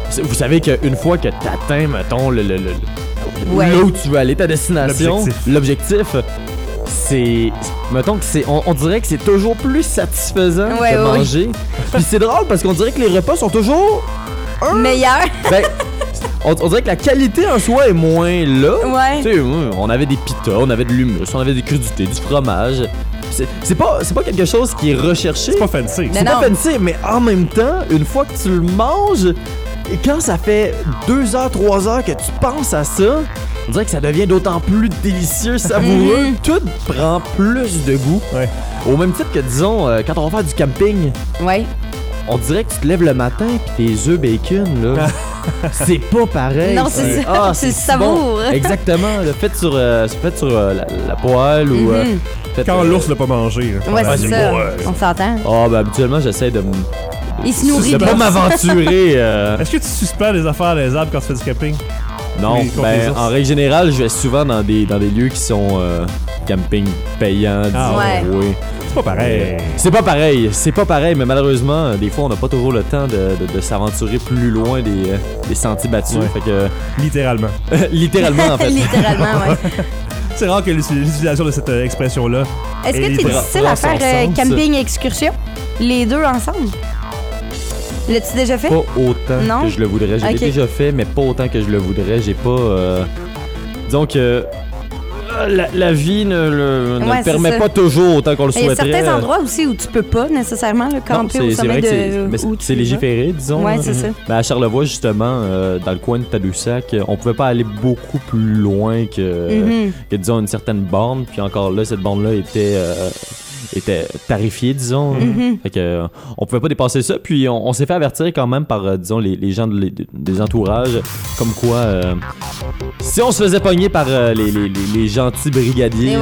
Vous savez qu'une fois que t'atteins, mettons, là où tu veux aller, ta destination, l'objectif, c'est... Mettons que c'est... On dirait que c'est toujours plus satisfaisant de manger. Puis c'est drôle parce qu'on dirait que les repas sont toujours... meilleurs. Ben, on dirait que la qualité en soi est moins là. Ouais. Tu sais, on avait des pitas, on avait de l'humus, on avait des crudités, du fromage. C'est pas quelque chose qui est recherché. C'est pas fancy. C'est pas fancy, mais en même temps, une fois que tu le manges, et quand ça fait 2 heures, 3 heures que tu penses à ça, on dirait que ça devient d'autant plus délicieux, savoureux. Tout prend plus de goût. Ouais. Au même titre que, disons, quand on va faire du camping. Ouais. On dirait que tu te lèves le matin pis tes œufs bacon, là, c'est pas pareil. Non, c'est ça. Ah, c'est savour. Bon. Exactement. Fait sur la poêle ou... Quand l'ours l'a pas mangé. Ouais, c'est ça. On s'entend. Ah, ben habituellement, j'essaie de Il se nourrit de pas m'aventurer. Est-ce que tu suspends les affaires des arbres quand tu fais du camping? Non, en règle générale, je vais souvent dans des lieux qui sont camping payants, disons. Oui. C'est pas pareil. C'est pas pareil, mais malheureusement, des fois, on n'a pas toujours le temps de s'aventurer plus loin des sentiers battus. Ouais. Fait que... Littéralement. Littéralement, en fait. Littéralement, ouais. C'est rare que l'utilisation de cette expression-là. Est-ce que t'es difficile à faire camping-excursion? Les deux ensemble? L'as-tu déjà fait? Pas autant que je le voudrais. J'ai déjà fait, mais pas autant que je le voudrais. J'ai pas... Disons que... La vie ne le permet pas toujours autant qu'on le souhaiterait. Il y a certains endroits aussi où tu peux pas nécessairement camper au sommet de... C'est légiféré, disons. Ouais, c'est ça. Ben, à Charlevoix, justement, dans le coin de Tadoussac, on pouvait pas aller beaucoup plus loin que disons, une certaine borne. Puis encore là, cette borne-là était tarifiée, disons. Fait que on pouvait pas dépasser ça. Puis on s'est fait avertir quand même par, disons, les gens des entourages, comme quoi si on se faisait pogner par les gentils brigadiers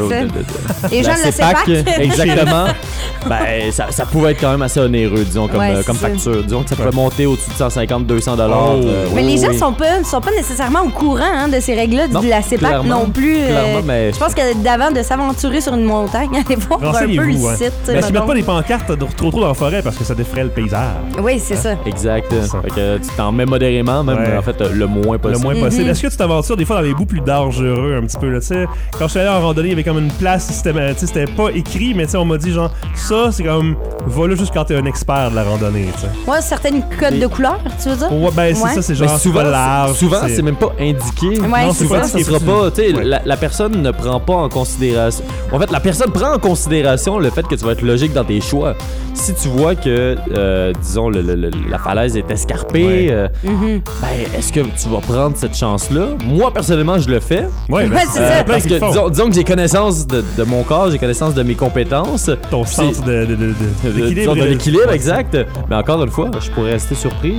les gens de la CEPAC, exactement, ben ça pouvait être quand même assez onéreux, disons, comme facture. Disons que ça pouvait monter au-dessus de 150-200 $. Mais les gens sont pas nécessairement au courant de ces règles-là de la CEPAC non plus. Mais je pense que d'avant de s'aventurer sur une montagne, aller voir un peu le site. Mais s'ils mettent pas des pancartes trop dans la forêt parce que ça défraie le paysage. Oui, c'est ça. Exact. Fait que tu t'en mets modérément, même en fait le moins possible. Le moins possible. Est-ce que tu t'aventures des fois dans les bouts plus dangereux un petit peu là, tu sais? Quand je suis allé en randonnée, il y avait comme une place, c'était pas écrit, mais tu sais, on m'a dit genre ça, c'est comme va là juste quand t'es un expert de la randonnée, tu sais. Ouais, certaines codes de couleurs, tu veux dire? Ouais, ben c'est ça, c'est genre souvent large. Souvent, c'est même pas indiqué. Ouais, non, souvent, ça sera pas, tu sais, la personne ne prend pas en considération. En fait, la personne prend en considération le fait que tu vas être logique dans tes choix. Si tu vois que, disons, la falaise est escarpée, ben, est-ce que tu vas prendre cette chance-là? Moi, personnellement, je le fais. Ouais, c'est ça. Parce que, disons que j'ai connaissance de mon corps, j'ai connaissance de mes compétences. Ton sens de l'équilibre, exact. Mais encore une fois, je pourrais rester surpris.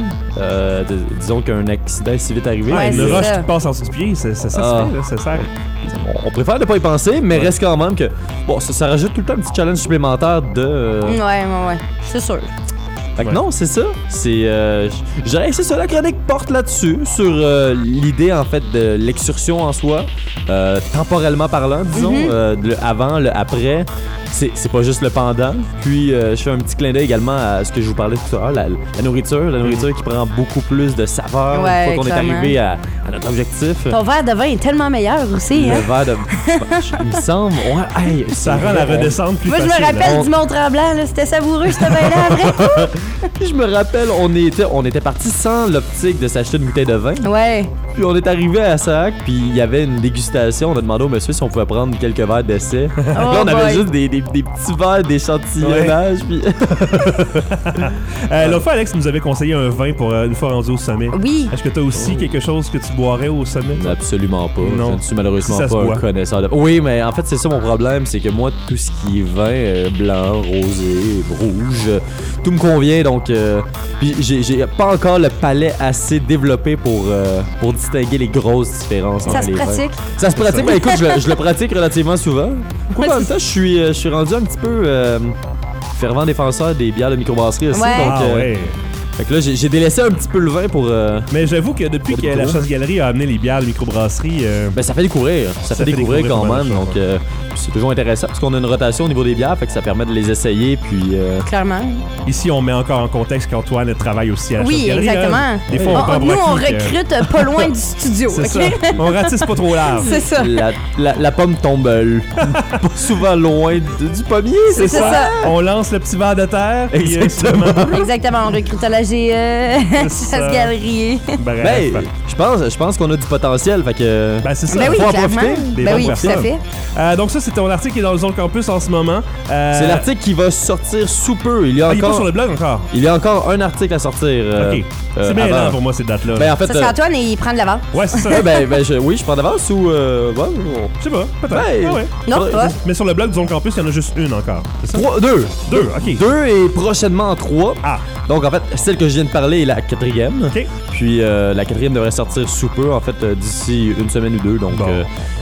Disons qu'un accident est si vite arrivé. Ouais, le rush qui passe en dessous du pied, c'est ça, c'est ça. On préfère ne pas y penser, mais reste quand même que bon, ça rajoute tout le temps un petit challenge supplémentaire de... Ouais, c'est sûr. Fait que non, c'est ça. C'est, je dirais que c'est ça, la chronique porte là-dessus, sur l'idée, en fait, de l'excursion en soi, temporellement parlant, disons, le avant, le après. C'est pas juste le pendant. Puis, je fais un petit clin d'œil également à ce que je vous parlais tout à l'heure, la nourriture. La nourriture qui prend beaucoup plus de saveur une fois qu'on est arrivé à notre objectif. Ton verre de vin est tellement meilleur aussi. Le verre de... il me semble... Ouais, hey, ça rend la redescente plus facile. Moi, je me rappelle du Mont-Tremblant. C'était savoureux, ce vin-là, après. Puis je me rappelle, on était partis sans l'optique de s'acheter une bouteille de vin. Ouais. Puis on est arrivé à Sac, puis il y avait une dégustation. On a demandé au monsieur si on pouvait prendre quelques verres d'essai. Là, on avait juste des petits verres d'échantillonnage. Puis... L'autre fois, Alex nous avait conseillé un vin pour une fois rendu au sommet. Oui. Est-ce que tu as aussi quelque chose que tu boirais au sommet? Absolument pas. Non. Je ne suis malheureusement pas un connaisseur de... Oui, mais en fait, c'est ça mon problème. C'est que moi, tout ce qui est vin, blanc, rosé, rouge, tout me convient. Donc, puis j'ai pas encore le palais assez développé pour distinguer les grosses différences entre les vins. Ça se pratique. Ben écoute, je le pratique relativement souvent. En même temps, je suis rendu un petit peu fervent défenseur des bières de microbrasserie aussi. Ouais. Donc, Fait que là, j'ai délaissé un petit peu le vin pour... Mais j'avoue que depuis pour que le la micro. Chasse-Galerie a amené les bières, la microbrasserie... Ben, ça fait découvrir. Ça fait découvrir quand même. Donc, c'est toujours intéressant parce qu'on a une rotation au niveau des bières. Fait que ça permet de les essayer. Puis... Clairement. Ici, on met encore en contexte qu'Antoine travaille aussi à la Oui, Chasse-Galerie. exactement. Hein. Des fois, on prend Nous, on recrute pas loin du studio. C'est OK? ça. On ratisse pas trop large. C'est ça. La pomme tombe pas souvent loin du pommier, C'est C'est ça. ça. On lance le petit verre de terre. puis, Exactement. Exactement, on recrute à la Chasse-Galerie. Bref. Ben, je pense qu'on a du potentiel. Fait que... Ben, c'est ça. Ben oui, Faut en clairement. profiter. Des Ben bonnes oui, tout à personnes. fait. Donc ça, c'est ton article qui est dans le Zone Campus en ce moment. C'est l'article qui va sortir sous peu. Il y a Il est pas encore... sur le blog encore. Il y a encore un article à sortir. OK. C'est bien avant. lent pour moi, ces dates-là. Ben, en fait, Ça, c'est Antoine et il prend de l'avance. Ouais, c'est ça. oui, je prends d'avance ou. Bon, Je sais pas, peut-être. Ben, Ah ouais. Non, pas. Mais sur le blog du Zone Campus, il y en a juste une encore. C'est ça? Deux. Deux, OK. 2 et prochainement 3. Ah, Donc, en fait, celle que je viens de parler est la 4e. OK. Puis la 4e devrait sortir sous peu, en fait, d'ici une semaine ou deux. Donc, Bon.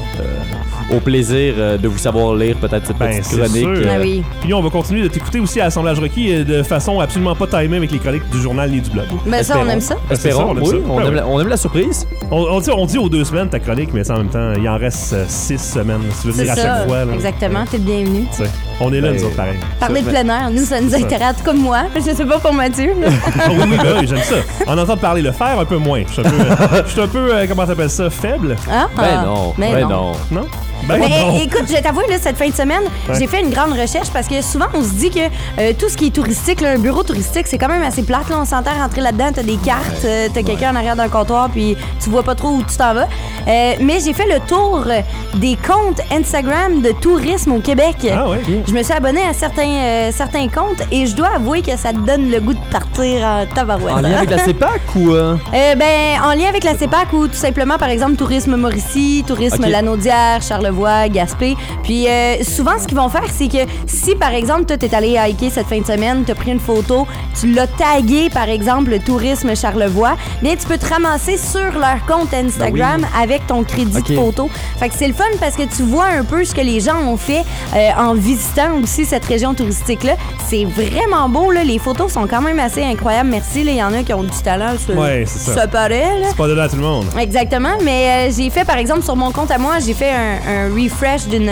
au plaisir de vous savoir lire peut-être cette Ben, petite c'est chronique. sûr. Ah oui. Puis on va continuer de t'écouter aussi à Assemblage Requis de façon absolument pas timée avec les chroniques du journal ni du blog. Ben ça, on aime ça. Ben, c'est ça, Espérons, on aime oui, ça. on Ben aime oui. on aime la surprise. On dit aux 2 semaines ta chronique, mais ça, en même temps, il en reste 6 semaines. Si tu veux C'est venir à ça. chaque fois. Là. Exactement, t'es le bienvenu. Tu sais, on est là, Ben, nous autres, pareil. Parler de plein air, nous, ça nous intéresse, tout comme moi. Je sais pas pour Mathieu. là. Ah oui, ben oui, j'aime ça. On entend parler le faire un peu moins. Je suis un peu, comment t'appelles ça, faible? Ah, Ben non. Non? Ben Mais non. écoute, je vais t'avouer, là, cette fin de semaine, Ouais. j'ai fait une grande recherche parce que souvent, on se dit que tout ce qui est touristique, là, un bureau touristique, c'est quand même assez plate. Là, on s'entend rentrer là-dedans, t'as des cartes, t'as quelqu'un en arrière d'un comptoir, puis tu vois pas trop où tu t'en vas. Mais j'ai fait le tour des comptes Instagram de tourisme au Québec. Ah ouais? Je me suis abonnée à certains comptes et je dois avouer que ça te donne le goût de partir en tabarouette. En lien avec la CEPAC ou. Ben, en lien avec la CEPAC ou tout simplement, par exemple, Tourisme Mauricie, Tourisme Ok. Lanaudière, Charlevoix, Gaspé. Puis souvent, ce qu'ils vont faire, c'est que si, par exemple, toi, t'es allé hiker cette fin de semaine, t'as pris une photo, tu l'as tagué, par exemple, le Tourisme Charlevoix, bien, tu peux te ramasser sur leur compte Instagram avec ton crédit Ok. de photo. Fait que c'est le fun parce que tu vois un peu ce que les gens ont fait en visitant aussi cette région touristique-là. C'est vraiment beau, là. Les photos sont quand même assez incroyables. Merci, là. Il y en a qui ont du talent. Ouais, c'est ça. Ça paraît, là. C'est pas donné à tout le monde. Exactement, mais j'ai fait, par exemple, sur mon compte à moi, j'ai fait un refresh d'une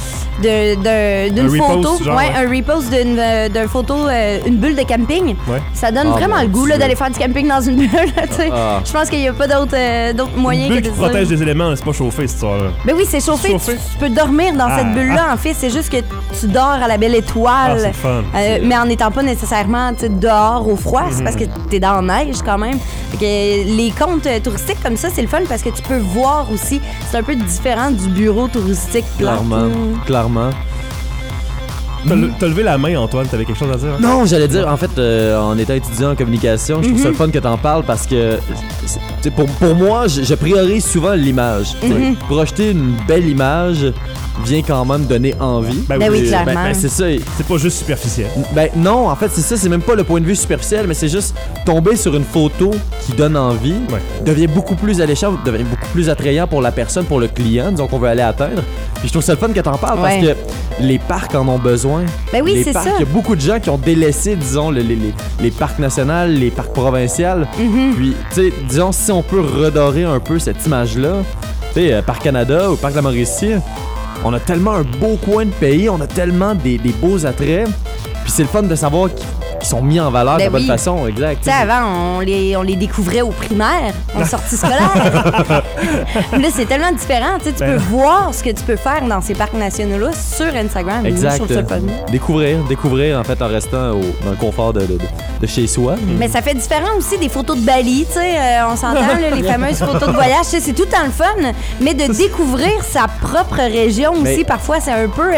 Un photo. repost, genre, ouais, ouais. un repost d'une photo, une bulle de camping. Ouais. Ça donne Ah, vraiment mon le goût là, Dieu. d'aller faire du camping dans une bulle. là, tu sais. Ah. Je pense qu'il n'y a pas d'autres moyens Une bulle que qui de protège ça. des éléments, c'est pas chauffé, cette histoire-là. Ben oui, c'est chauffé. Chauffé. Tu peux dormir dans cette bulle-là. En fait, c'est juste que tu dors à la belle Ah, étoile. c'est fun. Mais en n'étant pas nécessairement tu sais, dehors au froid, c'est parce que t'es dans la neige quand même. Fait que les comptes touristiques comme ça, c'est le fun parce que tu peux voir aussi. C'est un peu différent du bureau touristique plate. Clairement. T'as levé la main, Antoine, t'avais quelque chose à dire? Hein? Non, j'allais dire, en fait, en étant étudiant en communication, je trouve ça le fun que t'en parles parce que, tu sais, pour moi, je priorise souvent l'image. Tu sais, projeter une belle image vient quand même donner envie. Ben oui, clairement. Ben, c'est ça. C'est pas juste superficiel. Ben non, en fait, c'est ça, c'est même pas le point de vue superficiel, mais c'est juste tomber sur une photo qui donne envie, Ouais. devient beaucoup plus alléchant, devient beaucoup plus attrayant pour la personne, pour le client, disons qu'on veut aller atteindre. Puis je trouve ça le fun que t'en parles parce Ouais. que les parcs en ont besoin. Ben oui, Les c'est parcs, ça. il y a beaucoup de gens qui ont délaissé, disons, les parcs nationaux, les parcs provinciaux. Puis, tu sais, disons, si on peut redorer un peu cette image-là, tu sais, Parc Canada ou Parc de la Mauricie, on a tellement un beau coin de pays, on a tellement des beaux attraits. Puis c'est le fun de savoir qu'ils sont mis en valeur de Ben la bonne oui. façon, exact. Tu sais, avant, on les découvrait au primaire, en sortie scolaire. Là, c'est tellement différent. Tu sais, tu Ben peux voir ce que tu peux faire dans ces parcs nationaux-là sur Instagram. Moi, Exact. je trouve ça le fun. Découvrir en fait en restant dans le confort de chez soi. Mais ça fait différent aussi des photos de Bali, tu sais, on s'entend, là, les fameuses photos de voyage, tu sais, c'est tout le temps le fun, mais de découvrir sa propre région aussi, Mais- parfois, c'est un peu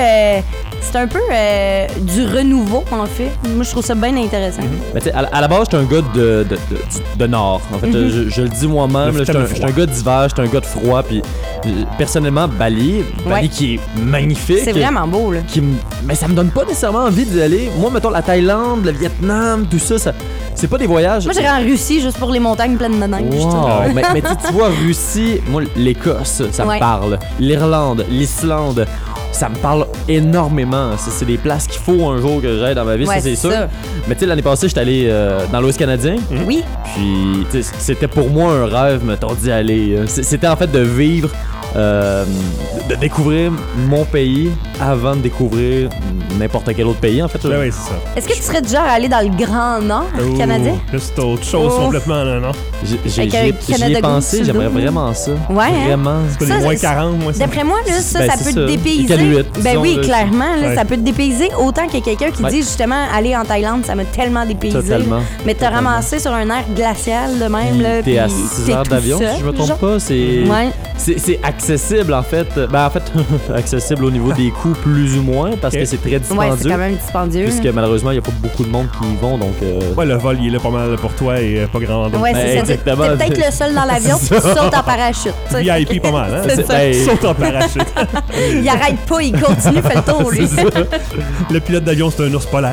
du renouveau qu'on fait. Moi, je trouve ça bien intéressant. Mais tu sais, à la base, j'étais un gars de Nord. En fait, je le dis moi-même, là, j'étais un gars d'hiver, j'étais un gars de froid. Puis personnellement, Bali Ouais. qui est magnifique. C'est vraiment beau, là. Mais ça me donne pas nécessairement envie d'y aller. Moi, mettons la Thaïlande, le Vietnam, tout ça c'est pas des voyages. Moi, j'irais en Russie juste pour les montagnes pleines de neige. tu sais. Wow. mais tu vois, Russie, moi, l'Écosse, ça Ouais. me parle. L'Irlande, l'Islande. ça me parle énormément. C'est des places qu'il faut un jour que j'aille dans ma vie, Ouais, ça c'est sûr. ça. Mais tu sais, l'année passée, j'étais allé dans l'Ouest canadien. Oui. Puis, tu sais, c'était pour moi un rêve, mettons, d'y aller. C'était en fait de vivre, de découvrir mon pays avant de découvrir n'importe quel autre pays, en fait. Ben oui, c'est ça. Est-ce que tu serais du genre à aller dans le Grand Nord canadien? C'est autre chose Oh. complètement, là, non? Avec un J'y ai Canada pensé, Goose j'aimerais sur le dos. vraiment ça. Ouais, hein? Vraiment. C'est pas Ça, les moins c'est- 40, moins 50. D'après moi, là, ça Ben, peut c'est te ça. dépayser. Iqaluit, Ben disons, oui, là. clairement, là, Ouais. ça peut te dépayser autant que quelqu'un qui Ouais. dit justement aller en Thaïlande, ça m'a tellement dépaysé. Totalement. Mais te ramasser sur un air glacial de même, là, T'es à puis 6 t'es heures tout d'avion, seul, si je me genre. trompe pas. C'est Ouais. c'est accessible, en fait. Ben, en fait, accessible au niveau des coûts, plus ou moins, parce Ok. que c'est très Ouais, dispendieux. c'est quand même dispendieux. Puisque malheureusement, il n'y a pas beaucoup de monde qui y vont, donc... Ouais, le vol, il est là pas mal pour toi et pas grand monde. Ouais, c'est ça. T'es exactement. peut-être le seul dans l'avion, puis tu sautes en parachute. tu sais. VIP pas mal, hein? C'est ça. Ben, Saute en parachute. Il arrête pas, il continue, fait le tour, lui. Le pilote d'avion, c'est un ours polaire.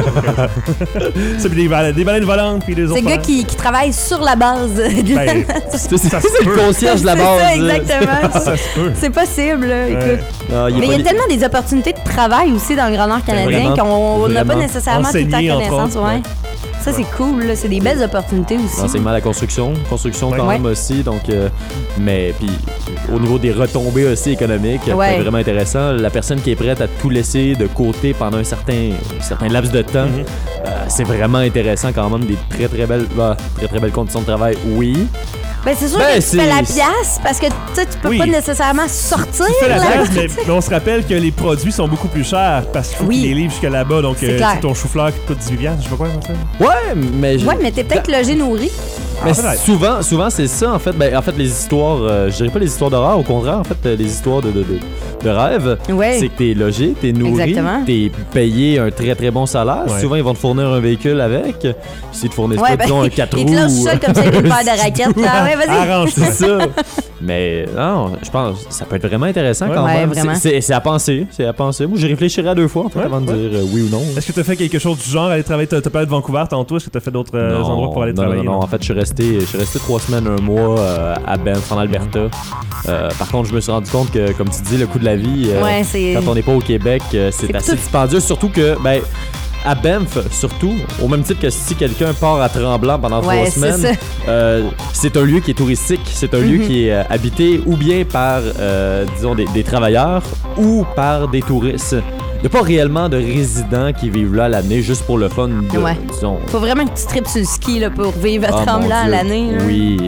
C'est des baleines volantes, puis des ours C'est le gars polaires. qui travaille sur la base de la Ben, c'est Ça se c'est le peut. concierge de la base. C'est ça, exactement. ça se peut. C'est possible, là, écoute. Ouais. Ah, Mais il y a tellement des opportunités de travail aussi dans le Grand Nord canadien vraiment, qu'on n'a pas vraiment. nécessairement tout le temps Enseigner, entre connaissance. autres, Ouais. Ça, c'est cool. là. C'est des belles opportunités aussi. L'enseignement à la construction quand Ouais. même aussi, donc mais puis au niveau des retombées aussi économiques, Ouais. c'est vraiment intéressant. La personne qui est prête à tout laisser de côté pendant un certain laps de temps, c'est vraiment intéressant quand même, des très très belles conditions de travail. Oui. Ben, c'est sûr Ben, que tu c'est- fais la pièce parce que tu sais, tu peux Oui. pas nécessairement sortir. Tu fais la là. place, mais on se rappelle que les produits sont beaucoup plus chers parce qu'il faut Oui. qu'ils les livrent jusque là-bas. Donc, C'est clair. c'est ton chou-fleur qui te coûte 18 piastres, je sais pas quoi, ça. Ouais, mais Ouais, mais t'es peut-être logé nourri. mais peut-être. souvent c'est ça en fait. Ben, en fait, les histoires, je dirais pas les histoires d'horreur, au contraire, en fait, les histoires de rêve, Ouais. c'est que t'es logé, t'es nourri, Exactement. t'es payé un très très bon salaire. Ouais. Souvent, ils vont te fournir un véhicule avec. S'ils te fournissent pas, disons, un 4 roues. il te lâche ça comme ça avec une paire de raquettes. Là. Ouais, vas-y. Arrange ça. C'est ça. Mais non, je pense que ça peut être vraiment intéressant quand Ouais, même. vraiment. C'est à penser. C'est à penser. Moi, j'y réfléchirais à deux fois en fait, Ouais, avant de ouais. dire oui ou non. Est-ce que tu as fait quelque chose du genre, aller travailler? T'as parlé de Vancouver tantôt, est-ce que tu as fait d'autres endroits pour aller travailler? Non, en fait, je suis resté 3 semaines, un mois à Banff, en Alberta. Par contre, je me suis rendu compte que, comme tu dis, le coût de la vie, Ouais, c'est. quand on n'est pas au Québec, c'est assez tout- dispendieux. Surtout que, ben, à Banff, surtout, au même titre que si quelqu'un part à Tremblant pendant 3 Ouais, c'est semaines, c'est un lieu qui est touristique. C'est un lieu qui est habité ou bien par, disons, des travailleurs ou par des touristes. Il n'y a pas réellement de résidents qui vivent là l'année juste pour le fun. Ouais. Disons, Faut vraiment que tu tripes sur le ski là, pour vivre à ah, mon Tremblant à Dieu. l'année. là. Oui.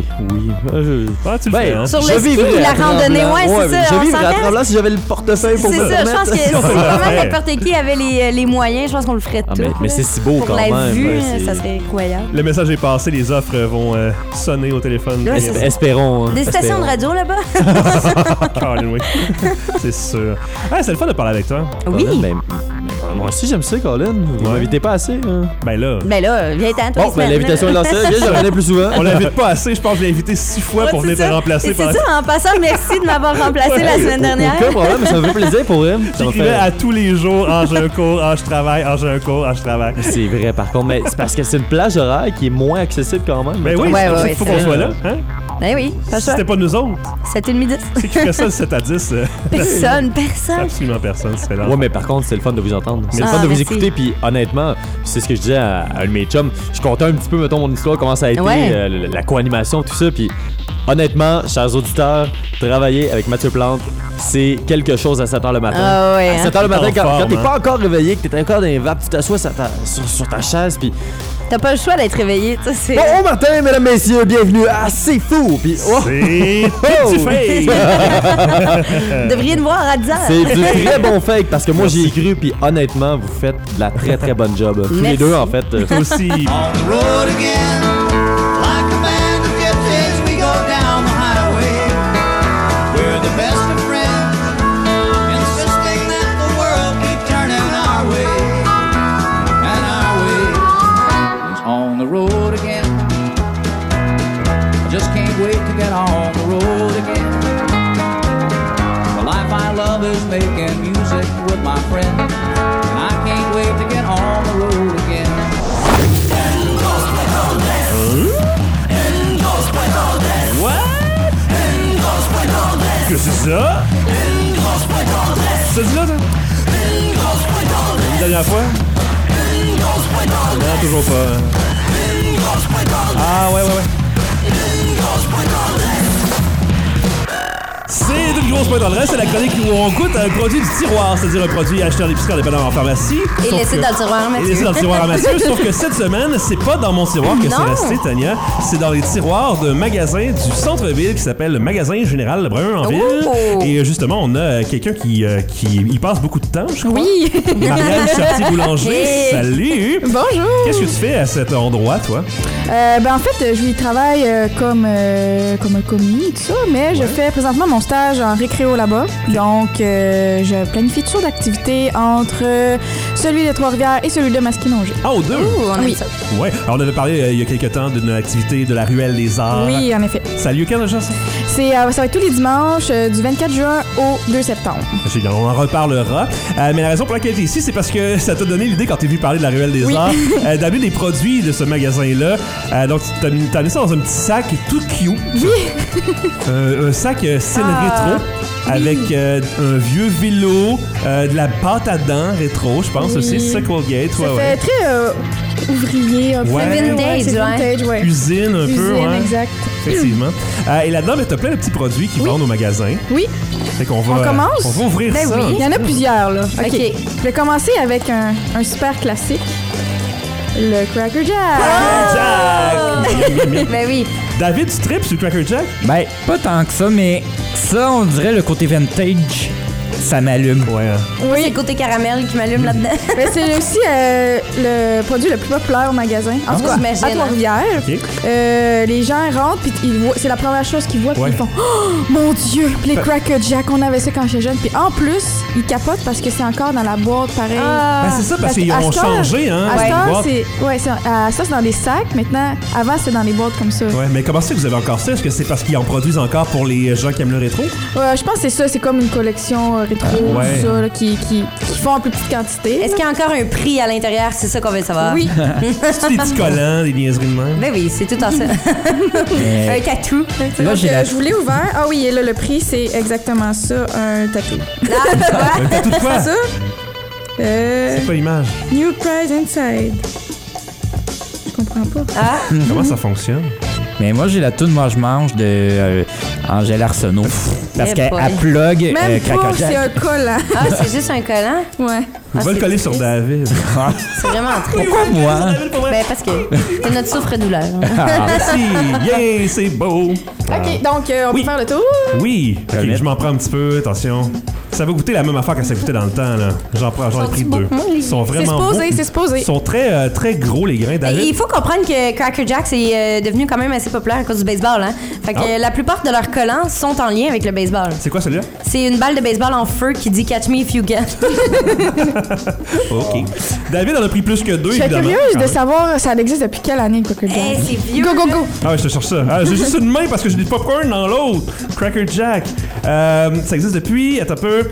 Ah, tu le Ben, fais, hein? Sur le je ski vivrais ou la à randonnée, Tremblant. ouais, c'est ça, Je on vivrais à s'entend? Tremblant si j'avais le portefeuille pour C'est me ça, je pense que permettre. c'est vraiment Ouais. n'importe qui avait les moyens, je pense qu'on le ferait Ah, tout. mais là. c'est si beau pour quand la même. vue, ouais, c'est- ça serait incroyable. Le message est passé, les offres vont sonner au téléphone. Ouais, c'est ça. Espérons. hein, Des stations de espérons. radio là-bas? Colin, oui. C'est sûr. Ah, c'est le fun de parler avec toi. Oui. Colin, ben, moi aussi j'aime ça, Colin. Vous Ouais. m'invitez pas assez. Hein. Ben là, Ben là, viens-t'en, toi, Bon, ben, l'invitation est lancée. Viens, je revenais plus souvent. on l'invite pas assez. Je pense que je l'ai invité 6 fois pour venir te remplacer. C'est ça, en passant, merci de m'avoir remplacé la semaine dernière. Aucun problème, mais ça me fait plaisir pour elle. Ça me J'écrivais fait- à tous les jours, j'ai un cours, je travaille, j'ai un cours, je travaille. C'est vrai, par contre, mais c'est parce que c'est une plage horaire qui est moins accessible quand même. Ben oui, Ouais, c'est ouais, il faut c'est qu'on vrai. soit là. Hein? Ben oui, pas Si ça. c'était pas nous autres, 7h30. c'est qui ferait ça de 7 à 10. Personne. Absolument personne, c'est là. Ouais, mais par contre, c'est le fun de vous entendre. C'est le Ah, fun de vous merci. écouter. Puis honnêtement, c'est ce que je disais à un de mes chums. Je comptais un petit peu, mettons, mon histoire, comment ça a été, Ouais. la co-animation, tout ça. Puis honnêtement, chers auditeurs, travailler avec Mathieu Plante, c'est quelque chose à 7h le matin. Ah ouais, À hein. 7h le matin, En forme, quand t'es hein. pas encore réveillé, que t'es encore dans les vapes, tu t'assois sur ta chaise. Puis T'as pas le choix d'être réveillé, tu sais. c'est- bon matin, mesdames, messieurs, bienvenue à C'est Fou. Puis oh, C'est Oh! du fake. Vous devriez nous voir à 10 heures. c'est du très bon fake parce que moi j'y ai cru. Puis honnêtement, vous faites de la très très bonne job. Tous les Merci. deux, en fait. Toi aussi. On the road again, like a band of gypsies, we go down the highway. We're the best of friends, insisting that the world keep turning our way. And our way is on the road again. I just can't wait to get on the road again. The life I love is making music with my friends, and I can't wait to get on the road again. Que c'est ça? Tu t'as dit là, toi? Une dernière fois? Non, toujours pas. Ah, ouais. C'est une grosse pointe dans le reste, c'est la chronique où on goûte un produit du tiroir, c'est-à-dire un produit acheté en épicerie indépendant en pharmacie. Et laissé dans le tiroir à Mathieu. Et laissé dans le tiroir à Mathieu, sauf que cette semaine, c'est pas dans mon tiroir que c'est resté, Tania. C'est dans les tiroirs d'un magasin du centre-ville qui s'appelle le Magasin Général Lebrun en ville. Et justement, on a quelqu'un qui y passe beaucoup de temps, je crois. Oui. Marianne Chartier-Boulanger. Hey. Salut! Bonjour. Qu'est-ce que tu fais à cet endroit, toi? En fait, je y travaille comme un commis, tout ça, mais je fais présentement mon stage en récréo là-bas. Donc, je planifie toutes sortes d'activités entre celui de Trois-Rivières et celui de Masquinongé. Ah, aux deux? On aime Oui. ça. Ouais. Alors, on avait parlé il y a quelques temps d'une activité de la Ruelle des Arts. Oui, en effet. Ça a lieu quand déjà, ça? Ça va être tous les dimanches du 24 juin au 2 septembre. Génial, on en reparlera. Mais la raison pour laquelle tu es ici, c'est parce que ça t'a donné l'idée quand t'es venu parler de la Ruelle des Arts, d'amener des produits de ce magasin-là. Donc, t'as amené ça dans un petit sac tout cute. Un sac style rétro. Avec un vieux vélo, de la pâte à dents rétro, je pense aussi, c'est ça Colgate. Ça fait très ouvrier, un peu. Ouais. Vintage, c'est ouais. vintage, ouais. Usine un peu, Usine, ouais. exact. Effectivement. Et là-dedans, t'as plein de petits produits qui vendent au magasin. Oui. Fait qu'on va, On commence? On va ouvrir Ben ça. oui. Il y en a plusieurs, là. OK. OK. Je vais commencer avec un super classique. Le Cracker Jack. Jack! Ben oui. David, tu tripes sur le Cracker Jack? Ben, pas tant que ça, mais ça, on dirait le côté vintage, ça m'allume. Ouais. C'est le côté caramel qui m'allume là-dedans. Mais c'est aussi le produit le plus populaire au magasin. En tout cas, j'imagine, à Trois-Rivières. OK. Les gens rentrent, puis c'est la première chose qu'ils voient, puis Ouais. ils font « Oh, mon Dieu! Les Cracker Jack, on avait ça quand j'étais jeune. » Puis en plus, ils capotent parce que c'est encore dans la boîte, pareil. Ben, c'est ça, parce qu'ils à ont cette heure- changé, hein. À cette les heure, boîtes. c'est dans des sacs. Maintenant, avant, c'était dans des boîtes comme ça. Ouais, mais comment c'est que vous avez encore ça? Est-ce que c'est parce qu'ils en produisent encore pour les gens qui aiment le rétro? Je pense que c'est ça. C'est comme une collection rétro, Ouais. tout ça, là, qui font en plus petite quantité. Est-ce qu'il y a encore un prix à l'intérieur? C'est ça qu'on veut savoir. Oui. C'est des petits collants, des niaiseries de même? Ben oui, c'est tout en ça. Un tatou. Là, Donc, j'ai la... je vous l'ai ouvert. Ah oui, et là, le prix, c'est exactement ça, un tatou. Un tatou de quoi? Ça, C'est pas l'image. New Prize Inside. Je comprends pas. Comment ça fonctionne? Mais moi, j'ai la toune Moi je mange de Angèle Arsenault. Parce Eh qu'elle boy. elle plug Même pas, Cracker c'est Jack. un collant. Ah, c'est juste un collant? Ouais. On va le c'est coller sur triste. David. C'est vraiment triste. Pourquoi moi? Ben parce que c'est notre souffre-douleur. Merci! Yeah, c'est beau! OK, donc, on Oui. peut faire le tour. Oui! Ok, Permette. je m'en prends un petit peu, attention. Ça va goûter la même affaire que ça goûtait dans le temps, là. J'en ai pris deux. Ils sont C'est vraiment beaux. supposé, c'est supposé. Ils sont très, très gros, les grains, David. Il faut comprendre que Cracker Jack c'est devenu quand même assez populaire à cause du baseball. Hein? Fait que la plupart de leurs collants sont en lien avec le baseball. C'est quoi celui-là? C'est une balle de baseball en feu qui dit Catch me if you can. OK. David en a pris plus que deux, Je suis évidemment. curieuse Quand de même. savoir ça existe depuis quelle année, le Cracker Jack. Hey, c'est vieux. Go, go, go! Ah ouais, je te cherche ça. Ah, j'ai juste une main parce que j'ai du popcorn dans l'autre. Cracker Jack. Ça existe depuis, attends un peu,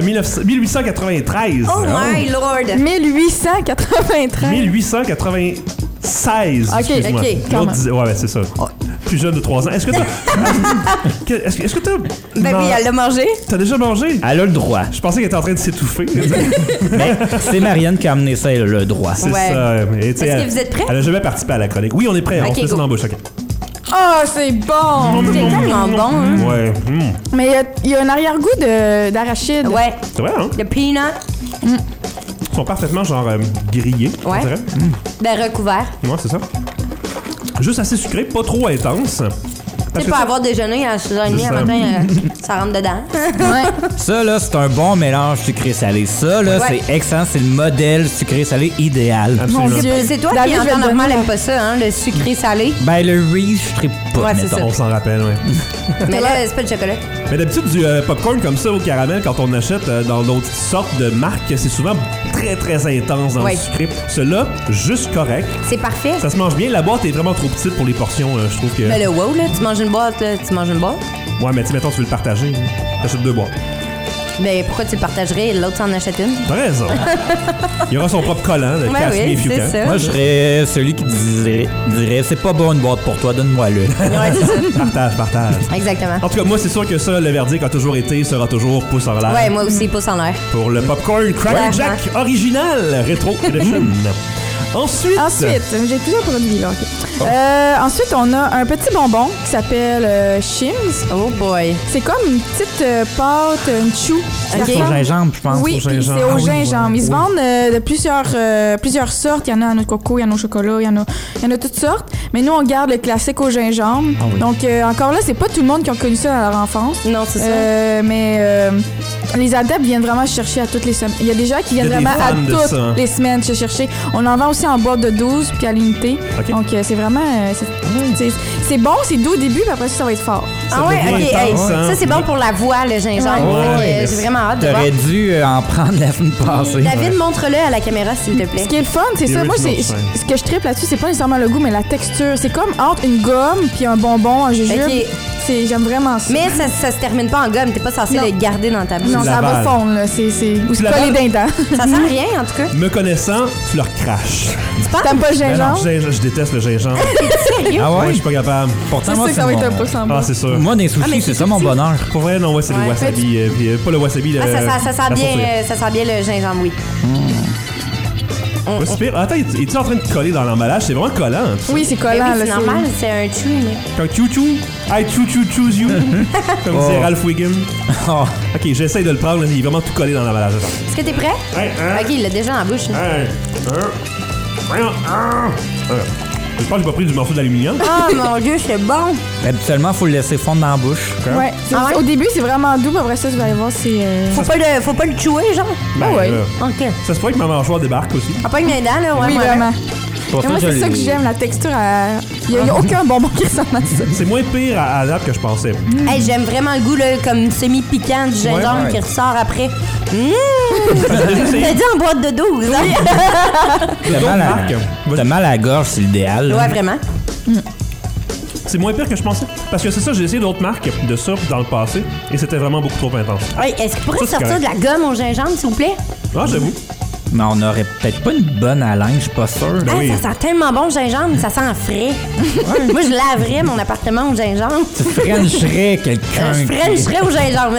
1893. Oh my lord. 1893. 1896. Ok, excuse-moi. ok, L'autre clairement. disait- ouais, c'est ça. Plus jeune de 3 ans. Est-ce que t'as. Est-ce que t'as. Ben oui, elle l'a mangé. T'as déjà mangé? Elle a le droit. Je pensais qu'elle était en train de s'étouffer. Mais c'est Marianne qui a amené ça, elle a le droit. C'est Ouais. ça. Et, tu sais, Est-ce que elle- vous êtes prêts? Elle a jamais participé à la chronique. Oui, on est prêts. On Ok, se met ça go. dans la bouche. OK. Ah, c'est bon! C'est tellement bon. Hein? Ouais. Mais il y a un arrière-goût d'arachide. Ouais. C'est vrai, hein? Le peanut. Ils sont parfaitement, genre, grillés. on Ouais. dirait. Ben recouvert. Ouais, c'est ça. Juste assez sucré, pas trop intense. Tu sais, pas avoir déjeuné à 6h30 C'est le ça. matin, ça rentre dedans. Ouais. Ça, là, c'est un bon mélange sucré-salé. Ça, là, Ouais. c'est excellent. C'est le modèle sucré-salé idéal. Absolument. Mon Dieu. C'est toi David, qui, en je vais temps te donner normal, la- aime pas ça, hein, le sucré-salé. Ben, le Reese, je serais pas, Ouais, c'est mettons. ça. On s'en rappelle, ouais. Mais là, c'est pas de chocolat. Mais d'habitude, du popcorn comme ça au caramel, quand on achète dans d'autres sortes de marques, c'est souvent très, très intense dans Ouais. le sucré. Celui-là, juste correct. C'est parfait. Ça se mange bien. La boîte est vraiment trop petite pour les portions, je trouve que... Mais le wow, là, tu manges une boîte, là, tu manges une boîte. Ouais, mais tu sais, mettons, tu veux le partager. T'achètes 2 boîtes. Mais pourquoi tu le partagerais et l'autre s'en achète une? T'as raison. Il y aura son propre collant de Ouais, Casimir oui, Fiucan. c'est ça. Moi, je serais celui qui dirait c'est pas bon une boîte pour toi, donne-moi-le. Ouais, c'est ça. Partage. Exactement. En tout cas, moi, c'est sûr que ça, le verdict a toujours été, sera toujours pouce en l'air. Ouais, moi aussi, pouce en l'air. Pour le popcorn Cracker Ouais. Jack original Retro Edition. Ensuite, j'ai plusieurs produits là. ok. Ensuite, on a un petit bonbon qui s'appelle Shims. Oh boy. C'est comme une petite pâte, une chou. Ok. Au gingembre, je pense. Oui, au puis gingembre. c'est au Ah oui, gingembre. Ils se oui. vendent de plusieurs sortes. Il y en a à noix de coco, il y en a au chocolat, il y en a toutes sortes. Mais nous, on garde le classique au gingembre. Ah oui. Donc, encore là, c'est pas tout le monde qui a connu ça dans leur enfance. Non, c'est ça. Mais les adeptes viennent vraiment chercher à toutes les semaines. Il y a des gens qui viennent Il y a des vraiment à fans de toutes ça. les semaines se chercher. On en vend aussi en boîte de 12 puis à l'unité. Ok. Donc, c'est vraiment... c'est bon, c'est doux au début, puis après ça va être fort. Ça Ah ouais, devient ok. intense, Hey, hein. ça, c'est bon pour la voix, le gingembre. Ouais, Fait que, merci. j'ai vraiment hâte de voir. T'aurais dû en prendre la semaine passée. David, montre-le à la caméra, s'il te plaît. Ce qui est le fun, c'est The ça. Moi, original c'est sign. ce que je tripe là-dessus, c'est pas nécessairement le goût, mais la texture. C'est comme entre une gomme puis un bonbon, un jujube. Ok. J'aime vraiment ça. Mais ça se termine pas en gomme. T'es pas censé Non. le garder dans ta bouche. non, Tu ça va l'avales. fondre, là. Ou c'est l'avales? collé d'un dent. Ça sent rien, en tout cas. Me connaissant, tu leur craches. Tu penses? T'aimes pas le gingembre? Je déteste le gingembre. Sérieux? Ah Moi, ouais? je suis pas capable. Pourtant, Je moi, sais que ça va c'est être un mon- peu sans Ah, c'est sûr. Moi, des Ah, mais sushis, c'est c'est ça mon petit. bonheur. Pour vrai, non, ouais, c'est le Ouais. wasabi. Puis, pas le wasabi, Ah, ça sent la bien, sauce. ça sent bien le gingembre, oui. Pas si pire. Attends, es-tu en train de coller dans l'emballage? C'est vraiment collant. Tu sais. Oui, c'est Ben collant, oui, là. c'est normal, c'est un chew, mais... Un chou-chou. I choose you. Comme disait Oh. Ralph Wiggum. Oh. Ok, j'essaye de le prendre. Il est vraiment tout collé dans l'emballage. Attends. Est-ce que t'es prêt? Hey, Ok, il l'a déjà en bouche. là. Voyons. Je pense que j'ai pas pris du morceau d'aluminium. Oh mon Dieu, c'est bon! Habituellement, il faut le laisser fondre dans la bouche. Ouais. Ah ouais? Au début, c'est vraiment doux, puis après ça, tu vas aller voir, c'est. Faut pas le chouer, genre? Ben, ouais. Ok. ça se pourrait que ma mâchoire débarque aussi. Ah, pas une main dents, là, ouais, Oui, moi, vraiment. Pour Et moi, c'est ça que j'aime, la texture. Il n'y a aucun bonbon qui ressemble à ça. C'est moins pire à date que je pensais. Hey, j'aime vraiment le goût, là, comme semi-piquant du gingembre Ouais. qui ressort après. T'as dit en boîte de 12, hein? T'as mal à la gorge, c'est l'idéal. là. Ouais, vraiment. C'est moins pire que je pensais. Parce que c'est ça, j'ai essayé d'autres marques de ça dans le passé et c'était vraiment beaucoup trop intense. Hey, est-ce qu'il pourrait Ça, c'est sortir de la gomme au gingembre, s'il vous plaît? Ah, j'avoue. Mais on aurait peut-être pas une bonne haleine, je suis pas sûr. Ben oui. Ça sent tellement bon le gingembre, ça sent frais. Moi, je laverais mon appartement au gingembre. Tu frencherais quelqu'un. Je frencherais au gingembre.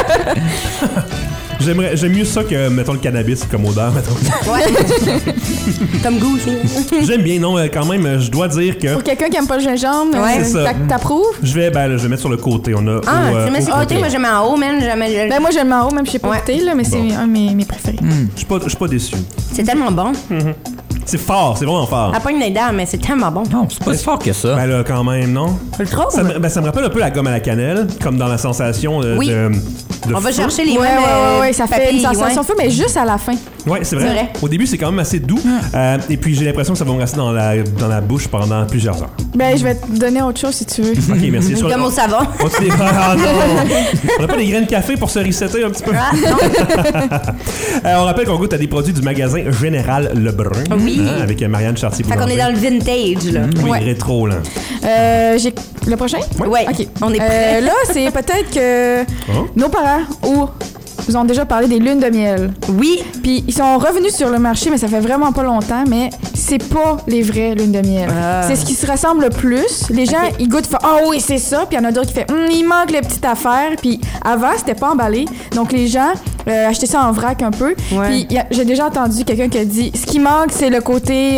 J'aime mieux ça que, mettons, le cannabis comme odeur, mettons. Ouais. Comme goût aussi. J'aime bien, non, quand même, je dois dire que Pour quelqu'un qui aime pas le gingembre, Ouais. C'est ça. t'approuves? je vais mettre sur le côté. On a Ah, au, tu mets sur le côté, côté. moi je mets en haut, man. Jamais... Ben, moi, j'aime en haut, même si je sais pas Ouais. goûter, là, mais c'est Bon. un de mes préférés. Je suis pas déçu. C'est tellement bon. C'est fort, c'est vraiment fort. À pas une dents, mais c'est tellement bon. Non, c'est pas si fort que ça. Ben là, quand même, non? Tu le trouves? Ça me rappelle un peu la gomme à la cannelle, comme dans la sensation Oui. de On va feu. chercher les Ouais, mêmes. ouais, ça fait papilles, une sensation ouais. feu, mais juste à la fin. Ouais, c'est vrai. C'est vrai. Au début, c'est quand même assez doux. Et puis, j'ai l'impression que ça va me rester dans la bouche pendant plusieurs heures. Ben, je vais te donner autre chose si tu veux. OK, merci. Sur le- Comme au savon. Ah non! On n'a pas des graines de café pour se resetter un petit peu? Ah, non. On rappelle qu'on goûte à des produits du magasin Général Lebrun. Oui. Avec Marianne Chartier. Fait qu'on est dans le vintage, là. Oui, Ouais. rétro, là. J'ai le prochain? Ouais. OK. On est prêts. Là, c'est peut-être que Hein? nos parents vous ont déjà parlé des lunes de miel. Oui. Puis ils sont revenus sur le marché, mais ça fait vraiment pas longtemps, mais c'est pas les vraies lunes de miel. Ah. C'est ce qui se ressemble le plus. Les gens, ils goûtent, font « Ah oui, c'est ça », puis il y en a d'autres qui font Il manque les petites affaires », puis avant, c'était pas emballé. Donc les gens achetaient ça en vrac un peu. Ouais. Puis j'ai déjà entendu quelqu'un qui a dit « Ce qui manque, c'est le côté...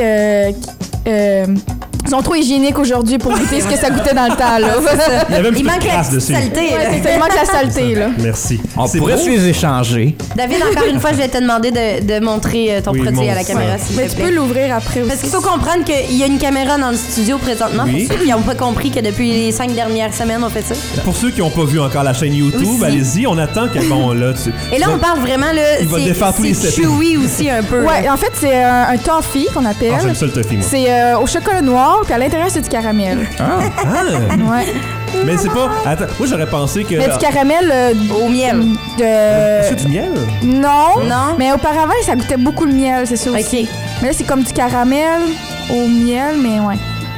ils sont trop hygiéniques aujourd'hui pour goûter ce que ça goûtait dans le temps, là. Il y avait un petit Il peu manque de la crasse petite dessus. saleté, Ouais, là. c'est ça, il manque la saleté, là. Merci. On C'est pourrait beau. se les échanger. David, encore une fois, je vais te demander de montrer ton Oui, produit à la montre caméra, ça. s'il Mais te tu plaît. peux l'ouvrir après aussi. Parce qu'il faut comprendre qu'il y a une caméra dans le studio présentement. Oui. Pour ceux qui n'ont pas compris que depuis les 5 dernières semaines, on fait ça. Pour ceux qui n'ont pas vu encore la chaîne YouTube, Aussi. allez-y, on attend que bon là. Et là, on parle vraiment, là, Il va défaire tous les c'est settings. chewy aussi un peu. Ouais, là. en fait, c'est un toffee qu'on appelle. Ah, j'aime ça le toffee, moi. C'est au chocolat noir, puis à l'intérieur, c'est du caramel. Ah! Ouais. Mais c'est pas. Attends, moi j'aurais pensé que. Mais du caramel Au miel. C'est du miel? Non. Non. Mais auparavant, ça goûtait beaucoup le miel, c'est ça aussi. OK. Mais là, c'est comme du caramel au miel, mais ouais.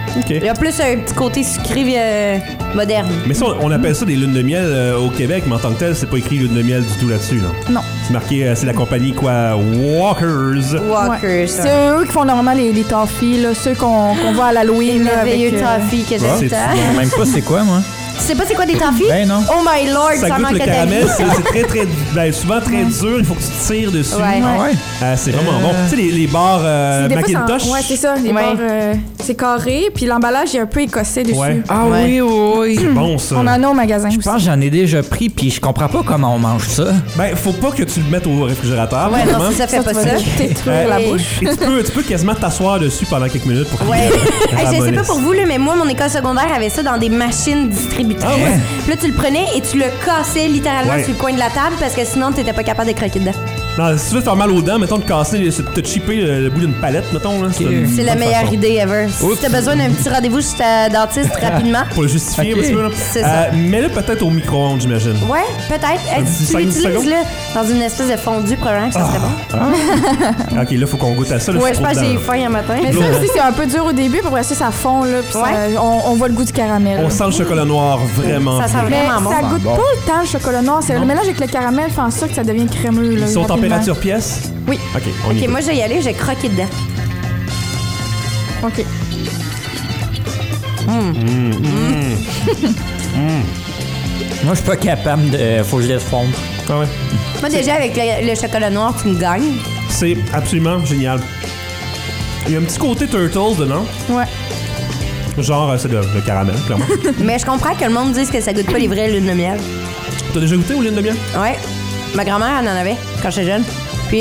Il y a plus un petit côté sucré moderne. Mais ça, on appelle ça des lunes de miel au Québec, mais en tant que tel, c'est pas écrit lune de miel du tout là-dessus. Là. Non. C'est marqué, c'est la compagnie quoi? Walkers. Walkers. C'est eux qui font normalement les toffees, là, ceux qu'on voit à l'Halloween. Les là, avec, merveilleux toffees que j'aime tant. Même pas c'est quoi, moi. Tu sais pas c'est quoi des toffees? Ben non. Oh my lord, Ça ça goûte manque le à ta caramel, vie. c'est très, très, ben, souvent très dur. Il faut que tu tires dessus. Ouais. Ah ouais? C'est vraiment bon. Tu sais, les bars des fois, Macintosh. ouais, c'est ça. Les Ouais. barres, c'est carré, puis l'emballage est un peu écossais dessus. Ouais. Ah Ouais. oui. C'est bon, ça. On en a au magasin Je aussi. pense que j'en ai déjà pris, puis je comprends pas comment on mange ça. Ben, faut pas que tu le mettes au réfrigérateur. Ouais, vraiment. non, si ça fait pas tu vas ça. détruire la Hey. bouche. Et tu peux quasiment t'asseoir dessus pendant quelques minutes pour qu'il Ouais. Hey, je sais pas ramollisse. pour vous, là, mais moi, mon école secondaire avait ça dans des machines distributrices. Ah ouais? Puis là, tu le prenais et tu le cassais littéralement Ouais. sur le coin de la table parce que sinon, t'étais pas capable de croquer dedans. Non, si tu veux te faire mal aux dents, mettons de casser, te chipper le bout d'une palette, mettons. Là, une C'est la bonne meilleure façon. idée ever. Si t'as besoin d'un petit rendez-vous chez ta dentiste rapidement. Pour le justifier un petit peu. Là. C'est ça. Mets-le peut-être au micro-ondes, j'imagine. Ouais, peut-être. Hey, petit si tu 5 l'utilises secondes? là, dans une espèce de fondue, probablement que ça serait bon. Ok, là, faut qu'on goûte à ça. Là, Ouais, c'est je trop pense que j'ai dedans. faim un matin. Mais ça aussi, c'est un peu dur au début, puis après ça fond, là, puis Ouais. on voit le goût du caramel. On sent le chocolat noir vraiment. Ça sent bien. Mais vraiment bon. ça goûte pas le temps, le chocolat noir. C'est le mélange avec le caramel fait en sorte que ça devient crémeux. Là, Ils sont rapidement. température pièce? Oui. Ok, on y Ok, va. moi, je vais y aller, je vais croquer dedans. OK. Moi, je suis pas capable de. Faut que je laisse fondre. Ah ouais. Moi, déjà, avec le chocolat noir, tu me gagnes. C'est absolument génial. Il y a un petit côté Turtles dedans. Ouais. Genre, c'est le caramel, clairement. Mais je comprends que le monde dise que ça goûte pas les vraies lunes de miel. T'as déjà goûté aux lunes de miel? Ouais. Ma grand-mère, elle en avait quand j'étais jeune. Puis,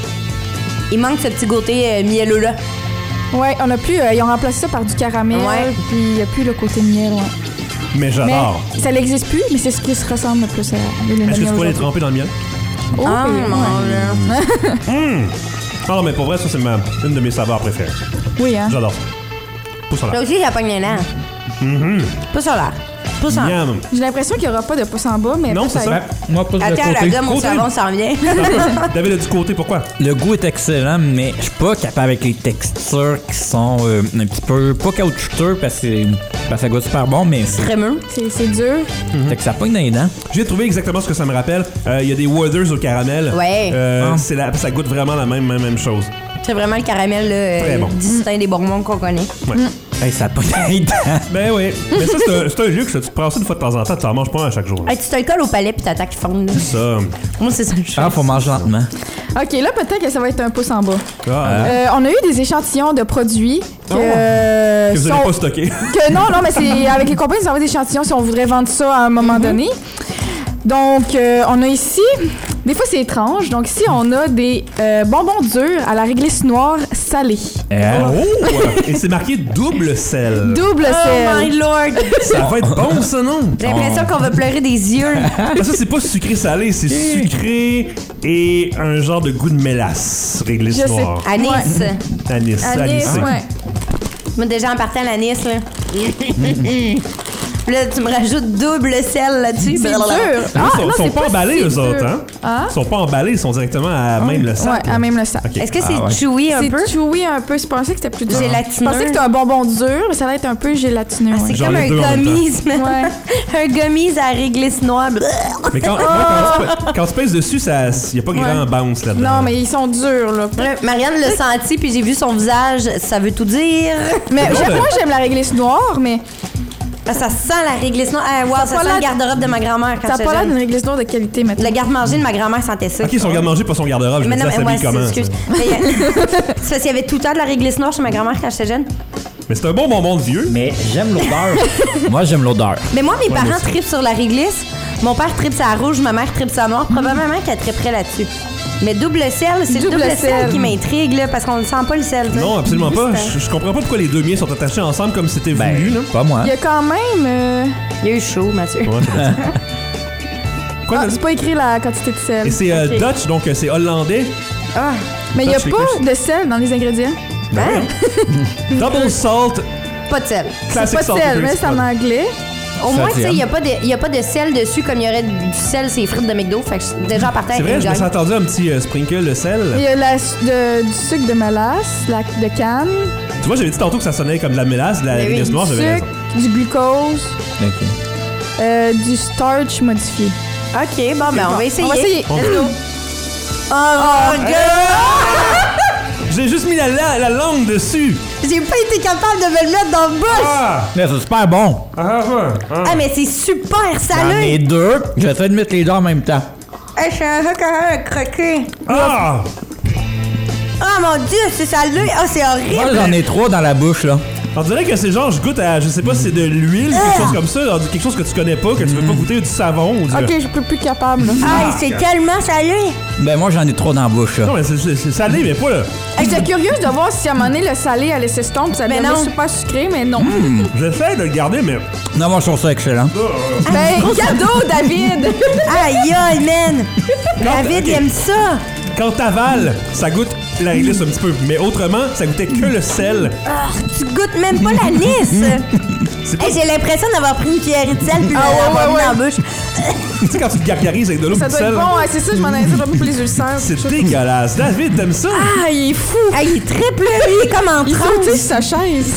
il manque ce petit côté mielleux-là. Ouais, on a plus. Ils ont remplacé ça par du caramel, Ouais. puis il n'y a plus le côté miel. Ouais. Mais j'adore. Mais ça n'existe plus, mais c'est ce qui se ressemble le plus à les lunes de Est-ce que miel tu pourrais les aujourd'hui. tremper dans le miel? Oh, Ah, oui, mon ouais. Ah non, mais pour vrai, ça, c'est une de mes saveurs préférées. Oui, hein. J'adore ça. Pouce en Là l'air. aussi, j'ai pogné les dents. Pouce en l'air. Pouce en l'air. Miam. J'ai l'impression qu'il n'y aura pas de pouce en bas, mais Non, c'est peut-être. ça. Moi, pas de Attends, la côté. gomme au Côté. savon s'en vient. David a du côté, pourquoi? Le goût est excellent, mais je suis pas capable avec les textures qui sont un petit peu. Pas caoutchouteux parce que ça goûte super bon, mais Crémeux. C'est dur. fait que ça pogne dans les dents. J'ai trouvé exactement ce que ça me rappelle. Il y a des Werther's au caramel. Ouais. Ça goûte vraiment la même chose. C'est vraiment le caramel Très bon. distinct des bonbons qu'on connaît. Ouais. Hey, ça pogne dans les dents. Ben oui. Mais ça, c'est un luxe. Tu te prends ça une fois de temps en temps, tu en manges pas un à chaque jour. là. Hey, tu te le colles au palais puis t'attaques fondre. là. Ça. Moi, c'est ça le Ah, faut manger lentement. OK, là, peut-être que ça va être un pouce en bas. Ah, On a eu des échantillons de produits que, que vous sont- n'avez pas stocké. que non, mais c'est avec les compagnies, ça va des échantillons si on voudrait vendre ça à un moment donné. Donc, on a ici, des fois c'est étrange, donc ici on a des bonbons durs à la réglisse noire salée. Oh! Et c'est marqué double sel. Double Oh my sel. lord! Ça va être bon, ça, non? J'ai l'impression qu'on va pleurer des yeux. Ah, ça, c'est pas sucré-salé, c'est sucré et un genre de goût de mélasse. Réglisse Je sais. noire. Anis. Anis. Anis, anisé. ouais. Moi, déjà en partant l'anis, là. Là, tu me rajoutes double sel là-dessus. C'est Blablabla. dur. Ils sont, non, sont c'est pas emballés, si eux dur. autres, hein? Ah? Ils sont pas emballés, ils sont directement à même le sac. Ouais, à même le sac. Ok. Est-ce que c'est Ah ouais. chewy un peu? C'est chewy un peu. Je pensais que c'était plus dur. Gélatineux. Je pensais que c'était un bonbon dur, mais ça va être un peu gélatineux. C'est ouais. J'en comme ai un deux en même temps. gummies. Ouais. Un gummies à réglisse noire. Mais quand tu pèses dessus, il n'y a pas grand bounce là-dedans. Non, mais ils sont durs, là. Marianne l'a senti, puis j'ai vu son visage. Ça veut tout dire. Mais C'est bon, moi, j'aime la réglisse noire, mais Ah, ça sent la réglisse noire. Ah, wow, ça pas sent l'air- le garde-robe de ma grand-mère quand ça n'a j'étais pas l'air jeune. d'une réglisse noire de qualité, maintenant. Le garde-manger de ma grand-mère sentait ça. Ok, son garde-manger, pas son garde-robe. Je me Mais dis, non, ça mais moi, s'habille comment? excuse. ça? Mais, c'est parce qu'il y avait tout le temps de la réglisse noire chez ma grand-mère quand j'étais jeune. Mais c'est un bon bonbon de vieux. Mais j'aime l'odeur. Moi, j'aime l'odeur. Mais moi, mes moi parents aussi. trippent sur la réglisse. Mon père trippe sur la rouge, ma mère trippe sur la noire. Probablement qu'elle tripperait là-dessus. Mais double sel, c'est le Double double sel sel. qui m'intrigue, là, parce qu'on ne sent pas le sel. tu sais. Non, absolument pas. C'est- Je comprends pas pourquoi les deux miens sont attachés ensemble comme c'était voulu. Là. Pas moi. Il y a quand même. Il y a eu chaud, Mathieu. Ouais, c'est bien ça. Quoi, Ah, t'as dit? c'est pas écrit la quantité de sel. Et c'est Ok. Dutch, donc c'est hollandais. Ah, Mais il n'y a Dutch pas Shakers. de sel dans les ingrédients. hein? Double salt, Pas de sel. C'est classic pas de salt. sel, Shakers, mais c'est en pas- anglais. Au moins, tu sais, il n'y a pas de sel dessus comme il y aurait du sel sur les frites de McDo. Fait que déjà en partant C'est vrai, je me suis entendu un petit sprinkle de sel. Il y a du sucre de mélasse, de canne, Tu vois, j'avais dit tantôt que ça sonnait comme de la mélasse, de la réglisse noire, du j'avais sucre, raison. du glucose, Ok. du starch modifié. OK, bon, ben on va essayer. On va essayer. Let's go. Oh, J'ai juste mis la langue dessus. J'ai pas été capable de me le mettre dans la bouche. Ah! Mais c'est super bon. Ah, mais c'est super J'en ai salé. 2. J'essaie de mettre les deux en même temps. Je suis un quand même croquer. Ah! Oh mon Dieu, c'est salé. Oh, c'est Moi, horrible. j'en ai 3 dans la bouche, là. On dirait que c'est genre, je goûte à, je sais pas si c'est de l'huile, quelque chose comme ça, genre, quelque chose que tu connais pas, que tu veux pas goûter, du savon ou du... Ok, je peux plus capable. Là. Ah, c'est tellement salé. Ben, moi, j'en ai 3 dans la bouche, là. Non, mais c'est salé, mais pas là. J'étais curieuse de voir si à un moment donné le salé allait s'estomper, ça Mais devenait non. super sucré, mais non. J'essaie de le garder, mais... Non, moi, je trouve ça excellent. Ben, cadeau, David! Aïe, aïe, man. David, ok. il aime ça. Quand t'avales, ça goûte la réglisse un petit peu, mais autrement, ça goûtait que le sel. Ah, tu goûtes même pas l'anis. C'est pas... Hey, j'ai l'impression d'avoir pris une cuillerée de sel puis de Ah, l'avoir ouais, mis dans la bouche. Tu sais, quand tu te gargarises avec de l'eau et Ça du doit sel, être bon, ouais, c'est ça, je m'en avais dit, j'aime pour les ulcères. c'est dégueulasse. David, t'aimes ça? Ah, il est fou! Ah, il est triple, il est comme en Il saute transe. sur sa chaise.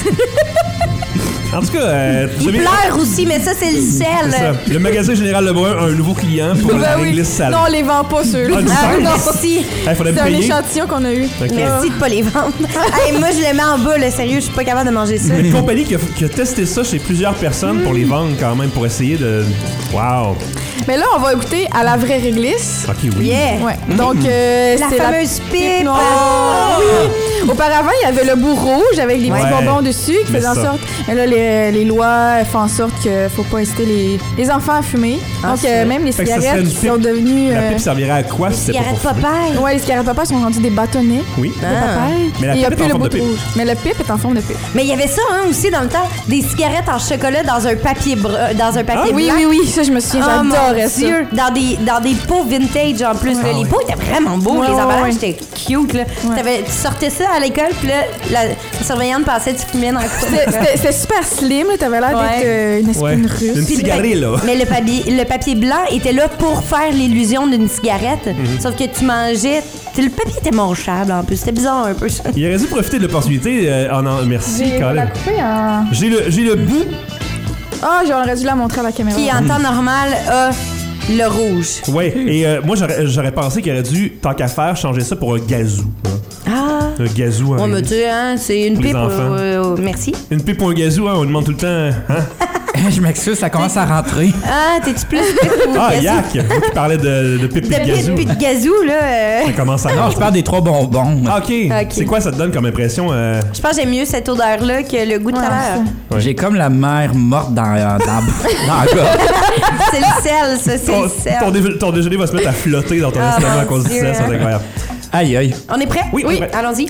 En tout cas, Il vous avez- pleure aussi, mais ça, c'est le C'est sel. ça. Le magasin Général Lebrun a un nouveau client pour la Ben oui. réglisse salée. Non, on les vend pas, ceux-là. Ah, du Ah, sel? merci. Hey, faudrait me C'est un payer. échantillon qu'on a eu. Ok. Merci de pas les vendre. Hey, moi, je les mets en bas, là. Sérieux, je suis pas capable de manger ça. Une compagnie qui a testé ça chez plusieurs personnes pour les vendre quand même, pour essayer de... Wow. Mais là, on va goûter à la vraie réglisse. Ok, oui. Yeah. Ouais. Donc, La c'est fameuse pipe. noire. Oui. Auparavant, il y avait le bout rouge avec les petits Ouais. bonbons dessus qui Mais faisaient en ça. sorte. Mais là, les lois font en sorte qu'il faut pas inciter les enfants à fumer. Donc, même les Fait que ça serait cigarettes une qui pipe. sont devenues. La pipe servirait à quoi si c'était pas Cigarette pour fumer? Popeye. Ouais, les cigarettes Popeye sont rendues des bâtonnets Oui. de Popeye. Mais la Et il n'y a pipe est plus en le forme bout de pipe. rouge. Mais le pipe est en forme de pipe. Mais il y avait ça, hein, aussi, dans le temps. Des cigarettes en chocolat dans un papier Ah, Oui, blanc. oui, oui, ça, je me souviens, Oh mon j'adorais ça. Dieu! Dans des pots vintage en plus. là. Les pots étaient vraiment beaux, Ouais, les ouais, emballages ouais. étaient cute. Là. Tu sortais ça à l'école, puis là, la surveillante pensait que tu fumais dans le C'était super slim, là, t'avais l'air Ouais. d'être une espionne russe. Une cigarette, là. Mais le papier blanc était là pour faire l'illusion d'une cigarette. Mhm. Sauf que tu mangeais. Le papier était mangeable en plus. C'était bizarre un peu ça. Il aurait dû profiter de l'opportunité. Merci, J'ai la Colin. coupée en... J'ai le bout. Ah, j'aurais dû la montrer à la caméra. Qui, en temps normal, a le rouge. Ouais, et moi, j'aurais pensé qu'il aurait dû, tant qu'à faire, changer ça pour un gazou. Hein. Ah! Un gazou. On me dit, hein, c'est une Pour les pipe. enfants. Merci. Une pipe ou un gazou, hein, on demande tout le temps. Hein? Je m'excuse, ça commence à rentrer. Ah, t'es-tu plus pipe ou Ah, gazou? yak! Moi qui parlais de pipe De et de pipe gazou. puis de gazou, là. Ça commence à Non, je parle des 3 bonbons. Ah, ok. C'est quoi ça te donne comme impression? Je pense que j'aime mieux cette odeur-là que le goût de tout à l'heure. Ouais. J'ai comme la mère morte dans la gorge. C'est le sel, ça, c'est le sel. Ton déjeuner va se mettre à flotter dans ton Ah, estomac mon à cause du Dieu, sel, c'est hein. incroyable. Aïe, aïe. On est prêt? Oui, on est prêt. Allons-y.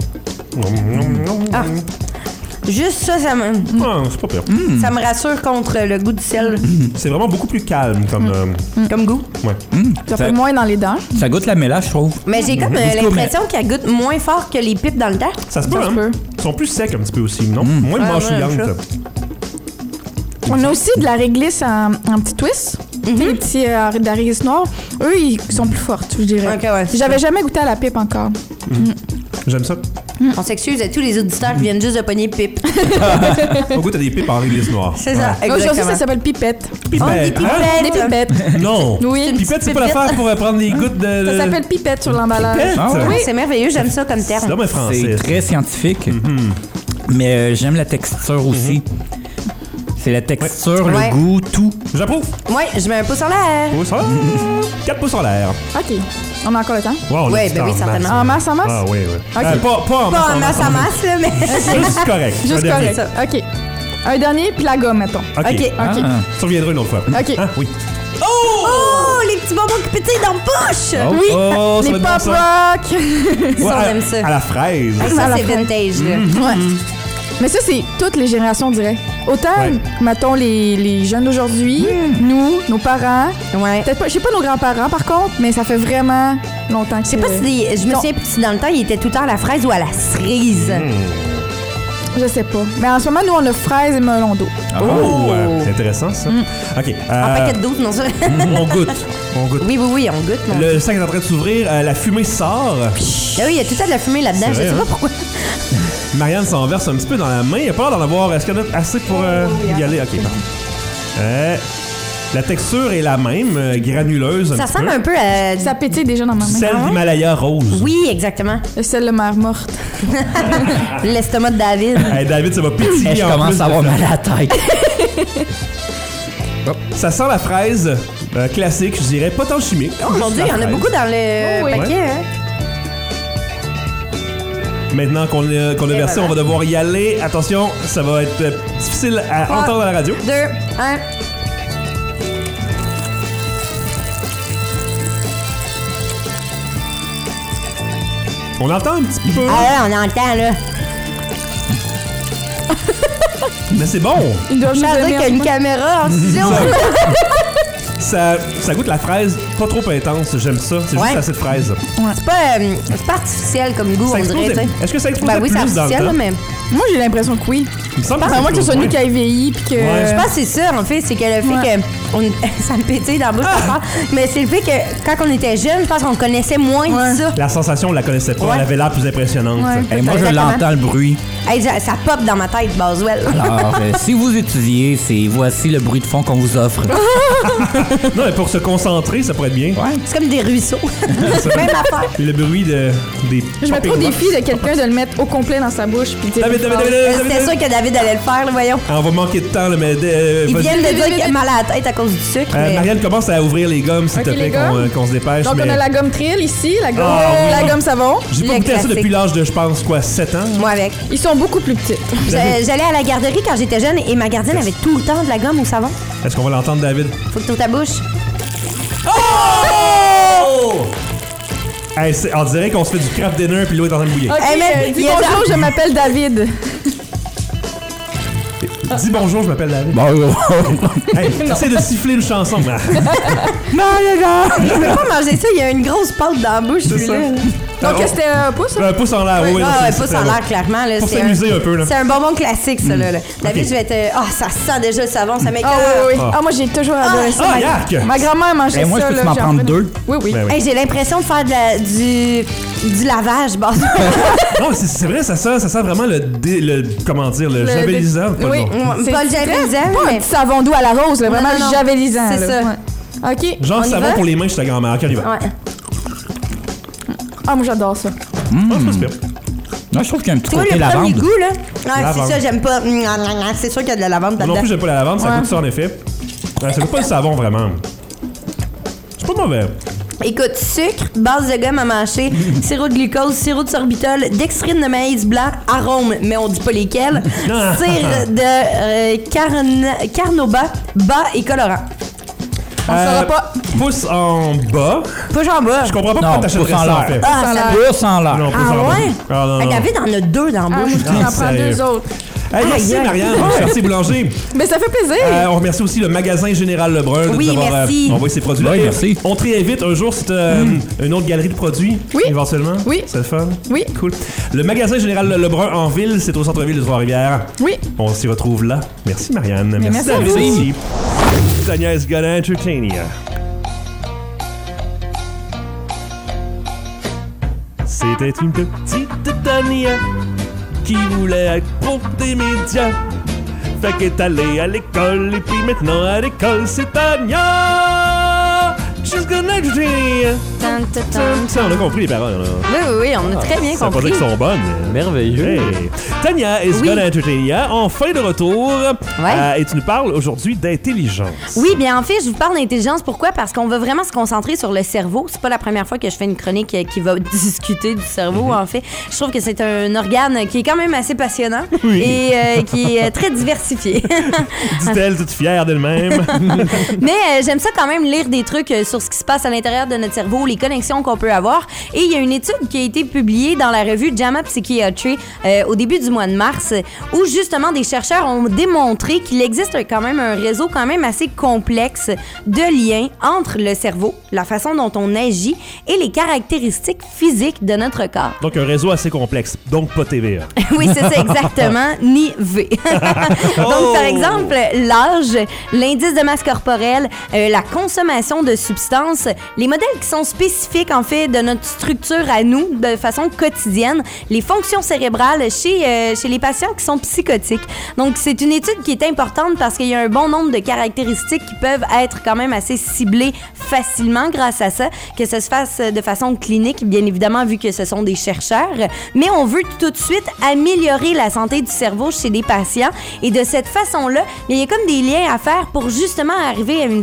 Ah. Juste ça, ça me, Ah, c'est pas pire. ça me rassure contre le goût du sel C'est vraiment beaucoup plus calme comme. comme goût. Ouais. Ça Ça- fait moins dans les dents. Ça goûte la mélasse, je trouve. Mais j'ai comme l'impression qu'elle goûte moins fort que les pipes dans le temps. Ça se peut, Ça hein? se peut. Ils sont plus secs un petit peu aussi, non? Moins Ouais, mâchouillantes. ouais, On a aussi de la réglisse en petit twist. Les petits de la réglisse noire. Eux, ils sont plus fortes, je dirais. Ok, ouais, c'est J'avais jamais goûté à la pipe encore. J'aime ça. On s'excuse à tous les auditeurs qui viennent juste de pogner pipe. Au goût, t'as des pipes en réglisse noire. C'est ça, Aujourd'hui, exactement. ça s'appelle pipette. Pipette. Oh, des pipettes. Des pipettes. Non. Oui. Pipette, c'est pas Pipette. l'affaire pour prendre des gouttes de. Ça s'appelle pipette sur l'emballage. Pipette? Ah ouais. Oui, c'est merveilleux, j'aime ça comme C'est terme. là, mais C'est français. très scientifique. Mais j'aime la texture aussi. C'est la texture, Ouais. le goût, tout. J'approuve. Ouais, je mets un pouce en l'air. Pouce en l'air. 4 pouces en l'air. OK. On a encore le temps? Wow, on a Ouais, du ben temps oui, en certainement. En masse, en masse? Ah oui, oui. Ok. Pas en masse. Pas en masse à masse, là, mais. Juste correct. Juste Un dernier. correct. OK. Un dernier, puis la gomme, mettons. OK. OK. OK. Ah. Tu reviendras une autre fois. OK. Hein? Oui. Oh, les petits bonbons qui pétillent dans la bouche! Oui, Oh, ça les va être pop bon, ça. rock. Ouais, on à- aime ça. À la fraise. Ah, à ça, la c'est fin. vintage, là. Ouais. Mais ça, c'est toutes les générations, on dirait. Autant, Ouais. mettons, les jeunes d'aujourd'hui, nous, nos parents, Ouais. peut-être pas, je sais pas nos grands-parents par contre, mais ça fait vraiment longtemps que Je sais pas si je me souviens plus si dans le temps il était tout le temps à la fraise ou à la cerise. Je sais pas. Mais en ce moment, nous, on a fraises et melon d'eau. Oh! C'est intéressant, ça. OK. Un paquet de doutes, non ça? On goûte. On goûte. Oui, on goûte. Non? Le sac est en train de s'ouvrir. La fumée sort. Ah oui, il y a tout le temps de la fumée là-dedans. C'est Je sais vrai, pas pourquoi. Marianne s'en verse un petit peu dans la main. Il a pas l'air d'en avoir. Est-ce qu'il y en a assez pour y aller? OK, parfait. La texture est la même, granuleuse. Ça ressemble un peu à... Ça pétille déjà dans ma main. Celle d'Himalaya rose. Oui, exactement. Celle de mer morte. L'estomac de David. Hey, David, ça va pétiller Je en commence plus à avoir de- mal à la tête. Ça sent la fraise classique, je dirais, pas tant chimique. Aujourd'hui, il y en a beaucoup dans le Oh, oui. paquet. Hein? Maintenant qu'on a versé, on va devoir y aller. Attention, ça va être difficile à entendre à la radio. 2, 1. On entend un petit peu, Ah là, on entend, là. mais c'est bon. Ils doivent Je nous veux dire aimer. qu'il y a une caméra en studio. Ça goûte la fraise pas trop intense, j'aime ça. C'est Ouais. juste assez de fraise. C'est pas artificiel comme goût, Ça on dirait, explose- tu sais. Est-ce que ça explose Ben oui, c'est plus dans le artificiel, temps? là, mais... Moi, j'ai l'impression que oui. Il me semble À moins que ce soit nous nous qui aille vieilli puis que. Ouais. Je pense que c'est ça, en fait, c'est que le fait Ouais. que... ça me pétille dans la bouche, parfois. Mais c'est le fait que quand on était jeune, je pense qu'on connaissait moins Ouais. de ça. La sensation, on la connaissait pas. Ouais. Elle avait l'air plus impressionnante. Ouais. Et moi, je Exactement. l'entends le bruit. Hey, ça pop dans ma tête, Boswell. Alors, si vous étudiez, voici le bruit de fond qu'on vous offre. Non, mais pour se concentrer, ça pourrait être bien. C'est comme des ruisseaux. Même affaire. Le bruit des Je mettrais au popping défi rocks. de quelqu'un de le mettre au complet dans sa bouche puis dire. David, des David, phrases. David, C'était David. sûr que David allait le faire, là, voyons. Ah, on va manquer de temps, là, mais Ils vas-y. viennent de dire qu'il a mal à la tête à cause du sucre. mais... Marianne, commence à ouvrir les gommes, s'il Ok, te plaît, les gommes. qu'on se dépêche. Donc, mais on a la gomme Trill ici, la gomme, Ah, oui. la gomme savon. J'ai pas le goûté à ça classique. depuis l'âge de, je pense, quoi, 7 ans? Moi avec. Ils sont beaucoup plus petits. J'allais à la garderie quand j'étais jeune et ma gardienne avait tout le temps de la gomme au savon. Est-ce qu'on va l'entendre, David? Faut que tu ouvres ta bouche. Oh! Hey, on dirait qu'on se fait du craft dinner puis l'eau est en train de bouillir. Ok, Hey, mais dis il y a bonjour, je m'appelle David. Dis bonjour, je m'appelle David. Bon, Hey, essaie de siffler une chanson. Je peux pas manger ça, il y a une grosse pâte dans la bouche, C'est celui-là. ça. Donc, c'était un pouce. Un pouce en l'air, oui. Ah ouais, c'est- pas c'est sans bon. l'air, clairement. Là, Pour c'est s'amuser un peu, là. C'est un bonbon classique, ça, là. David, Ok. je vais te... Ah, ça sent déjà le savon, ça m'écoeure. Ah oui, oui. Ah. Ah, moi, j'ai toujours adoré ça. Ah, Ma- yark! Ma grand-mère mangeait moi, je ça. peux là, m'en j'ai prendre appris- deux. Oui, oui. Ben oui. Hey, j'ai l'impression de faire du lavage, bon. Non, mais c'est vrai, ça sent vraiment le comment dire, le javelisant. pas le Oui, bon. c'est Pas le javelisant, Pas un mais... petit savon doux à la rose, là, vraiment non, non. javelisant. C'est là. ça. Ouais. OK. Genre On y savon va? pour les mains chez ta grand-mère. Ok, on y va. Ouais. Ah, moi, j'adore ça. Ah, c'est pas super. Moi, je trouve qu'il y a un petit Tu vois, côté le premier lavande. goût, là? Ouais, Lavande. c'est ça, j'aime pas. C'est sûr qu'il y a de la lavande Moi non là-dedans. plus, j'aime pas la lavande, ça goûte ça en effet. Ça goûte pas le savon vraiment. C'est pas mauvais. Écoute, sucre, base de gomme à mâcher, sirop de glucose, sirop de sorbitol, dextrine de maïs blanc, arôme, mais on dit pas lesquels, cire de carnauba, bas et colorant. On saura pas. Pouce en bas. Pas en bas. Je comprends pas Non, pourquoi t'achèterais pouce en ça en l'air. fait. Ah, ça Pouce en l'air. Non, pouce Ah en bas. ouais? Ah, non, Hey, non. David en a deux dans la Ah, bouche. moi, j'en prends sérieux. deux autres. Hey, merci Aïe, aïe. Marianne, merci Boulanger. Mais ça fait plaisir. On remercie aussi le magasin Général Lebrun de Oui, nous avoir merci. envoyé ces produits-là. Oui, Et merci. On te réinvite un jour si tu une autre galerie de produits, Oui. éventuellement. Oui. C'est le fun. Oui. Cool. Le magasin Général Lebrun en ville, c'est au centre-ville de Trois-Rivières. Oui. On s'y retrouve là. Merci Marianne. Mais merci à David vous. aussi. Tanya's gonna entertain you. C'était une petite Tania qui voulait être pour des médias. Fait qu'elle est allée à l'école et puis maintenant à l'école c'est Tania. She's gonna entertain you. Tan, tan, tan. Ça, on a compris les paroles. Là. Oui, on a très bien Ça veut pas compris. dire qu'elles sont bonnes. Merveilleux. Hey. Tania is Oui. gonna entertain you. En fin de retour. Et tu nous parles aujourd'hui d'intelligence. Oui, bien en fait, je vous parle d'intelligence. Pourquoi? Parce qu'on va vraiment se concentrer sur le cerveau. C'est pas la première fois que je fais une chronique qui va discuter du cerveau, en fait. Je trouve que c'est un organe qui est quand même assez passionnant et qui est très diversifié. Dit-elle toute fière d'elle-même. Mais j'aime ça quand même lire des trucs sur ce qui se passe à l'intérieur de notre cerveau, les les connexions qu'on peut avoir. Et il y a une étude qui a été publiée dans la revue JAMA Psychiatry au début du mois de mars, où justement des chercheurs ont démontré qu'il existe quand même un réseau quand même assez complexe de liens entre le cerveau, la façon dont on agit et les caractéristiques physiques de notre corps. Donc un réseau assez complexe, donc pas TVA. Oui, c'est ça exactement, ni V. Donc par exemple, l'âge, l'indice de masse corporelle, la consommation de substances, les modèles qui sont spécifiques en fait de notre structure à nous de façon quotidienne, les fonctions cérébrales chez les patients qui sont psychotiques. Donc c'est une étude qui est importante parce qu'il y a un bon nombre de caractéristiques qui peuvent être quand même assez ciblées facilement grâce à ça, que ça se fasse de façon clinique, bien évidemment, vu que ce sont des chercheurs. Mais on veut tout de suite améliorer la santé du cerveau chez des patients. Et de cette façon-là, il y a comme des liens à faire pour justement arriver à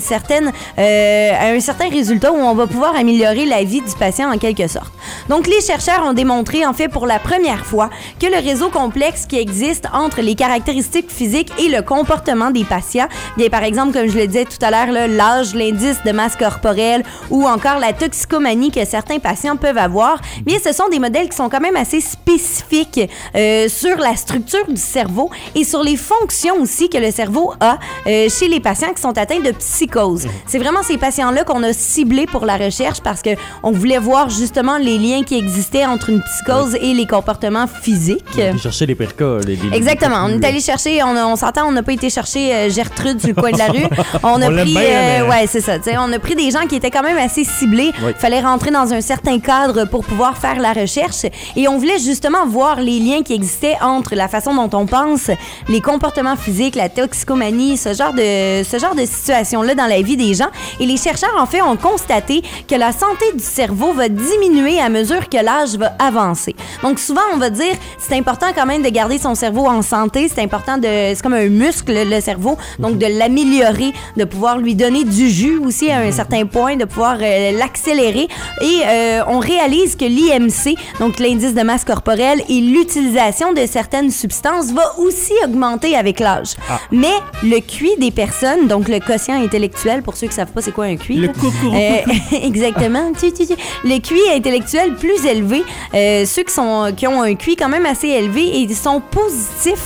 un certain résultat où on va pouvoir améliorer la vie du patient en quelque sorte. Donc, les chercheurs ont démontré, en fait, pour la première fois, que le réseau complexe qui existe entre les caractéristiques physiques et le comportement des patients, bien, par exemple, comme je le disais tout à l'heure, là, l'âge, l'indice de masse corporelle ou encore la toxicomanie que certains patients peuvent avoir, bien, ce sont des modèles qui sont quand même assez spécifiques sur la structure du cerveau et sur les fonctions aussi que le cerveau a chez les patients qui sont atteints de psychose. C'est vraiment ces patients-là qu'on a ciblés pour la recherche parce qu'on voulait voir justement les liens qui existaient entre une psychose et les comportements physiques. On a été chercher les pires cas. Exactement. On est allé chercher, on s'entend, on n'a pas été chercher Gertrude sur le coin de la rue. On a pris, ouais, c'est ça. On a pris des gens qui étaient quand même assez ciblés. Il fallait rentrer dans un certain cadre pour pouvoir faire la recherche. Et on voulait justement voir les liens qui existaient entre la façon dont on pense, les comportements physiques, la toxicomanie, ce genre de situation-là dans la vie des gens. Et les chercheurs, en fait, ont constaté que la santé du cerveau va diminuer à mesure que l'âge va avancer. Donc, souvent, on va dire, c'est important quand même de garder son cerveau en santé. C'est important c'est comme un muscle, le cerveau. Donc, de l'améliorer, de pouvoir lui donner du jus aussi à un certain point, de pouvoir l'accélérer. Et on réalise que l'IMC, donc l'indice de masse corporelle et l'utilisation de certaines substances va aussi augmenter avec l'âge. Ah. Mais le QI des personnes, donc le quotient intellectuel, pour ceux qui ne savent pas c'est quoi un QI. Le coucou. Exactement. Le QI intellectuel plus élevé, ceux qui ont un QI quand même assez élevé et sont positifs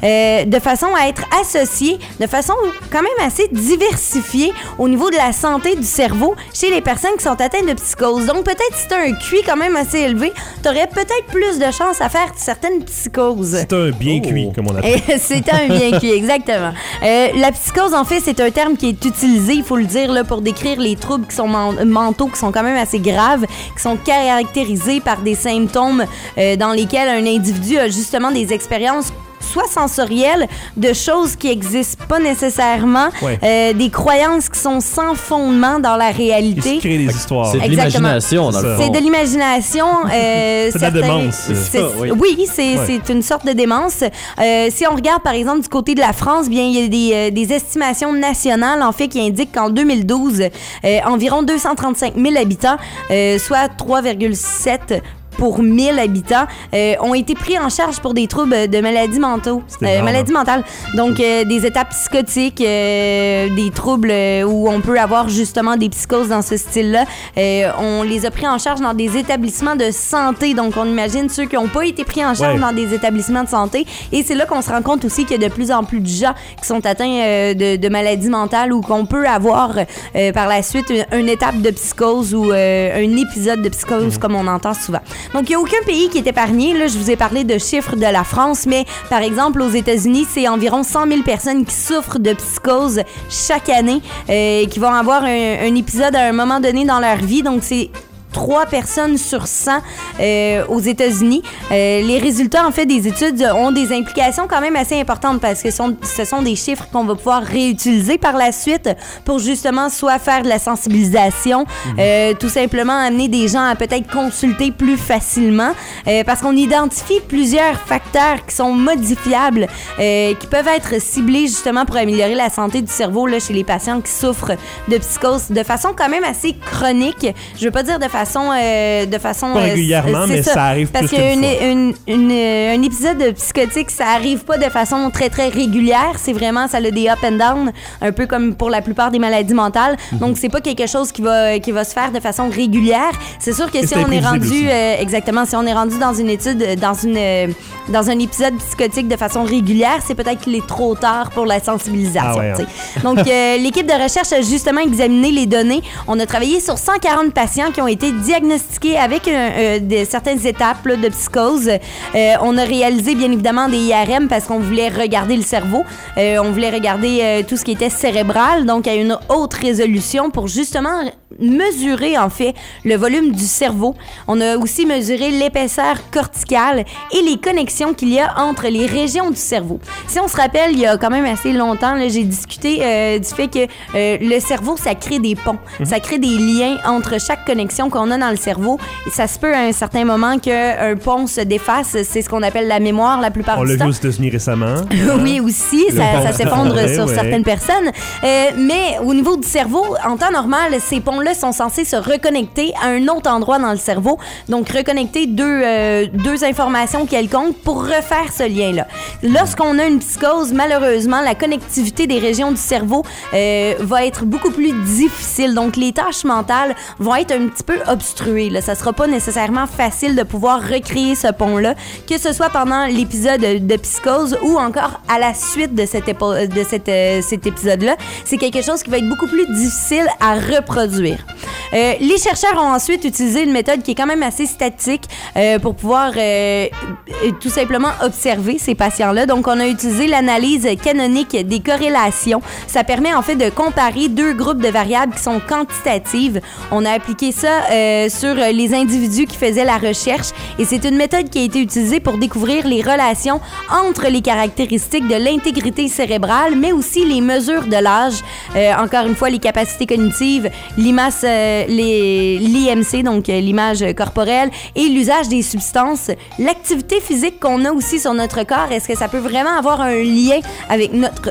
de façon à être associés de façon quand même assez diversifiée au niveau de la santé du cerveau chez les personnes qui sont atteintes de psychose. Donc peut-être si tu as un QI quand même assez élevé, tu aurais peut-être plus de chances à faire certaines psychoses. C'est un bien cuit, comme on appelle. C'est un bien cuit, exactement. La psychose, en fait, c'est un terme qui est utilisé, il faut le dire, là, pour décrire les troubles qui sont mentaux, qui sont quand même assez graves, qui sont caractérisés par des symptômes dans lesquels un individu a justement des expériences soit sensorielles, de choses qui n'existent pas nécessairement, des croyances qui sont sans fondement dans la réalité. Ils se créent des histoires. C'est de l'imagination, dans le fond. C'est de l'imagination. C'est de la démence. Oui, c'est une sorte de démence. Si on regarde, par exemple, du côté de la France, bien, il y a des estimations nationales, en fait, qui indiquent qu'en 2012, environ 235 000 habitants, soit 3,7 pour 1000 habitants, ont été pris en charge pour des troubles de maladies mentales. Donc, des états psychotiques, des troubles où on peut avoir justement des psychoses dans ce style-là. On les a pris en charge dans des établissements de santé. Donc, on imagine ceux qui n'ont pas été pris en charge dans des établissements de santé. Et c'est là qu'on se rend compte aussi qu'il y a de plus en plus de gens qui sont atteints de maladies mentales ou qu'on peut avoir par la suite une étape de psychose ou un épisode de psychose comme on entend souvent. Donc, il n'y a aucun pays qui est épargné. Là, je vous ai parlé de chiffres de la France, mais par exemple, aux États-Unis, c'est environ 100 000 personnes qui souffrent de psychose chaque année, qui vont avoir un épisode à un moment donné dans leur vie. Donc, c'est 3 personnes sur 100 aux États-Unis. Les résultats, en fait, des études ont des implications quand même assez importantes parce que ce sont des chiffres qu'on va pouvoir réutiliser par la suite pour justement soit faire de la sensibilisation, tout simplement amener des gens à peut-être consulter plus facilement parce qu'on identifie plusieurs facteurs qui sont modifiables, qui peuvent être ciblés justement pour améliorer la santé du cerveau là, chez les patients qui souffrent de psychose de façon quand même assez chronique. Je veux pas dire de façon façon pas régulièrement, mais ça arrive parce plus qu'une fois. Un épisode psychotique, ça arrive pas de façon très très régulière. C'est vraiment, ça a des up and down, un peu comme pour la plupart des maladies mentales. Donc c'est pas quelque chose qui va se faire de façon régulière. C'est sûr que si on est rendu exactement, si on est rendu dans une étude, dans un épisode psychotique de façon régulière, c'est peut-être qu'il est trop tard pour la sensibilisation. Donc l'équipe de recherche a justement examiné les données. On a travaillé sur 140 patients qui ont été diagnostiqués avec certaines étapes là, de psychose. On a réalisé bien évidemment des IRM parce qu'on voulait regarder le cerveau. On voulait regarder tout ce qui était cérébral, donc à une haute résolution pour justement mesurer en fait le volume du cerveau. On a aussi mesuré l'épaisseur corticale et les connexions qu'il y a entre les régions du cerveau. Si on se rappelle, il y a quand même assez longtemps, là, j'ai discuté du fait que le cerveau, ça crée des ponts. Ça crée des liens entre chaque connexion qu'on a dans le cerveau. Et ça se peut à un certain moment qu'un pont se défasse. C'est ce qu'on appelle la mémoire la plupart du temps. On l'a vu aux États-Unis récemment. Oui, aussi. Ça s'effondre sur certaines personnes. Mais au niveau du cerveau, en temps normal, ces ponts-là sont censés se reconnecter à un autre endroit dans le cerveau. Donc, reconnecter deux informations quelconques pour refaire ce lien-là. Lorsqu'on a une psychose, malheureusement, la connectivité des régions du cerveau va être beaucoup plus difficile. Donc, les tâches mentales vont être un petit peu obstruées. Là. Ça sera pas nécessairement facile de pouvoir recréer ce pont-là, que ce soit pendant l'épisode de psychose ou encore à la suite de cet épisode-là. C'est quelque chose qui va être beaucoup plus difficile à reproduire. Les chercheurs ont ensuite utilisé une méthode qui est quand même assez statique pour pouvoir tout simplement observer ces patients-là. Donc, on a utilisé l'analyse canonique des corrélations. Ça permet en fait de comparer deux groupes de variables qui sont quantitatives. On a appliqué ça sur les individus qui faisaient la recherche et c'est une méthode qui a été utilisée pour découvrir les relations entre les caractéristiques de l'intégrité cérébrale, mais aussi les mesures de l'âge. Encore une fois, les capacités cognitives, l'IMC, donc l'image corporelle, et l'usage des substances. L'activité physique qu'on a aussi sur notre corps, est-ce que ça peut vraiment avoir un lien avec notre,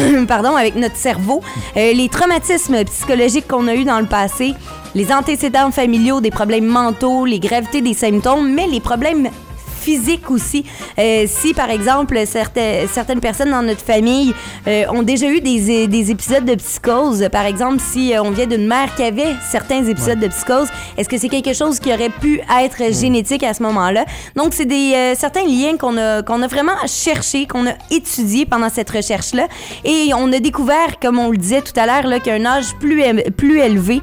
avec notre cerveau? Les traumatismes psychologiques qu'on a eus dans le passé, les antécédents familiaux, des problèmes mentaux, les gravités des symptômes, mais les problèmes physique aussi. Si, par exemple, certaines personnes dans notre famille ont déjà eu des épisodes de psychose, par exemple, si on vient d'une mère qui avait certains épisodes de psychose, est-ce que c'est quelque chose qui aurait pu être génétique à ce moment-là? Donc, c'est certains liens qu'on a vraiment cherché, qu'on a étudié pendant cette recherche-là. Et on a découvert, comme on le disait tout à l'heure, qu'un âge plus élevé,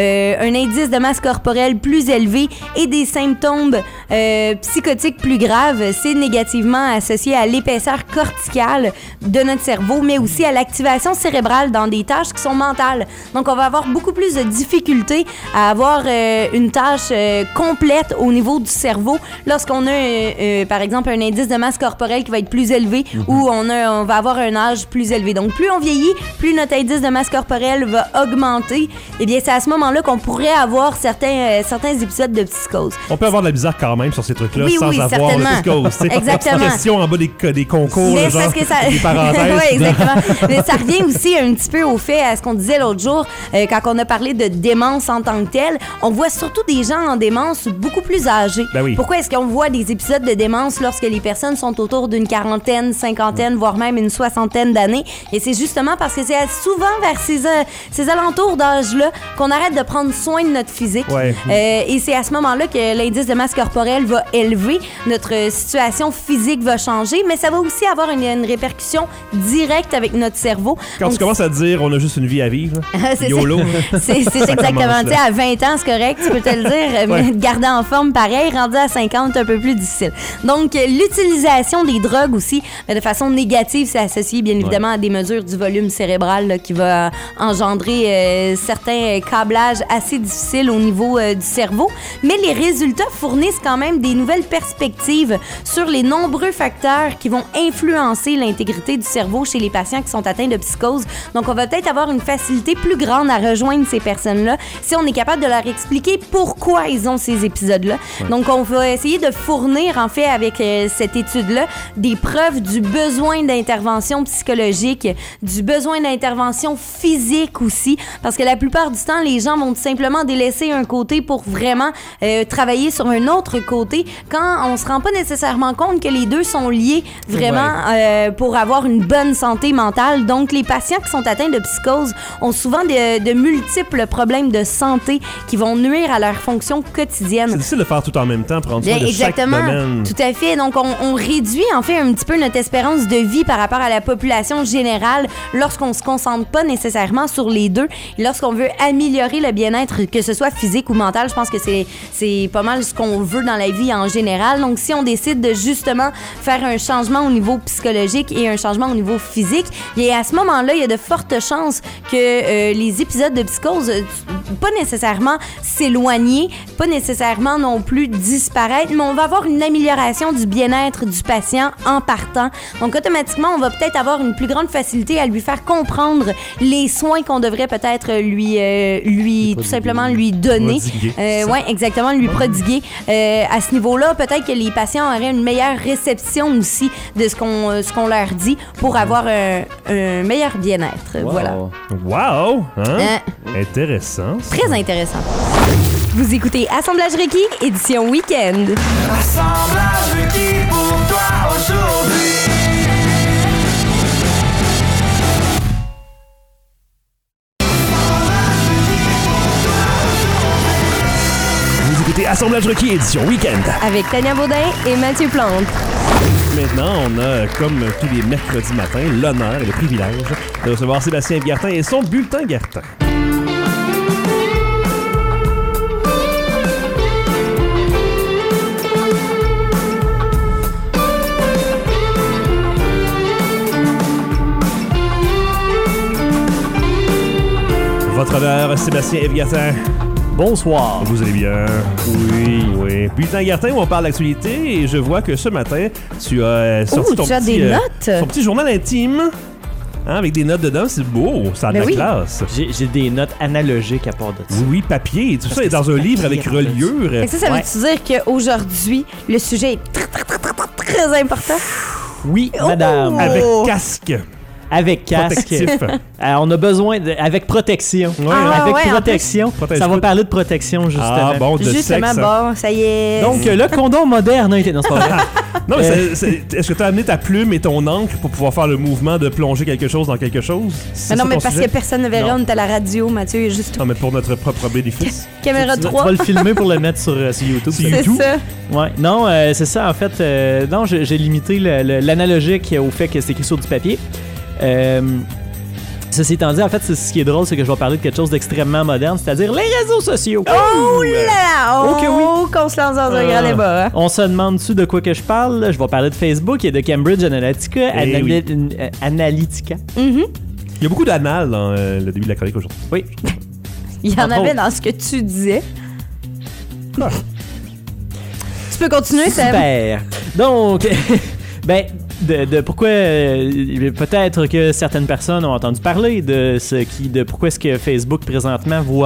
un indice de masse corporelle plus élevé et des symptômes psychotiques plus grave, c'est négativement associé à l'épaisseur corticale de notre cerveau, mais aussi à l'activation cérébrale dans des tâches qui sont mentales. Donc, on va avoir beaucoup plus de difficultés à avoir une tâche complète au niveau du cerveau lorsqu'on a, par exemple, un indice de masse corporelle qui va être plus élevé ou on va avoir un âge plus élevé. Donc, plus on vieillit, plus notre indice de masse corporelle va augmenter. Eh bien, c'est à ce moment-là qu'on pourrait avoir certains épisodes de psychose. On peut avoir de la bizarre quand même sur ces trucs-là sans avoir certainement. Exactement. Une question en bas des concours, mais genre, parce que ça... des parenthèses. Oui, exactement. Mais ça revient aussi un petit peu au fait, à ce qu'on disait l'autre jour, quand on a parlé de démence en tant que telle. On voit surtout des gens en démence beaucoup plus âgés. Ben oui. Pourquoi est-ce qu'on voit des épisodes de démence lorsque les personnes sont autour d'une quarantaine, cinquantaine, voire même une soixantaine d'années? Et c'est justement parce que c'est souvent vers ces alentours d'âge-là qu'on arrête de prendre soin de notre physique. Ouais. Et c'est à ce moment-là que l'indice de masse corporelle va élever. Notre situation physique va changer, mais ça va aussi avoir une répercussion directe avec notre cerveau. Quand tu commences à dire on a juste une vie à vivre, YOLO. C'est exactement. Tu sais, à 20 ans, c'est correct, tu peux te le dire, mais te garder en forme pareil, rendu à 50, c'est un peu plus difficile. Donc, l'utilisation des drogues aussi, de façon négative, c'est associé bien évidemment à des mesures du volume cérébral là, qui va engendrer certains câblages assez difficiles au niveau du cerveau. Mais les résultats fournissent quand même des nouvelles perspectives rétrospective sur les nombreux facteurs qui vont influencer l'intégrité du cerveau chez les patients qui sont atteints de psychose. Donc, on va peut-être avoir une facilité plus grande à rejoindre ces personnes-là si on est capable de leur expliquer pourquoi ils ont ces épisodes-là. Ouais. Donc, on va essayer de fournir, en fait, avec cette étude-là, des preuves du besoin d'intervention psychologique, du besoin d'intervention physique aussi, parce que la plupart du temps, les gens vont tout simplement délaisser un côté pour vraiment travailler sur un autre côté, quand on se rend pas nécessairement compte que les deux sont liés vraiment pour avoir une bonne santé mentale. Donc, les patients qui sont atteints de psychose ont souvent de multiples problèmes de santé qui vont nuire à leur fonction quotidienne. C'est difficile de faire tout en même temps, prendre soin de chaque domaine. Tout à fait. Donc, on réduit en fait un petit peu notre espérance de vie par rapport à la population générale lorsqu'on se concentre pas nécessairement sur les deux. Et lorsqu'on veut améliorer le bien-être, que ce soit physique ou mental, je pense que c'est pas mal ce qu'on veut dans la vie en général. Donc, si on décide de justement faire un changement au niveau psychologique et un changement au niveau physique, et à ce moment-là, il y a de fortes chances que les épisodes de psychose, pas nécessairement s'éloigner, pas nécessairement non plus disparaître, mais on va avoir une amélioration du bien-être du patient en partant. Donc, automatiquement, on va peut-être avoir une plus grande facilité à lui faire comprendre les soins qu'on devrait peut-être lui tout simplement lui donner. Oui, exactement, lui prodiguer. À ce niveau-là, peut-être que les patients auraient une meilleure réception aussi de ce qu'on leur dit pour avoir un meilleur bien-être. Wow. Voilà. Wow! Hein? Intéressant. Très intéressant. Vous écoutez Assemblage requis, édition week-end. Assemblage requis pour toi aujourd'hui. Vous écoutez Assemblage requis, édition week-end. Avec Tania Baudin et Mathieu Plante. Maintenant, on a, comme tous les mercredis matins, l'honneur et le privilège de recevoir Sébastien Guertin et son bulletin Guertin. Votre honneur, Sébastien Guertin. Bonsoir. Vous allez bien? Oui. Bulletin Guertin, où on parle d'actualité, et je vois que ce matin, tu as sorti ton petit journal intime. Hein, avec des notes dedans, c'est beau, ça a de la classe. J'ai des notes analogiques à part de ça. Oui, papier, tout ça est dans un livre avec reliure. Ça veut dire qu'aujourd'hui, le sujet est très important? Oui, madame. Avec casque. Avec casque. On a besoin avec protection. Avec protection. Ça va parler de protection, justement. Ah bon, de justement, sexe. Bon, ça y est. Donc, le condom moderne a été... Non, c'est pas vrai. Non, mais est-ce que tu as amené ta plume et ton encre pour pouvoir faire le mouvement de plonger quelque chose dans quelque chose? Mais non, mais parce que personne ne verra, on est à la radio, Mathieu, est juste... Non, mais pour notre propre bénéfice. Caméra 3. Tu vas le filmer pour le mettre sur YouTube. C'est ça. Ouais. Non, c'est ça, en fait. Non, j'ai limité l'analogique au fait que c'est écrit sur du papier. Ceci étant dit, en fait, ce qui est drôle, c'est que je vais parler de quelque chose d'extrêmement moderne, c'est-à-dire les réseaux sociaux. Oh là! Ok, oui. Qu'on se lance dans un grand débat. Hein? On se demande-tu de quoi que je parle? Je vais parler de Facebook et de Cambridge Analytica. Analytica. Mm-hmm. Il y a beaucoup d'anal dans le début de la chronique aujourd'hui. Oui. Il y en avait dans ce que tu disais. Tu peux continuer, Seb? Super. Donc, de pourquoi peut-être que certaines personnes ont entendu parler de pourquoi est-ce que Facebook présentement voit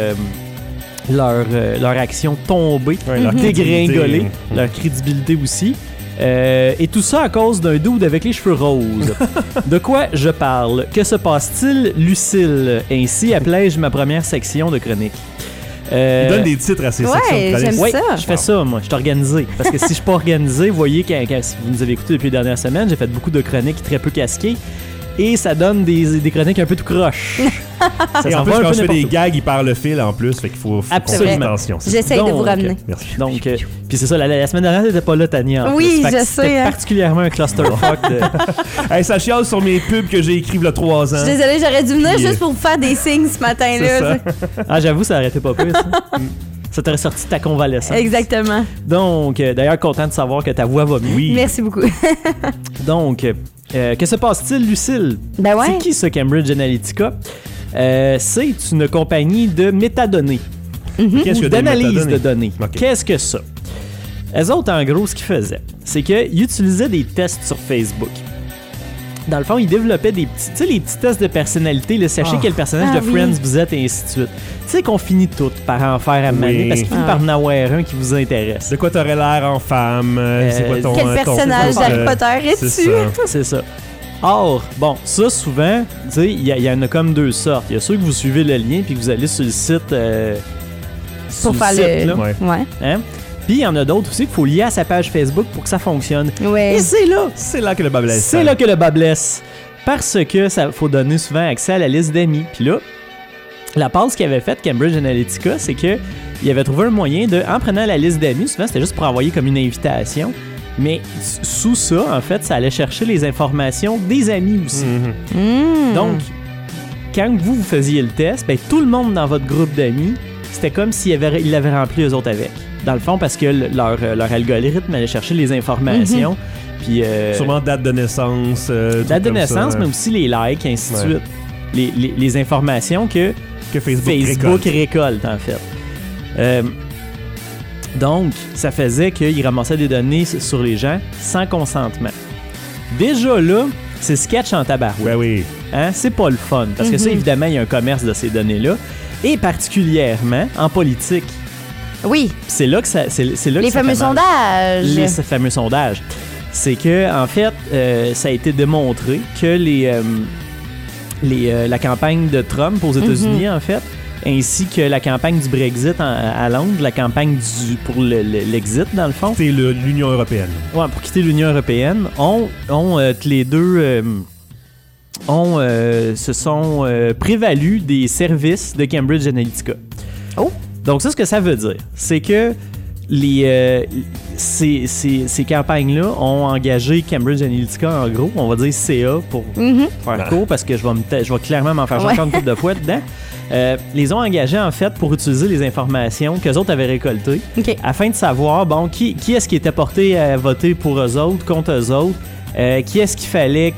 leur action tomber, leur dégringoler, leur crédibilité aussi. Et tout ça à cause d'un dude avec les cheveux roses. De quoi je parle? Que se passe-t-il, Lucille? Ainsi appelais-je ma première section de chronique. Il donne des titres à ses sections de chronique. Oui, je fais ça, moi. Je suis organisé. Parce que si je suis pas organisé, vous voyez, quand vous nous avez écouté depuis les dernières semaines, j'ai fait beaucoup de chroniques très peu casquées. Et ça donne des chroniques un peu tout croche. Et en plus, quand je fais des gags, il perd le fil en plus. Fait qu'il faut faire attention. J'essaye de vous ramener. Merci. Donc, puis c'est ça, la semaine dernière, t'étais pas là, Tania. Oui, je sais. C'était particulièrement un clusterfuck de... Hey, ça chiale sur mes pubs que j'ai écrites il y a 3 ans. Je suis désolée, j'aurais dû venir juste pour vous faire des signes ce matin-là. Ah, j'avoue, ça aurait été pas pire, ça. Ça t'aurait sorti de ta convalescence. Exactement. Donc, d'ailleurs, content de savoir que ta voix va mieux. Oui. Merci beaucoup. Donc, que se passe-t-il, Lucille? Ben ouais. C'est qui ce Cambridge Analytica? C'est une compagnie de métadonnées. Qu'est-ce que d'analyse métadonnées? de données. Okay. Qu'est-ce que ça? Eux autres, en gros, ce qu'ils faisaient, c'est qu'ils utilisaient des tests sur Facebook. Dans le fond, ils développaient des petits, tu sais, les petits tests de personnalité, là, sachez quel personnage de Friends vous êtes, et ainsi de suite. Tu sais qu'on finit tout par en faire à maner, parce qu'il finit par en avoir un qui vous intéresse. De quoi t'aurais l'air en femme? C'est quoi ton... Quel personnage d'Harry Potter es-tu? C'est ça. Or, bon, ça, souvent, tu sais, il y en a comme deux sortes. Il y a ceux que vous suivez le lien puis que vous allez sur le site... pour faire le... Ouais. Hein? Puis il y en a d'autres aussi qu'il faut lier à sa page Facebook pour que ça fonctionne. Ouais. Et c'est là que le bas blesse. C'est là que le bas blesse. Parce que ça faut donner souvent accès à la liste d'amis. Puis là, la passe qu'avait faite Cambridge Analytica, c'est que il avait trouvé un moyen de, en prenant la liste d'amis, souvent c'était juste pour envoyer comme une invitation, mais sous ça, en fait, ça allait chercher les informations des amis aussi. Donc, quand vous faisiez le test, ben, tout le monde dans votre groupe d'amis, c'était comme s'il l'avait rempli eux autres avec. Dans le fond, parce que leur algorithme allait chercher les informations. Puis, sûrement date de naissance. Date de naissance, mais aussi les likes, ainsi de suite. Les informations que Facebook récolte, en fait. Donc, ça faisait qu'ils ramassaient des données sur les gens sans consentement. Déjà là, c'est sketch en tabarouette. Oui. Hein? C'est pas le fun. Parce que ça, évidemment, il y a un commerce de ces données-là. Et particuliirement en politique. Oui. C'est là que ça les fameux sondages. Les fameux sondages. C'est que, en fait, ça a été démontré que la campagne de Trump aux États-Unis, en fait, ainsi que la campagne du Brexit à Londres, la campagne pour l'exit, dans le fond. C'est l'Union européenne. Ouais, pour quitter l'Union européenne, ont les deux... se sont prévalus des services de Cambridge Analytica. Oh! Donc ça, ce que ça veut dire, c'est que ces campagnes-là ont engagé Cambridge Analytica, en gros, on va dire CA pour faire court, parce que je vais clairement m'en faire chanter une couple de fois dedans. Les ont engagés, en fait, pour utiliser les informations qu'eux autres avaient récoltées, afin de savoir, bon, qui est-ce qui était porté à voter pour eux autres, contre eux autres, qui est-ce qu'il fallait,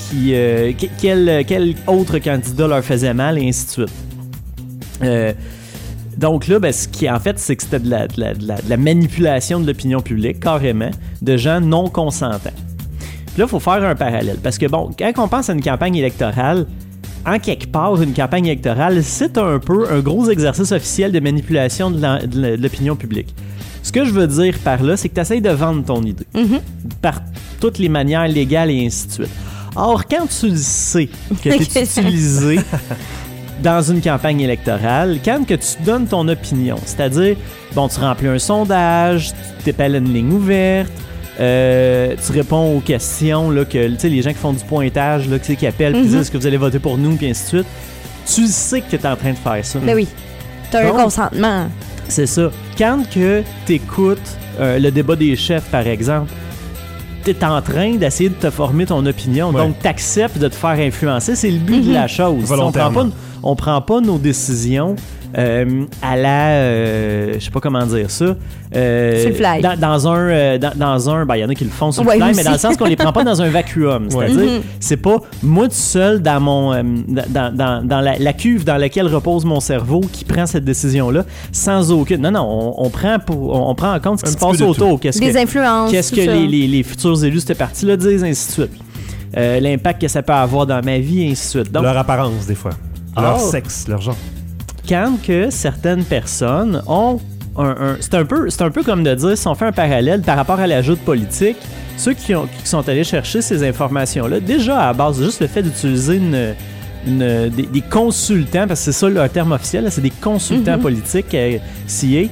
quel autre candidat leur faisait mal, et ainsi de suite. Donc là, ce qui en fait, c'est que c'était de la manipulation de l'opinion publique, carrément, de gens non consentants. Puis là, il faut faire un parallèle. Parce que, bon, quand on pense à une campagne électorale, en quelque part, une campagne électorale, c'est un peu un gros exercice officiel de manipulation de l'opinion publique. Ce que je veux dire par là, c'est que tu essaies de vendre ton idée. Par toutes les manières légales et ainsi de suite. Or, quand tu le sais que tu es utilisé dans une campagne électorale, quand que tu donnes ton opinion, c'est-à-dire, bon, tu remplis un sondage, tu t'épelles une ligne ouverte, tu réponds aux questions, là, que, tu sais, les gens qui font du pointage, là, qui appellent, qui disent est-ce que vous allez voter pour nous, puis ainsi de suite, tu sais que tu es en train de faire ça. Ben oui, tu as un consentement. C'est ça. Quand que tu écoutes le débat des chefs, par exemple, tu es en train d'essayer de te former ton opinion, donc tu acceptes de te faire influencer, c'est le but de la chose. On prend pas nos décisions à la... je sais pas comment dire ça. Sur le fly. Dans un... Ben, il y en a qui le font sur le fly, mais dans le sens qu'on les prend pas dans un vacuum. C'est-à-dire, c'est pas moi tout seul dans mon... dans la cuve dans laquelle repose mon cerveau qui prend cette décision-là sans aucune... Non, on prend en compte ce qui se passe autour. Des influences. Qu'est-ce que les futurs élus de cette partie-là disent, ainsi de suite. L'impact que ça peut avoir dans ma vie, ainsi de suite. Donc, leur apparence, des fois. Leur sexe, leur genre. Quand que certaines personnes ont c'est un peu comme de dire, si on fait un parallèle par rapport à la joute politique, ceux qui sont allés chercher ces informations-là, déjà à la base, juste le fait d'utiliser des consultants, parce que c'est ça leur terme officiel, là, c'est des consultants politiques CA,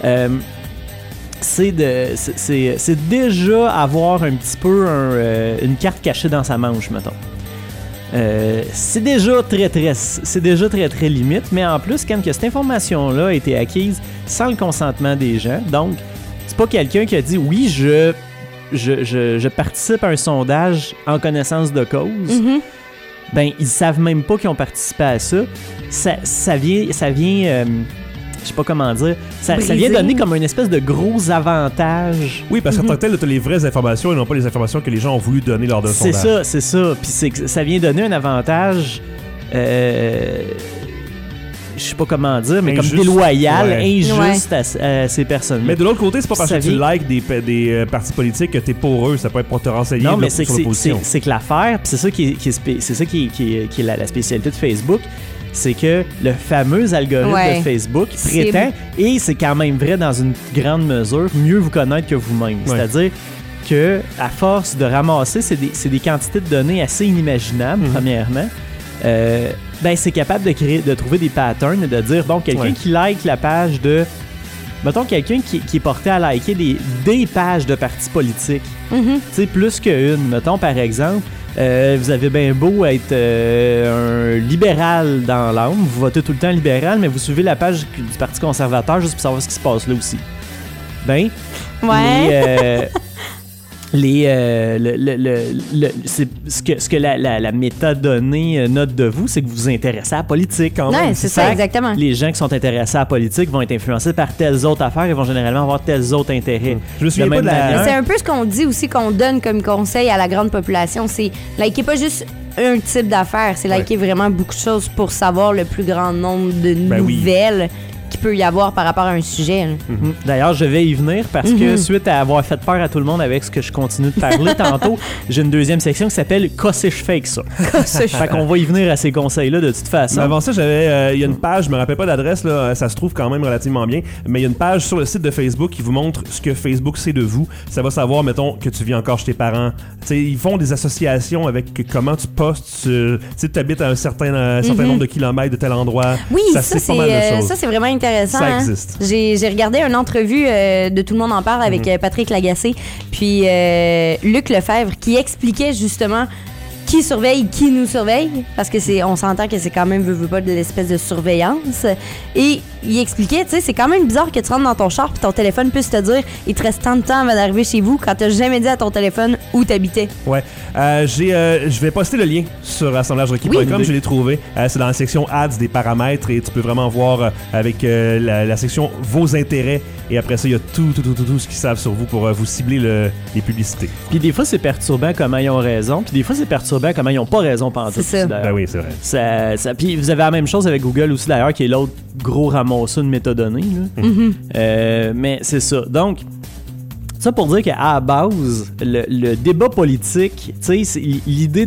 c'est déjà avoir un petit peu une carte cachée dans sa manche, mettons. C'est déjà très limite, mais en plus, quand que cette information-là a été acquise sans le consentement des gens, donc c'est pas quelqu'un qui a dit oui, je participe à un sondage en connaissance de cause. Ben ils savent même pas qu'ils ont participé à ça. Ça vient je sais pas comment dire, ça vient donner comme une espèce de gros avantage. Oui, parce qu'en tant que tel, tu as les vraies informations et non pas les informations que les gens ont voulu donner lors d'un sondage. C'est ça. Puis ça vient donner un avantage je sais pas comment dire, mais Injuste, comme déloyal, ouais. injuste à ces personnes-là. Mais de l'autre côté, c'est pas parce Ça que tu vient- likes des partis politiques que t'es pour eux. Ça peut être pour te renseigner Non, mais c'est sur que l'opposition. c'est que l'affaire, puis c'est ça qui est la spécialité de Facebook, c'est que le fameux algorithme Ouais. de Facebook Cible. prétend, et c'est quand même vrai dans une grande mesure, mieux vous connaître que vous-même. Ouais. C'est-à-dire que à force de ramasser, c'est des quantités de données assez inimaginables, premièrement. Ben c'est capable de trouver des patterns et de dire, bon, quelqu'un Ouais. qui like la page de... Mettons, quelqu'un qui est porté à liker des pages de partis politiques, tu sais, plus qu'une. Mettons, par exemple, vous avez bien beau être un libéral dans l'âme, vous votez tout le temps libéral, mais vous suivez la page du Parti conservateur juste pour savoir ce qui se passe là aussi. Ben, Ouais. c'est ce que la métadonnée note de vous, c'est que vous vous intéressez à la politique quand même. Ouais, c'est ça, Fait que exactement. Les gens qui sont intéressés à la politique vont être influencés par telles autres affaires et vont généralement avoir tels autres intérêts. Je me souviens De pas même de la- manière- C'est un peu ce qu'on dit aussi, qu'on donne comme conseil à la grande population. C'est liker pas juste un type d'affaires, c'est liker vraiment beaucoup de choses pour savoir le plus grand nombre de Ben oui. nouvelles qu'il peut y avoir par rapport à un sujet. là. D'ailleurs, je vais y venir parce que suite à avoir fait peur à tout le monde avec ce que je continue de parler tantôt, j'ai une deuxième section qui s'appelle « Qu'est-ce que je fais avec ça? » Fait qu'on va y venir à ces conseils-là de toute façon. Mais avant ça, il y a une page, je me rappelle pas l'adresse, là, ça se trouve quand même relativement bien, mais il y a une page sur le site de Facebook qui vous montre ce que Facebook sait de vous. Ça va savoir, mettons, que tu vis encore chez tes parents. Tu sais, ils font des associations avec comment tu postes, tu habites à un certain nombre de kilomètres de tel endroit. Oui, ça, sait pas mal de c'est choses. ça, c'est vraiment intéressant. Ça hein. existe. J'ai regardé une entrevue de Tout le monde en parle avec Patrick Lagacé, puis Luc Lefebvre, qui expliquait justement qui surveille, qui nous surveille, parce que on s'entend que c'est quand même, veut pas, de l'espèce de surveillance. Et il expliquait, tu sais, c'est quand même bizarre que tu rentres dans ton char puis ton téléphone puisse te dire, il te reste tant de temps avant d'arriver chez vous quand t'as jamais dit à ton téléphone où t'habitais. Ouais. Je vais poster le lien sur assemblagerequis.com, Oui. je l'ai trouvé. C'est dans la section ads des paramètres et tu peux vraiment voir avec la section vos intérêts. Et après ça, il y a tout ce qu'ils savent sur vous pour vous cibler les publicités. Puis des fois, c'est perturbant comment ils ont raison, puis des fois, c'est perturbant comment ils ont pas raison pantoute. C'est ça. aussi, d'ailleurs. Ben oui, c'est vrai. Puis vous avez la même chose avec Google aussi, d'ailleurs, qui est l'autre gros ramasseur de métadonnées. Là. Mais c'est ça. Donc, ça pour dire qu'à la base, le débat politique, tu sais, l'idée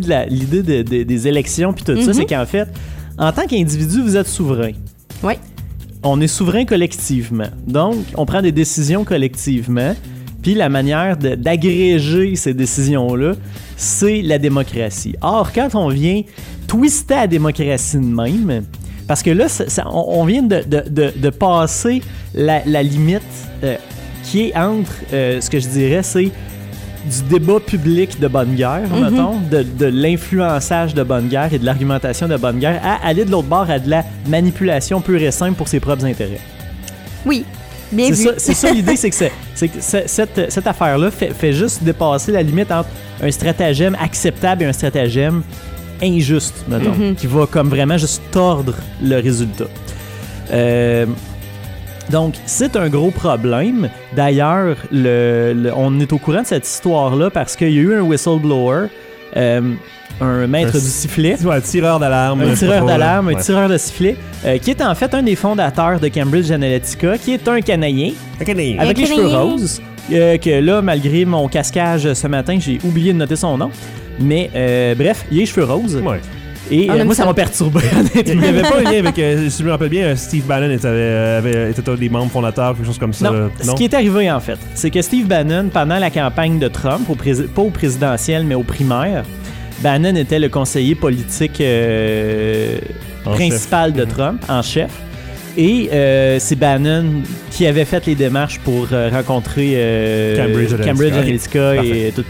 des élections puis tout ça, c'est qu'en fait, en tant qu'individu, vous êtes souverain. Oui. On est souverain collectivement. Donc, on prend des décisions collectivement. Puis la manière d'agréger ces décisions-là, c'est la démocratie. Or, quand on vient twister la démocratie de même, parce que là, on vient de passer la limite qui est entre, ce que je dirais, c'est du débat public de bonne guerre, mettons, de l'influençage de bonne guerre et de l'argumentation de bonne guerre, à aller de l'autre bord à de la manipulation pure et simple pour ses propres intérêts. Oui. Bien vu. C'est ça l'idée, c'est que cette affaire-là fait juste dépasser la limite entre un stratagème acceptable et un stratagème injuste, mettons, qui va comme vraiment juste tordre le résultat. Donc, c'est un gros problème. D'ailleurs, on est au courant de cette histoire-là parce qu'il y a eu un whistleblower, un maître du sifflet. Ouais, un tireur d'alarme. Un tireur d'alarme, un Ouais. tireur de sifflet, qui est en fait un des fondateurs de Cambridge Analytica, qui est un Canadien avec les cheveux roses. Que là, malgré mon casquage ce matin, j'ai oublié de noter son nom. Mais bref, il a les cheveux roses. Ouais. Et On aime moi, ça ça. m'a perturbé, Il honnêtement. n'y avait pas un lien avec, si je me rappelle bien, Steve Bannon était un des membres fondateurs, quelque chose comme ça. Non, ce qui est arrivé en fait, c'est que Steve Bannon, pendant la campagne de Trump, pas au présidentiel, mais au primaire, Bannon était le conseiller politique principal de Trump, en chef. Et c'est Bannon qui avait fait les démarches pour rencontrer Cambridge Analytica Parfait. et tout.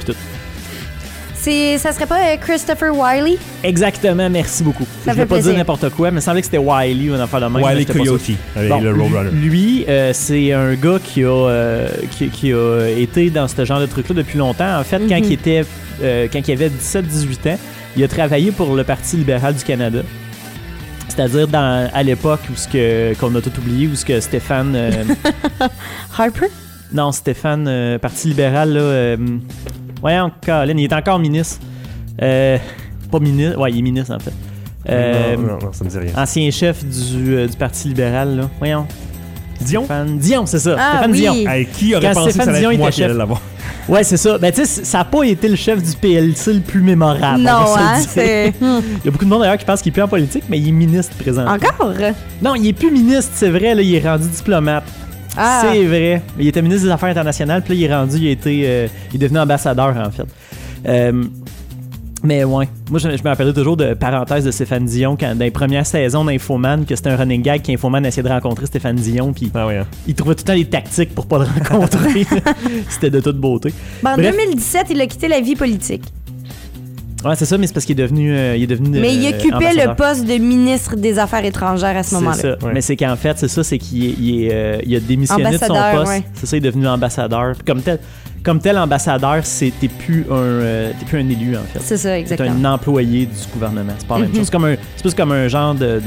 Ça serait pas Christopher Wiley? Exactement, merci beaucoup. Ça Je fait vais pas plaisir. dire n'importe quoi, mais il semblait que c'était Wiley ou un affaire de même. mais Wiley j'étais pas sûr. Coyote, avec Bon, le Roadrunner. lui, c'est un gars qui a été dans ce genre de truc-là depuis longtemps. En fait, quand il avait 17-18 ans, il a travaillé pour le Parti libéral du Canada. C'est-à-dire à l'époque qu'on a tout oublié, où ce que Stéphane... Harper? Non, Stéphane, Parti libéral, là... voyons, Colin, il est encore ministre. Pas ministre, ouais, il est ministre, en fait. Non, ça me dit rien. Ancien chef du Parti libéral, là. Voyons. Dion? Dion, c'est ça. Ah, Stéphane oui. Dion. Hey, qui aurait Quand pensé que ça Stéphane allait Dion être moi était qui allais chef. l'avoir? Ouais, c'est ça. Ben, tu sais, ça n'a pas été le chef du PLC le plus mémorable. Non, on va hein, se le dire. Il y a beaucoup de monde d'ailleurs qui pense qu'il est plus en politique, mais il est ministre présentement. Encore? Non, il est plus ministre, c'est vrai, là, il est rendu diplomate. Ah. C'est vrai. Il était ministre des Affaires internationales, puis là, il est rendu, il est devenu ambassadeur, en fait. Mais ouais, moi je me rappelais toujours de parenthèse de Stéphane Dion quand dans les premières saisons d'Infoman, que c'était un running gag qu'Infoman essayait de rencontrer Stéphane Dion, puis il trouvait tout le temps des tactiques pour pas le rencontrer. C'était de toute beauté. Ben, en Bref. 2017, il a quitté la vie politique. Ouais, c'est ça, mais c'est parce qu'il est devenu Mais il occupait ambassadeur. le poste de ministre des Affaires étrangères à ce moment-là. C'est ça. Mais c'est qu'en fait, c'est ça, c'est qu'il il a démissionné de son Ambassadeur, poste. ouais. C'est ça, il est devenu ambassadeur. Puis comme tel ambassadeur, t'es plus un élu, en fait. C'est ça, T'es exactement. un employé du gouvernement. C'est pas la même chose. C'est plus comme un genre de...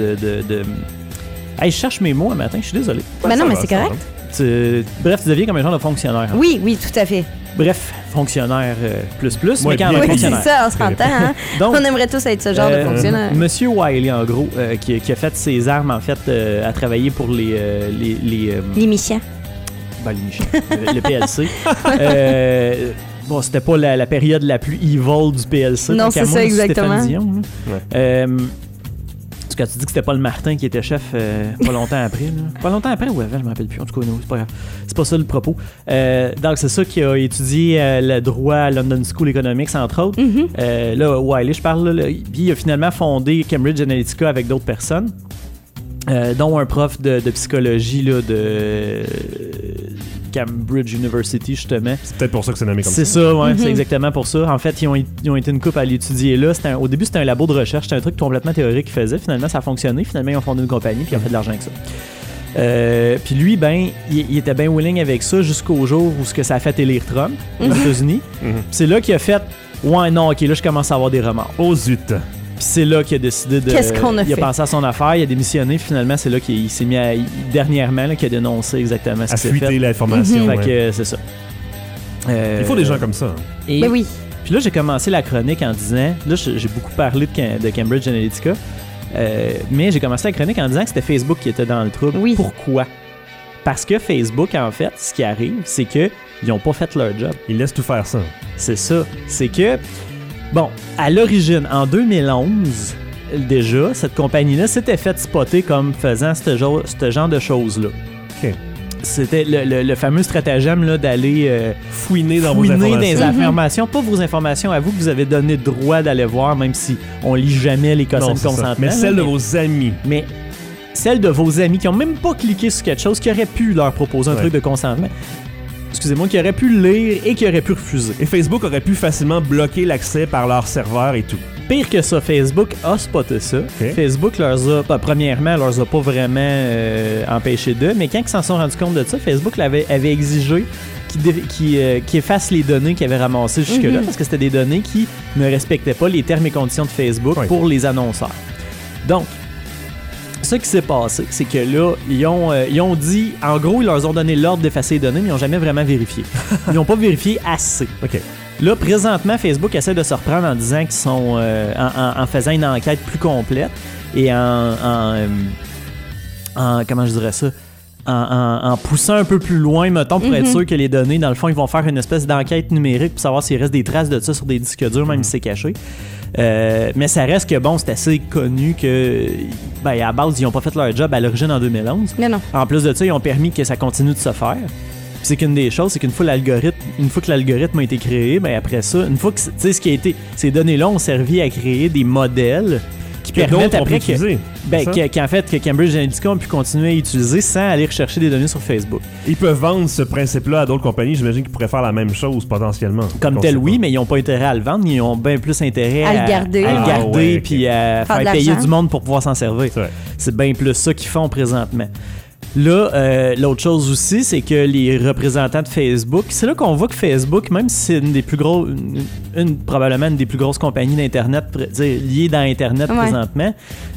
Hey, je cherche mes mots un matin, je suis désolé. Ben non, mais c'est correct. Bref, tu deviens comme un genre de fonctionnaire. hein. Oui, tout à fait. Bref, fonctionnaire plus, Ouais, mais quand bien même Oui, c'est fonctionnaire. ça, on s'entend. Hein? Donc, On aimerait tous être ce genre de fonctionnaire. Monsieur Wiley, en gros, qui a fait ses armes, en fait, à travailler pour les L'émission. ben, le PLC. Bon, c'était pas la période la plus evil du PLC. Non, tant qu'à c'est moi, ça, exactement. Stéphane Dion, en tout cas, tu dis que c'était Paul Martin qui était chef pas longtemps après. Là. Pas longtemps après ou avant, je me rappelle plus. En tout cas, non, c'est pas grave. C'est pas ça le propos. Donc, c'est ça qui a étudié le droit à London School Economics, entre autres. Là, Wiley, je parle, là, puis il a finalement fondé Cambridge Analytica avec d'autres personnes. Dont un prof de psychologie là, de Cambridge University, justement. C'est peut-être pour ça que c'est nommé comme ça. C'est ça, ouais, c'est exactement pour ça. En fait, ils ont été une couple à l'étudier là. Au début, c'était un labo de recherche, c'était un truc complètement théorique qu'ils faisaient. Finalement, ça a fonctionné. Finalement, ils ont fondé une compagnie puis ils ont fait de l'argent avec ça. Puis lui, ben, il était bien willing avec ça jusqu'au jour où ce que ça a fait élire Trump aux États-Unis. Puis c'est là qu'il a fait « Ouais, non, OK, là, je commence à avoir des remords. » Oh zut! Puis c'est là qu'il a décidé de... Qu'est-ce qu'on a Il a fait? pensé à son affaire, il a démissionné. Finalement, c'est là qu'il s'est mis à... Dernièrement, là, qu'il a dénoncé exactement ce À qui s'est fait. fuiter l'information. Fait ouais. que c'est ça. Il faut des gens comme ça. Et... Ben oui. Puis là, j'ai commencé la chronique en disant... Là, j'ai beaucoup parlé de Cambridge Analytica. Mais j'ai commencé la chronique en disant que c'était Facebook qui était dans le trouble. Oui. Pourquoi? Parce que Facebook, en fait, ce qui arrive, c'est qu'ils n'ont pas fait leur job. Ils laissent tout faire ça. C'est ça. C'est que... Bon, à l'origine, en 2011... Déjà, cette compagnie-là s'était fait spotter comme faisant ce genre de choses-là. OK. C'était le fameux stratagème là, d'aller Fouiner dans vos fouiner informations. des informations, pas vos informations à vous que vous avez donné le droit d'aller voir, même si on lit jamais les Non, cautions de c'est ça. consentement. Mais là, celle de vos amis. mais celle de vos amis qui ont même pas cliqué sur quelque chose, qui aurait pu leur proposer un Ouais. truc de consentement. Excusez-moi, qui aurait pu le lire et qui aurait pu refuser. Et Facebook aurait pu facilement bloquer l'accès par leur serveur et tout. Pire que ça, Facebook a spoté ça. Ok. Facebook premièrement, leur a pas vraiment empêché d'eux, mais quand ils s'en sont rendus compte de ça, Facebook avait exigé qu'ils effacent les données qu'ils avaient ramassées jusque-là, parce que c'était des données qui ne respectaient pas les termes et conditions de Facebook Oui. pour les annonceurs. Donc, ce qui s'est passé, c'est que là, ils ont dit, en gros, ils leur ont donné l'ordre d'effacer les données, mais ils n'ont jamais vraiment vérifié. Ils n'ont pas vérifié assez. OK. Là, présentement, Facebook essaie de se reprendre en disant qu'ils sont en faisant une enquête plus complète et en comment je dirais ça? En poussant un peu plus loin, mettons, pour être sûr que les données, dans le fond, ils vont faire une espèce d'enquête numérique pour savoir s'il reste des traces de ça sur des disques durs, même si c'est caché. Mais ça reste que, bon, c'est assez connu que, ben, à la base, ils n'ont pas fait leur job à l'origine en 2011. Mais non. En plus de ça, ils ont permis que ça continue de se faire. Puis c'est qu'une des choses, c'est qu'une fois que l'algorithme a été créé, ben après ça, une fois que, tu sais, ce qui a été, ces données-là ont servi à créer des modèles qui Que permettent d'autres ont après pu utiliser, ben, c'est ça? qu'en fait, que Cambridge Analytica ont pu continuer à utiliser sans aller rechercher des données sur Facebook. Ils peuvent vendre ce principe-là à d'autres compagnies. J'imagine qu'ils pourraient faire la même chose potentiellement. Comme On tel, sait oui, pas. mais ils n'ont pas intérêt à le vendre, ils ont bien plus intérêt À le garder. à le Ah, garder ouais, ok. puis à Faire de faire payer l'argent. du monde pour pouvoir s'en servir. C'est vrai. C'est bien plus ça qu'ils font présentement. Là, l'autre chose aussi, c'est que les représentants de Facebook, c'est là qu'on voit que Facebook, même si c'est une des plus gros, probablement une des plus grosses compagnies d'Internet, liées dans Internet Ouais. présentement,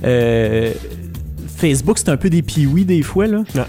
Facebook, c'est un peu des pee-wee des fois, là. Ah.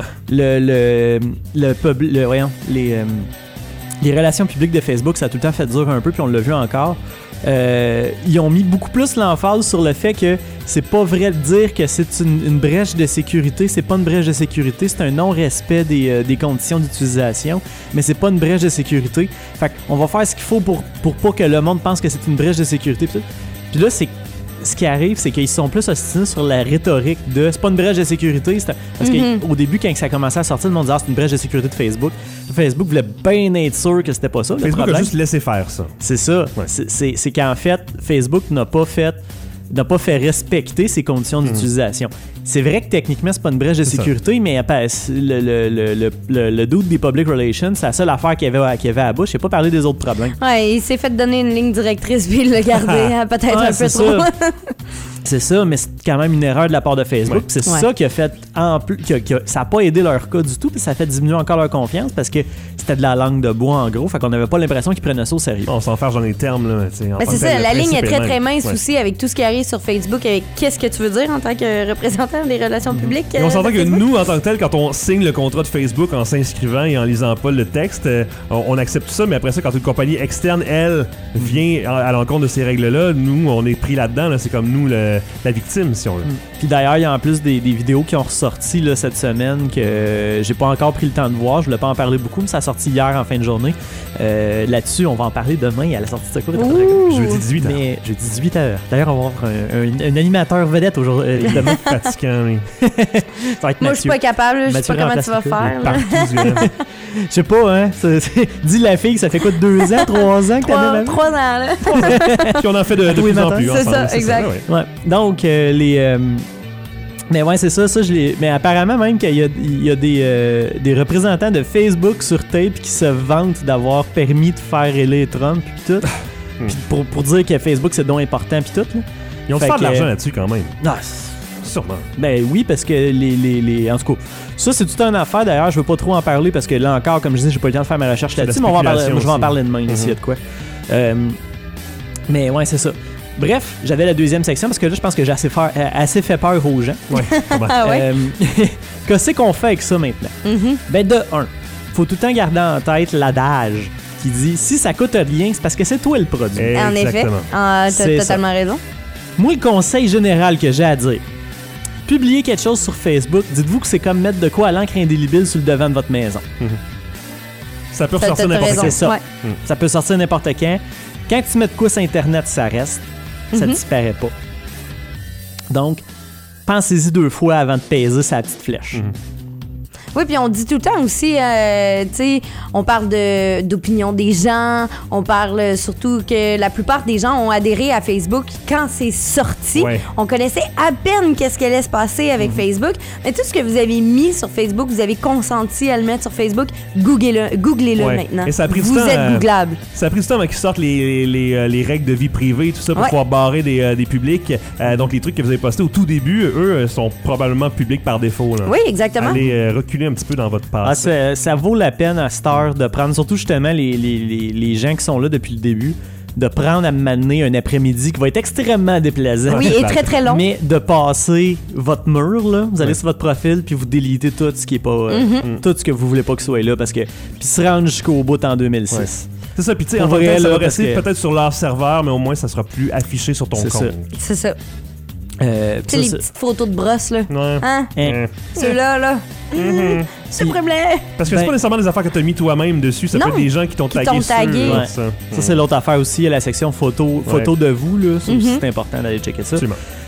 Voyons, les relations publiques de Facebook, ça a tout le temps fait dur un peu, puis on l'a vu encore. ils ont mis beaucoup plus l'emphase sur le fait que c'est pas vrai de dire que c'est une brèche de sécurité. C'est pas une brèche de sécurité, c'est un non-respect des conditions d'utilisation, mais c'est pas une brèche de sécurité. Fait qu'on va faire ce qu'il faut pour pas que le monde pense que c'est une brèche de sécurité. Puis là, ce qui arrive, c'est qu'ils sont plus ostinés sur la rhétorique de c'est pas une brèche de sécurité. Parce qu'au début, quand ça commençait à sortir, le monde disait c'est une brèche de sécurité de Facebook. Facebook voulait bien être sûr que c'était pas ça. Facebook a juste laissé faire ça. C'est ça. Ouais. C'est qu'en fait, Facebook n'a pas fait respecter ses conditions d'utilisation. C'est vrai que techniquement, c'est pas une brèche de sécurité, mais le dude des public relations, c'est la seule affaire qu'il y avait à la bouche. Il n'a pas parlé des autres problèmes. Ouais, il s'est fait donner une ligne directrice, puis il l'a gardé peut-être un peu trop. C'est ça, mais c'est quand même une erreur de la part de Facebook. C'est ça qui a fait, en plus, ça n'a pas aidé leur cas du tout, puis ça a fait diminuer encore leur confiance parce que c'était de la langue de bois en gros, fait qu'on n'avait pas l'impression qu'ils prenaient ça au sérieux. On s'en fait dans les termes, là. C'est ça, la ligne est très très mince aussi avec tout ce qui arrive sur Facebook, avec qu'est-ce que tu veux dire en tant que représentant des relations publiques. Et on s'entend que nous, en tant que tel, quand on signe le contrat de Facebook en s'inscrivant et en lisant pas le texte, on accepte tout ça, mais après ça, quand une compagnie externe, elle, vient à l'encontre de ces règles-là, nous, on est pris là-dedans, là, c'est comme nous la victime, si on veut. Puis d'ailleurs, il y a en plus des vidéos qui ont ressorti là, cette semaine que j'ai pas encore pris le temps de voir, je voulais pas en parler beaucoup, mais ça a sorti hier en fin de journée. Là-dessus, on va en parler demain à la sortie de secours. Jeudi 18h. Mais jeudi 18h. D'ailleurs, on va avoir un animateur vedette aujourd'hui. Demain. Fatigant, oui. Moi, je suis pas capable, je sais pas comment tu vas faire. Je sais pas, hein. Dis la fille, ça fait quoi, 2 ans, 3 ans que t'as même 3 ans, là. Puis on en fait de plus en plus. C'est ça, exact. Ouais. Donc, mais ouais, c'est ça, je l'ai. Mais apparemment, même qu'il y a des représentants de Facebook sur tape qui se vantent d'avoir permis de faire élire Trump, puis tout. Puis pour dire que Facebook, c'est donc important, puis tout. Là. Ils ont fait de l'argent là-dessus, quand même. Ah, sûrement. Ben oui, parce que les en tout cas, ça, c'est toute une affaire. D'ailleurs, je veux pas trop en parler parce que là encore, comme je disais, j'ai pas eu le temps de faire ma recherche là-dessus, mais je vais en parler demain, s'il y a de quoi. Mais ouais, c'est ça. Bref, j'avais la deuxième section parce que là, je pense que j'ai assez fait peur aux gens. Ouais. Qu'est-ce qu'on fait avec ça maintenant? Ben de 1, faut tout le temps garder en tête l'adage qui dit si ça coûte rien, c'est parce que c'est toi le produit. En effet, t'as totalement raison. Moi, le conseil général que j'ai à dire, publiez quelque chose sur Facebook, dites-vous que c'est comme mettre de quoi à l'encre indélébile sur le devant de votre maison. Ça peut ressortir n'importe quand. C'est ça. Ça peut sortir n'importe quand. Quand tu mets de quoi sur Internet, ça reste. Ça disparaît pas. Donc, pensez-y 2 fois avant de peser sa petite flèche. Oui, puis on dit tout le temps aussi, tu sais, on parle d'opinion des gens, on parle surtout que la plupart des gens ont adhéré à Facebook quand c'est sorti. Ouais. On connaissait à peine qu'est-ce qui allait se passer avec Facebook, mais tout ce que vous avez mis sur Facebook, vous avez consenti à le mettre sur Facebook, googlez-le maintenant. Et ça a pris du temps, vous êtes googlable. Ça a pris du temps avant qu'ils sortent les règles de vie privée, tout ça, pour pouvoir barrer des publics. Donc, les trucs que vous avez postés au tout début, eux, sont probablement publics par défaut. Là. Oui, exactement. Allez reculer un petit peu dans votre passe. Ça vaut la peine à cette heure de prendre, surtout justement les gens qui sont là depuis le début, de prendre à m'amener un après-midi qui va être extrêmement déplaisant. Oui, et très très long. Mais de passer votre mur, là, vous allez sur votre profil puis vous délitez tout ce qui est pas... tout ce que vous voulez pas que soit là, parce que... Puis se rendre jusqu'au bout en 2006. Ouais. C'est ça, puis tu sais, en vrai, ça va rester peut-être sur leur serveur, mais au moins ça sera plus affiché sur ton compte. C'est ça. Tu sais, les petites photos de brosse, là. Ouais. Hein? Ceux-là, là. C'est problème. Parce que c'est pas nécessairement des affaires que t'as mis toi-même dessus, ça peut être des gens qui t'ont tagué. Ça, c'est l'autre affaire aussi, il y a la section photo de vous, là. Ça aussi, c'est important d'aller checker ça.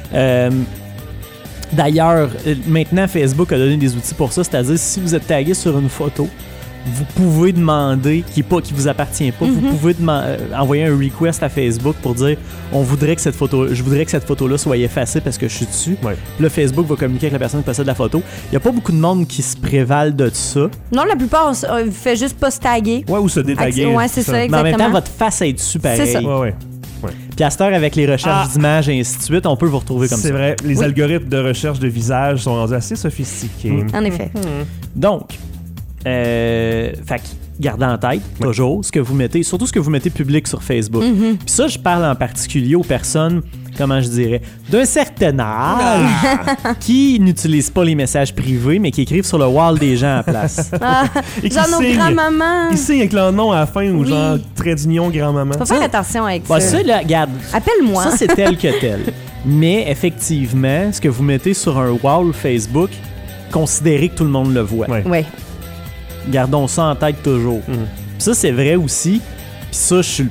D'ailleurs, maintenant, Facebook a donné des outils pour ça, c'est-à-dire si vous êtes tagué sur une photo, vous pouvez demander, qui vous appartient pas, vous pouvez envoyer un request à Facebook pour dire je voudrais que cette photo-là soit effacée parce que je suis dessus. Ouais. Là, Facebook va communiquer avec la personne qui possède la photo. Il n'y a pas beaucoup de monde qui se prévalent de ça. Non, la plupart fait juste pas se taguer. Ouais, ou se détaguer. Ouais, c'est ça, exactement. Mais en même temps, votre face est dessus pareil. C'est ça. Ouais. Puis à cette heure, avec les recherches d'images et ainsi de suite, on peut vous retrouver comme ça. C'est vrai, les algorithmes de recherche de visage sont rendus assez sophistiqués. En effet. Donc, Fait que gardez en tête, toujours, ce que vous mettez, surtout ce que vous mettez public sur Facebook. Puis ça, je parle en particulier aux personnes, comment je dirais, d'un certain âge qui n'utilisent pas les messages privés, mais qui écrivent sur le wall des gens à la place. Et qui Genre nos signent. grands-mamans. Ils signent avec leur nom à la fin ou Oui. genre trait d'union grand-maman. Faut faire attention avec Bah, ça. ça, là, regarde, Appelle-moi. ça, c'est tel que tel. Mais effectivement, ce que vous mettez sur un wall Facebook, considérez que tout le monde le voit. Ouais. Ouais. Gardons ça en tête toujours. Puis ça, c'est vrai aussi. Puis ça, je suis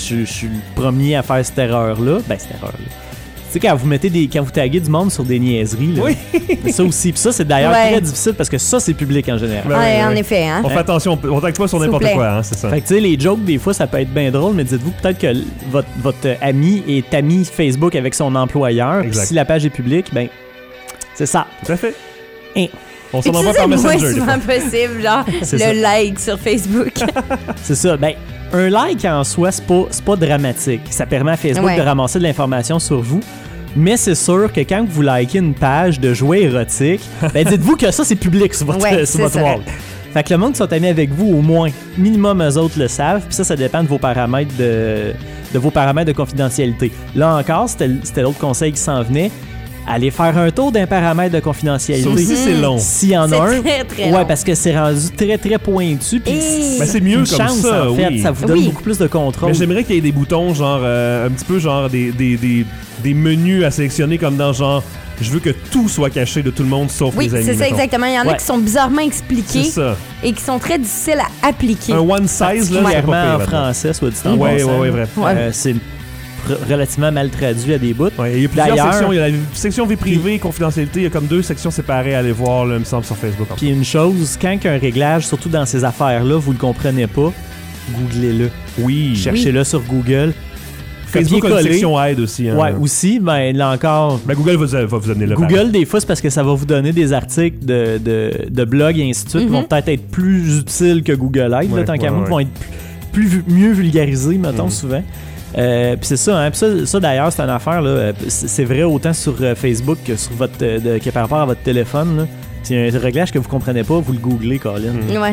le premier à faire cette erreur-là. Ben, cette erreur-là. Tu sais, quand vous taguez du monde sur des niaiseries, là, Oui. ça aussi. Puis ça, c'est d'ailleurs Ouais. très difficile parce que ça, c'est public en général. Ben, Ouais, ouais, en ouais. effet, hein. On fait attention, on tague pas sur S'il vous n'importe plaît. quoi, hein, c'est ça. Fait que tu sais, les jokes, des fois, ça peut être bien drôle, mais dites-vous peut-être que votre ami est ami Facebook avec son employeur. Puis Exact. si la page est publique, ben, c'est ça. Tout à fait. Hein. On s'en envoie par Utilisez le Messenger. moins des fois. souvent possible, genre C'est le ça. like sur Facebook. C'est ça. Ben, un like en soi, c'est pas dramatique. Ça permet à Facebook Ouais. de ramasser de l'information sur vous. Mais c'est sûr que quand vous likez une page de jouets érotiques, ben dites-vous que ça, c'est public sur votre, Ouais, sur c'est votre ça. wall. Fait que le monde qui sont amis avec vous, au moins, minimum eux autres le savent. Puis ça dépend de vos paramètres de vos paramètres de confidentialité. Là encore, c'était l'autre conseil qui s'en venait. Allez faire un tour d'un paramètre de confidentialité. Ça aussi, c'est long. S'il y en C'est a un. très, très Ouais, long. parce que c'est rendu très, très pointu. Puis Et- Ben, c'est mieux une comme chance, ça, en fait. oui. Ça vous donne Oui. beaucoup plus de contrôle. Mais j'aimerais qu'il y ait des boutons, genre, un petit peu genre des menus à sélectionner comme dans genre, je veux que tout soit caché de tout le monde sauf Oui, les amis. c'est ça mettons. exactement. Il y en a Ouais. qui sont bizarrement expliqués C'est ça. et qui sont très difficiles à appliquer. Un one size, là, c'est pas Particulièrement pire, en là-dedans. français, soit dit en Ouais, passant. ouais, vrai. C'est relativement mal traduit à des bouts. Ouais, il y a plusieurs D'ailleurs- sections. Il y a la section vie privée, confidentialité. Il y a comme 2 sections séparées à aller voir, là, il me semble, sur Facebook. Puis une chose, quand un réglage, surtout dans ces affaires-là, vous le comprenez pas, googlez-le. Oui. Cherchez-le sur Google. Facebook a une Copier-coller. section aide aussi. Hein. Ouais, aussi, ben là encore, Ben, Google va vous amener le Google, des fois, c'est parce que ça va vous donner des articles de blog et ainsi de suite qui vont peut-être être plus utiles que Google Aide, là, Ouais, tant qu'à ouais, moi, ouais. qui vont être mieux vulgarisés, mettons, souvent. Puis c'est ça, hein. Puis ça d'ailleurs, c'est une affaire, là, c'est vrai autant sur Facebook que sur votre que par rapport à votre téléphone. Là. S'il y a un réglage que vous comprenez pas, vous le googlez, Colin.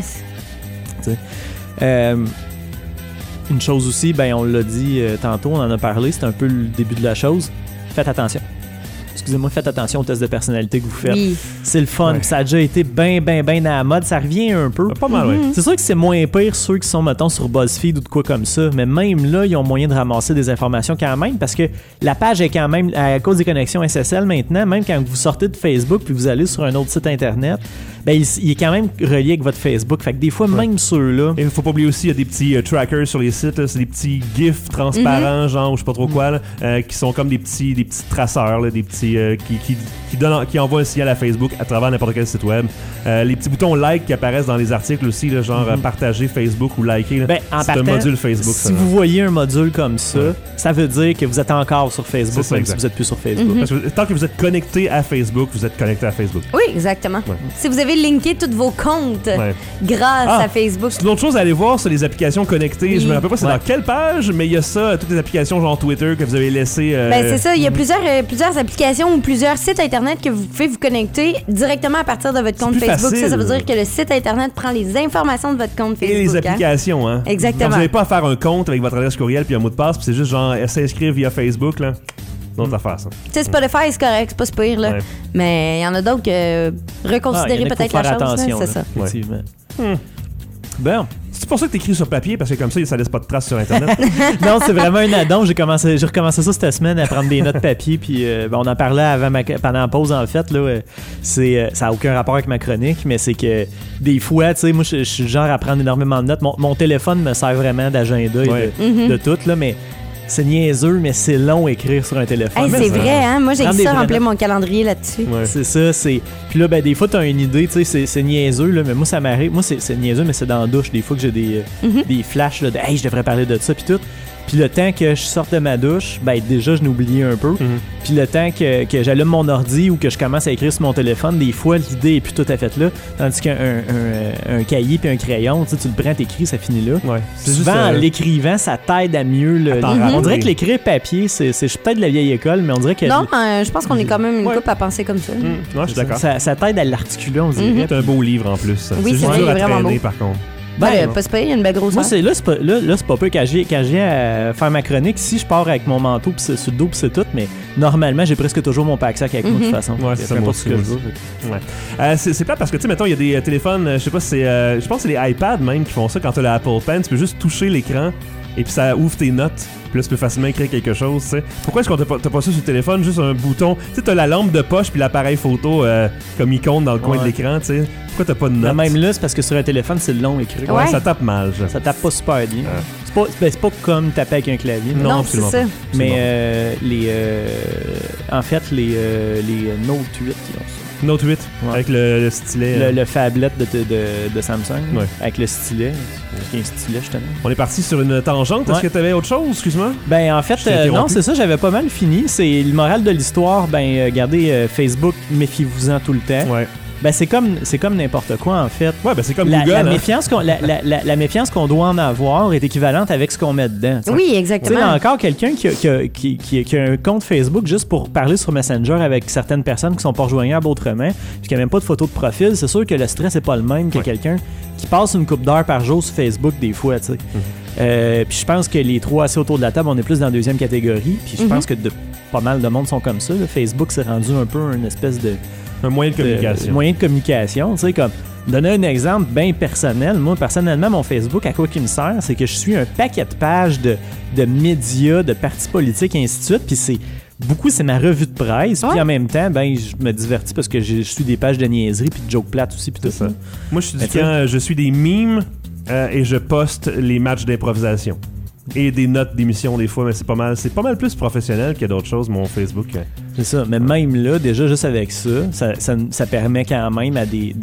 Ouais. Une chose aussi, ben on l'a dit tantôt, on en a parlé, c'est un peu le début de la chose. Faites attention. Excusez-moi, faites attention aux tests de personnalité que vous faites. Oui. C'est le fun, Ouais. puis ça a déjà été bien à la mode, ça revient un peu. Pas mal, oui. C'est sûr que c'est moins pire ceux qui sont, mettons, sur BuzzFeed ou de quoi comme ça, mais même là, ils ont moyen de ramasser des informations quand même, parce que la page est quand même, à cause des connexions SSL maintenant, même quand vous sortez de Facebook puis vous allez sur un autre site Internet, ben il est quand même relié avec votre Facebook. Fait que des fois, même ceux-là... Et il faut pas oublier aussi, il y a des petits trackers sur les sites, là, c'est des petits GIFs transparents, genre, ou je sais pas trop quoi, là, qui sont comme des petits traceurs, là, des petits qui envoient un signal à Facebook à travers n'importe quel site web. Les petits boutons like qui apparaissent dans les articles aussi, là, genre partager Facebook ou liker, là, Ben, en c'est un partant, module Facebook. si ça, vous voyez un module comme ça, ça veut dire que vous êtes encore sur Facebook, C'est ça, même si exact. vous êtes plus sur Facebook. Parce que tant que vous êtes connecté à Facebook, vous êtes connecté à Facebook. Oui, exactement. Ouais. Si vous avez linké tous vos comptes Ouais. grâce Ah, à Facebook. C'est une autre chose à aller voir sur les applications connectées. Oui. Je me rappelle pas c'est Ouais. dans quelle page, mais il y a ça, toutes les applications genre Twitter que vous avez laissé. Ben, c'est ça, il y a plusieurs applications ou plusieurs sites internet que vous pouvez vous connecter directement à partir de votre compte plus Facebook. facile. Ça veut dire que le site internet prend les informations de votre compte Et Facebook. les hein. applications, hein. Exactement. Quand vous n'avez pas à faire un compte avec votre adresse courriel puis un mot de passe, puis c'est juste genre s'inscrire via Facebook, là. C'est une autre affaire, ça. Tu sais, Spotify, c'est correct, c'est pas si pire, là. Ouais. Mais il y en a d'autres que reconsidérer Ah, il y en a qu'il peut-être faut la faire chose. là, attention, c'est là, ça. effectivement. Bon. C'est pour ça que t'écris sur papier, parce que comme ça, ça laisse pas de traces sur Internet. Non, c'est vraiment un addon. J'ai recommencé ça cette semaine à prendre des notes papier. Puis ben, on en parlait pendant la pause, en fait. Là, ça n'a aucun rapport avec ma chronique, mais c'est que des fois, tu sais, moi, je suis le genre à prendre énormément de notes. Mon téléphone me sert vraiment d'agenda et Ouais. de tout, là, mais c'est niaiseux, mais c'est long écrire sur un téléphone. Hey, c'est vrai, hein? Moi, j'ai Prendre ça des vraies remplir notes. mon calendrier là-dessus. Ouais. C'est ça, c'est... Puis là, ben, des fois, t'as une idée, tu sais, c'est niaiseux, là, mais moi, ça m'arrive. Moi, c'est niaiseux, mais c'est dans la douche. Des fois que j'ai des flashs, là, de « Hey, je devrais parler de ça », puis tout. Puis le temps que je sorte de ma douche, ben déjà, je n'oubliais un peu. Puis le temps que j'allume mon ordi ou que je commence à écrire sur mon téléphone, des fois, l'idée est plus tout à fait là. Tandis qu'un cahier puis un crayon, tu le prends, t'écris, ça finit là. Ouais. Souvent, en l'écrivant, ça t'aide à mieux on dirait que l'écrire papier, c'est peut-être de la vieille école, mais on dirait que... Non, je pense qu'on est quand même une couple à penser comme ça. Ouais, je suis d'accord. Ça t'aide à l'articuler, on dirait. C'est un beau livre en plus. Oui, c'est c'est juste dur à vraiment traîner, beau. par contre. Pas se payer, il y a une belle grosseur. Moi, c'est pas peu quand je viens à faire ma chronique. Si je pars avec mon manteau pis sur le dos pis c'est tout, mais normalement, j'ai presque toujours mon pack-sac avec moi de toute façon. Ouais, c'est ça, moi aussi. Ouais. C'est plate parce que, tu sais, mettons, il y a des téléphones, je sais pas si c'est... je pense que c'est les iPads même qui font ça quand t'as l'Apple Pen. Tu peux juste toucher l'écran et puis ça ouvre tes notes. Puis là, tu peux facilement écrire quelque chose, tu sais. Pourquoi est-ce qu'on t'as pas ça sur le téléphone, juste un bouton? Tu sais, t'as la lampe de poche puis l'appareil photo comme icône dans le coin de l'écran, tu sais. Pourquoi t'as pas de notes? Même là, c'est parce que sur un téléphone, c'est long écrit. Ouais, ça tape mal. Ça tape pas super bien. C'est pas comme taper avec un clavier. Non, c'est ça. Mais en fait, les Note 8 qui ont ça. Note 8, avec le stylet. Le phablet de Samsung, avec le stylet. Il y a un stylet, justement. On est parti sur une tangente. Est-ce que tu avais autre chose, excuse-moi? Ben, en fait, non, c'est ça, j'avais pas mal fini. C'est le moral de l'histoire. Ben, regardez, Facebook, méfiez-vous-en tout le temps. Ouais. Ben, c'est comme n'importe quoi, en fait. Ouais, ben c'est comme Google. La méfiance qu'on doit en avoir est équivalente avec ce qu'on met dedans. T'sais. Oui, exactement. Tu sais, encore quelqu'un qui a un compte Facebook juste pour parler sur Messenger avec certaines personnes qui sont pas rejoignables autrement, puis qui a même pas de photo de profil, c'est sûr que le stress est pas le même que quelqu'un qui passe une couple d'heures par jour sur Facebook des fois, tu sais. Puis je pense que les trois assis autour de la table, on est plus dans la deuxième catégorie, puis je pense que pas mal de monde sont comme ça. Là. Facebook s'est rendu un peu une espèce de... Un moyen de communication. Moyen de communication, tu sais, comme... Donner un exemple bien personnel. Moi, personnellement, mon Facebook, à quoi qu'il me sert, c'est que je suis un paquet de pages de médias, de partis politiques, et ainsi de suite, puis c'est ma revue de presse, puis en même temps, ben, je me divertis parce que je suis des pages de niaiserie, puis de jokes plates aussi, puis tout ça. Moi, je suis du camp, je suis des memes et je poste les matchs d'improvisation. Et des notes d'émission des fois, mais c'est pas mal plus professionnel qu'il y a d'autres choses, mon Facebook. C'est ça, mais même là, déjà juste avec ça permet quand même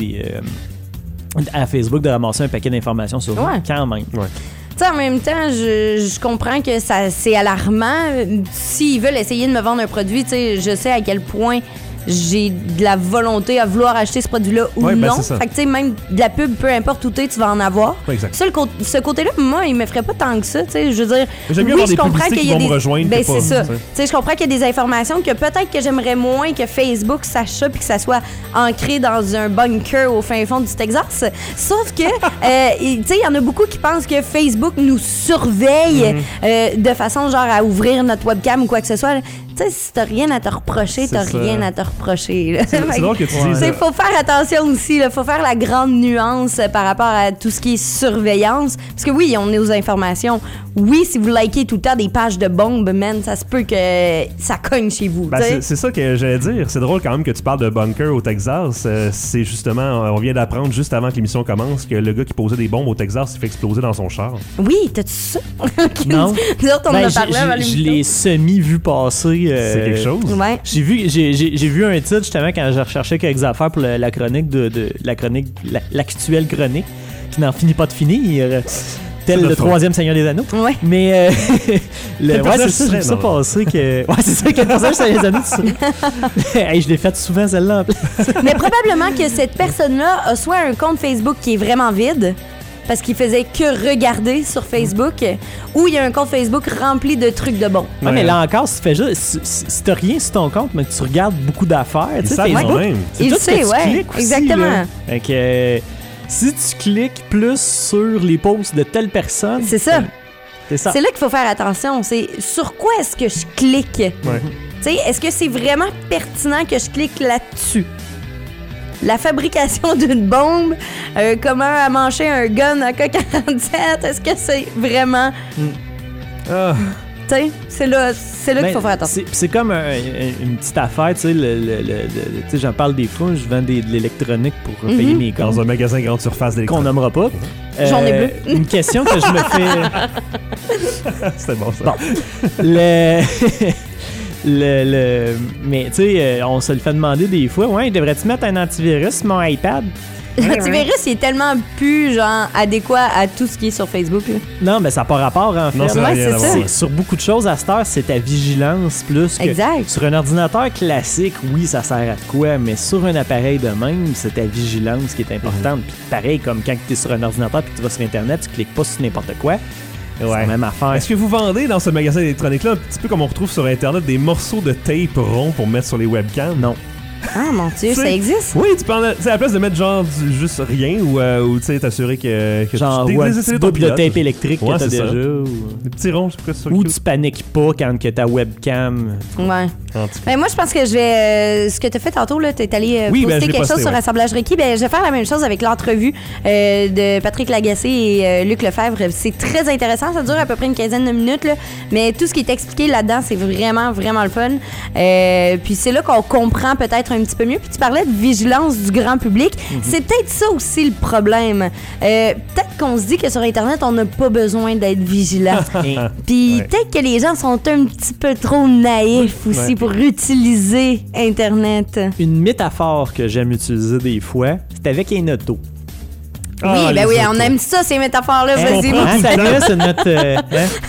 à Facebook de ramasser un paquet d'informations sur vous, quand même. Ouais. Tu sais, en même temps, je comprends que c'est alarmant. S'ils veulent essayer de me vendre un produit, tu sais, je sais à quel point j'ai de la volonté à vouloir acheter ce produit-là ou non. Fait que, tu sais, même de la pub, peu importe où tu vas en avoir. Exact. Ça, ce côté-là, moi, il me ferait pas tant que ça, tu sais. Je veux dire, j'aime mieux avoir des publicités qui vont me rejoindre. Ben, c'est ça. Tu sais, je comprends qu'il y a des informations que peut-être que j'aimerais moins que Facebook sache ça puis que ça soit ancré dans un bunker au fin fond du Texas. Sauf que, tu sais, il y en a beaucoup qui pensent que Facebook nous surveille de façon genre à ouvrir notre webcam ou quoi que ce soit. Tu sais, si t'as rien à te reprocher, t'as rien à te reprocher. C'est drôle que tu dises ça. Il faut faire attention aussi. Il faut faire la grande nuance par rapport à tout ce qui est surveillance. Parce que oui, on est aux informations. Oui, si vous likez tout le temps des pages de bombes, man, ça se peut que ça cogne chez vous. Ben, c'est ça que j'allais dire. C'est drôle quand même que tu parles de bunker au Texas. C'est justement, on vient d'apprendre juste avant que l'émission commence que le gars qui posait des bombes au Texas s'est fait exploser dans son char. Oui, t'as-tu ça? Non. Nous autres, on en a parlé avant l'émission. Je l'ai semi-vu passer. C'est quelque chose. Ouais. J'ai vu un titre justement quand je recherchais quelques affaires pour la chronique l'actuelle chronique qui n'en finit pas de finir. Tel le troisième Seigneur des Anneaux. Ouais. Mais c'est ça, j'ai vu ça passer que. Ouais, c'est ça, quel personnage Seigneur des Anneaux, c'est ça. Hey, je l'ai fait souvent celle-là en plus. Mais probablement que cette personne-là a soit un compte Facebook qui est vraiment vide. Parce qu'il faisait que regarder sur Facebook, ou il y a un compte Facebook rempli de trucs de bon. Ouais, mais là encore, si t'as rien sur ton compte, mais que tu regardes beaucoup d'affaires, tu sais, Facebook, il le sait, ouais, exactement. Fait si tu cliques plus sur les posts de telle personne, c'est ça. C'est là qu'il faut faire attention. C'est sur quoi est-ce que je clique? Ouais. Tu sais, est-ce que c'est vraiment pertinent que je clique là-dessus? La fabrication d'une bombe, comment amancher un gun à AK-47, est-ce que c'est vraiment... Tu sais, c'est là qu'il faut faire attention. C'est comme une petite affaire, tu sais, j'en parle des fois, je vends de l'électronique pour payer mes comptes. Dans un magasin grande surface d'électronique. Qu'on nommera pas. J'en ai bleu. Une question que je me fais... C'était bon, ça. Bon. Mais tu sais, on se le fait demander des fois. Ouais, devrais-tu mettre un antivirus sur mon iPad? L'antivirus, il est tellement plus genre adéquat à tout ce qui est sur Facebook. Là. Non, mais ça n'a pas rapport en fait. Non, ça n'a rien à voir. Sur beaucoup de choses à cette heure, c'est ta vigilance plus que... Exact. Sur un ordinateur classique, oui, ça sert à de quoi, mais sur un appareil de même, c'est ta vigilance qui est importante. Puis pareil, comme quand tu es sur un ordinateur puis tu vas sur Internet, tu cliques pas sur n'importe quoi. C'est la même affaire. Est-ce que vous vendez dans ce magasin électronique-là, un petit peu comme on retrouve sur Internet, des morceaux de tape rond pour mettre sur les webcams? Non. Ah mon Dieu, ça existe? Oui, tu peux à la place de mettre genre juste rien ou tu sais t'assurer que genre tu un petit bout de tape électrique que t'as déjà. Des petits ronds, je sais pas si ou tu paniques pas quand que ta webcam. Ouais. Ben, moi, je pense que je vais. Ce que tu as fait tantôt, tu es allé poster quelque chose sur Assemblage Requis. Ben, je vais faire la même chose avec l'entrevue de Patrick Lagacé et Luc Lefebvre. C'est très intéressant. Ça dure à peu près une quinzaine de minutes. Là. Mais tout ce qui est expliqué là-dedans, c'est vraiment, vraiment le fun. Puis c'est là qu'on comprend peut-être un petit peu mieux. Puis tu parlais de vigilance du grand public. C'est peut-être ça aussi le problème. Peut-être qu'on se dit que sur Internet, on n'a pas besoin d'être vigilant. Puis peut-être que les gens sont un petit peu trop naïfs aussi pour utiliser Internet. Une métaphore que j'aime utiliser des fois, c'est avec un auto. Oui, on aime ça, ces métaphores-là. Vas-y, c'est notre...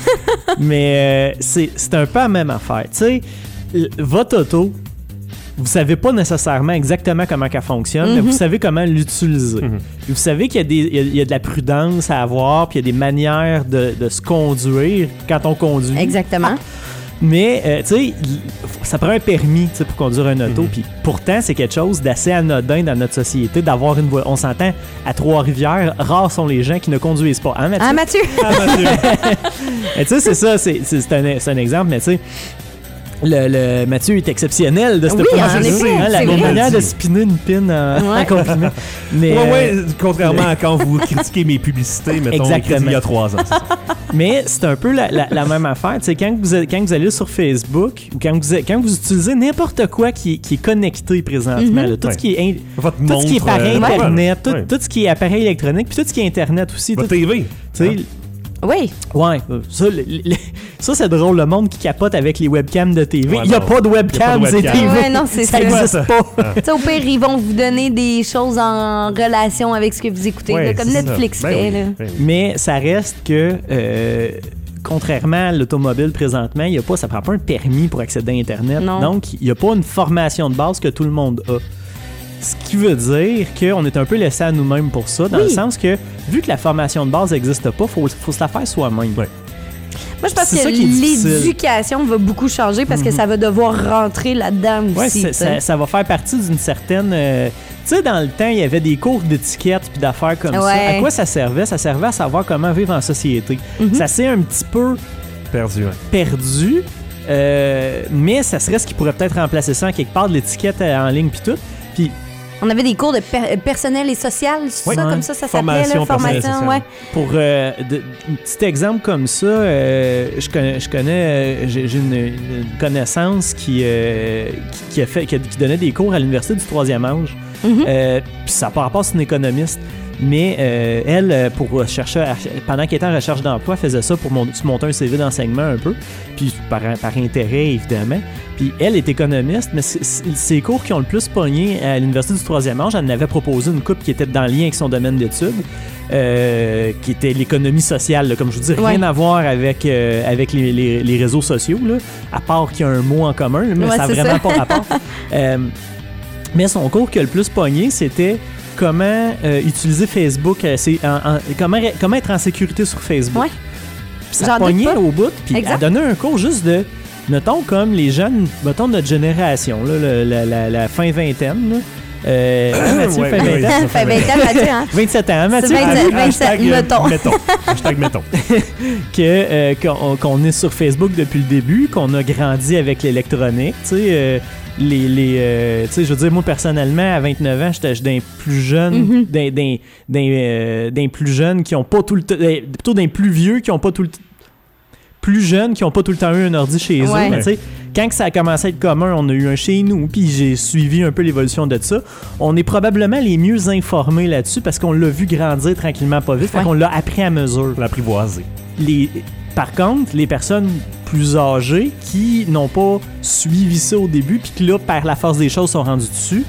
Mais c'est un peu la même affaire. Tu sais, votre auto, vous savez pas nécessairement exactement comment elle fonctionne, mais vous savez comment l'utiliser. Vous savez qu'il y a de la prudence à avoir, puis il y a des manières de se conduire quand on conduit. Exactement. Mais, tu sais, ça prend un permis pour conduire un auto. Puis pourtant, c'est quelque chose d'assez anodin dans notre société d'avoir une voiture. On s'entend, à Trois-Rivières, rares sont les gens qui ne conduisent pas. Hein, Mathieu? Tu sais, c'est ça, c'est un exemple, mais tu sais, le Mathieu est exceptionnel de ce point de vue. La manière de spinner une pin en compliment. Mais, contrairement à quand vous critiquez mes publicités, mettons, il y a 3 ans. C'est ça. Mais c'est un peu la même affaire. Tu sais, quand vous allez sur Facebook ou quand vous utilisez n'importe quoi qui est connecté présentement, là, tout ce qui est tout ce qui est par Internet, tout ce qui est appareil électronique, puis tout ce qui est Internet aussi. Votre TV. Tu sais, oui. Ouais. Ça, c'est drôle, le monde qui capote avec les webcams de TV. Il n'y a pas de webcam, c'est TV. Ouais, non, c'est ça n'existe pas. Tu sais, au pire, ils vont vous donner des choses en relation avec ce que vous écoutez, là, comme Netflix fait. Là. Mais ça reste que... contrairement à l'automobile présentement, ça prend pas un permis pour accéder à Internet. Non. Donc, il n'y a pas une formation de base que tout le monde a. Ce qui veut dire qu'on est un peu laissé à nous-mêmes pour ça, dans le sens que, vu que la formation de base n'existe pas, faut se la faire soi-même. Moi, je pense que l'éducation va beaucoup changer parce que ça va devoir rentrer là-dedans aussi. Oui, ça va faire partie d'une certaine... tu sais, dans le temps, il y avait des cours d'étiquette puis d'affaires comme ça. À quoi ça servait? Ça servait à savoir comment vivre en société. Ça s'est un petit peu... Perdu. Mais ça serait ce qui pourrait peut-être remplacer ça en quelque part, de l'étiquette en ligne puis tout. Puis... On avait des cours de personnel et social, c'est ça, comme ça s'appelait, là, formation, Pour un petit exemple comme ça, j'ai une connaissance qui donnait des cours à l'université du 3e âge. Puis ça par rapport à une économiste. Mais elle, pour chercher, pendant qu'elle était en recherche d'emploi, faisait ça pour se monter un CV d'enseignement un peu, puis par intérêt, évidemment. Puis elle est économiste, mais ses cours qui ont le plus pogné à l'université du 3e âge, elle en avait proposé une couple qui était dans le lien avec son domaine d'études, qui était l'économie sociale, là, comme je vous dis, rien à voir avec les réseaux sociaux, là, à part qu'il y a un mot en commun, mais ça n'a vraiment pas rapport. Mais son cours qui a le plus pogné, c'était comment utiliser Facebook, comment être en sécurité sur Facebook. Ça pognait au bout, puis elle donnait un cours juste de, mettons, comme les jeunes, mettons, de notre génération, là, la fin vingtaine, Mathieu, fin vingtaine, Mathieu, hein? 27 ans, Mathieu. 27, mettons. Hashtag mettons. Qu'on est sur Facebook depuis le début, qu'on a grandi avec l'électronique, tu sais... tu sais, je veux dire, moi personnellement à 29 ans, j'étais d'un plus jeune, d'un plus jeunes qui ont pas tout le temps, plutôt d'un plus vieux qui ont pas tout le plus jeunes qui ont pas tout le temps eu un ordi chez eux. Mais tu sais, quand ça a commencé à être commun, on a eu un chez nous, puis j'ai suivi un peu l'évolution de ça. On est probablement les mieux informés là-dessus parce qu'on l'a vu grandir tranquillement, pas vite, fait qu'on l'a appris à mesure, l'apprivoiser. Par contre, les personnes plus âgés qui n'ont pas suivi ça au début puis qui là, par la force des choses, sont rendus dessus,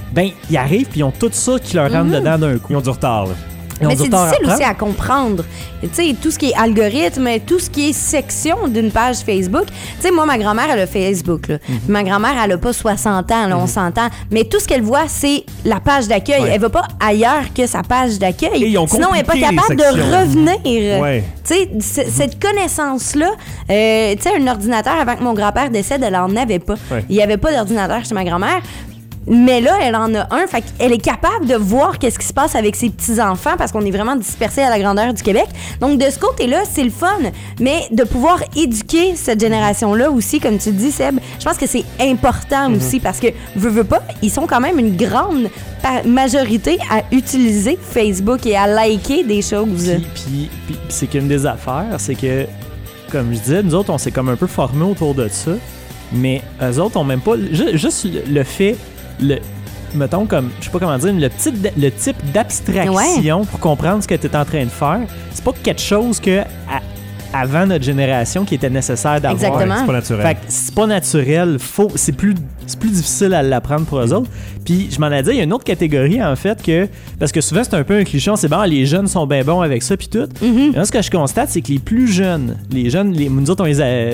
ben, ils arrivent puis ils ont tout ça qui leur rentre dedans d'un coup. Ils ont du retard, là. Mais c'est difficile aussi à comprendre. Tu sais, tout ce qui est algorithme, tout ce qui est section d'une page Facebook. Tu sais, moi, ma grand-mère, elle a Facebook. Là. Ma grand-mère, elle a pas 60 ans, là, on s'entend. Mais tout ce qu'elle voit, c'est la page d'accueil. Elle va pas ailleurs que sa page d'accueil. Sinon, elle n'est pas capable de revenir. Ouais. Tu sais, cette connaissance-là, tu sais, un ordinateur, avant que mon grand-père décède, elle en avait pas. Ouais. Il y avait pas d'ordinateur chez ma grand-mère. Mais là, elle en a un. Fait qu'elle est capable de voir qu'est-ce qui se passe avec ses petits-enfants parce qu'on est vraiment dispersés à la grandeur du Québec. Donc, de ce côté-là, c'est le fun. Mais de pouvoir éduquer cette génération-là aussi, comme tu dis, Seb, je pense que c'est important aussi parce que, veux pas, ils sont quand même une grande majorité à utiliser Facebook et à liker des choses. Puis c'est qu'une des affaires, c'est que, comme je disais, nous autres, on s'est comme un peu formés autour de ça. Mais eux autres, on même pas... Juste le fait... mettons comme, je sais pas comment dire, le type d'abstraction pour comprendre ce que tu es en train de faire, c'est pas quelque chose que avant notre génération qui était nécessaire d'avoir. Exactement. C'est pas naturel. Fait que c'est pas naturel, c'est plus difficile à l'apprendre pour eux autres. Puis je m'en ai dit, il y a une autre catégorie en fait que, parce que souvent c'est un peu un cliché, c'est bon, les jeunes sont bien bons avec ça puis tout. Là, ce que je constate, c'est que les plus jeunes, nous autres,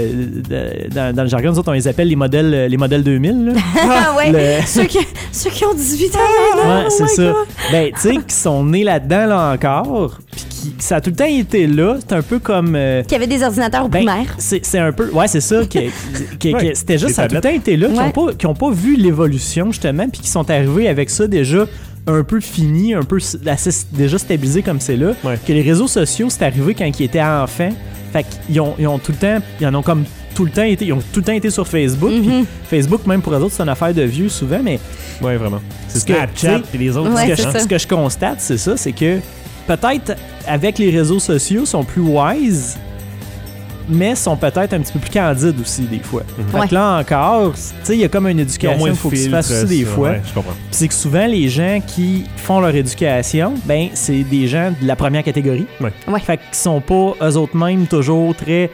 dans le jargon, nous autres, on les appelle les modèles 2000. Là. Ouais, ceux qui ont 18 ans. Ouais, c'est ça. Ben, tu sais, qui sont nés là-dedans là encore, puis ça a tout le temps été là. C'est un peu comme... qui avaient des ordinateurs au primaire. C'est un peu... Ouais, c'est ça. C'était juste... Ça a tout le temps été là. Qui n'ont pas vu l'évolution, justement, puis qui sont arrivés avec ça déjà un peu fini, un peu déjà stabilisé comme c'est là. Ouais. Que les réseaux sociaux, c'est arrivé quand ils étaient enfants. Fait qu'ils ont tout le temps... Ils en ont comme... Ils ont tout le temps été sur Facebook. Facebook, même pour eux autres, c'est une affaire de vieux souvent, mais... Oui, vraiment. C'est Snapchat et les autres. Ce que je constate, c'est ça, c'est que peut-être avec les réseaux sociaux, ils sont plus wise, mais sont peut-être un petit peu plus candides aussi des fois. Fait que là encore, tu sais, il y a comme une éducation, il faut que tu fasses aussi des fois. Ouais, je comprends. Puis c'est que souvent, les gens qui font leur éducation, ben c'est des gens de la première catégorie. Fait qu'ils sont pas eux autres mêmes toujours très...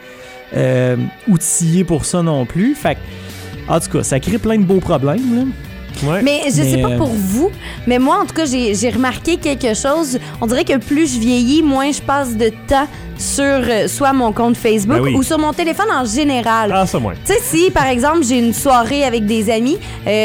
outillés pour ça non plus. Fait que, en tout cas, ça crée plein de beaux problèmes, là. Ouais. Mais je sais pas pour vous, mais moi, en tout cas, j'ai remarqué quelque chose. On dirait que plus je vieillis, moins je passe de temps sur soit mon compte Facebook ou sur mon téléphone en général. Ah, ça, moins. Tu sais, si, par exemple, j'ai une soirée avec des amis,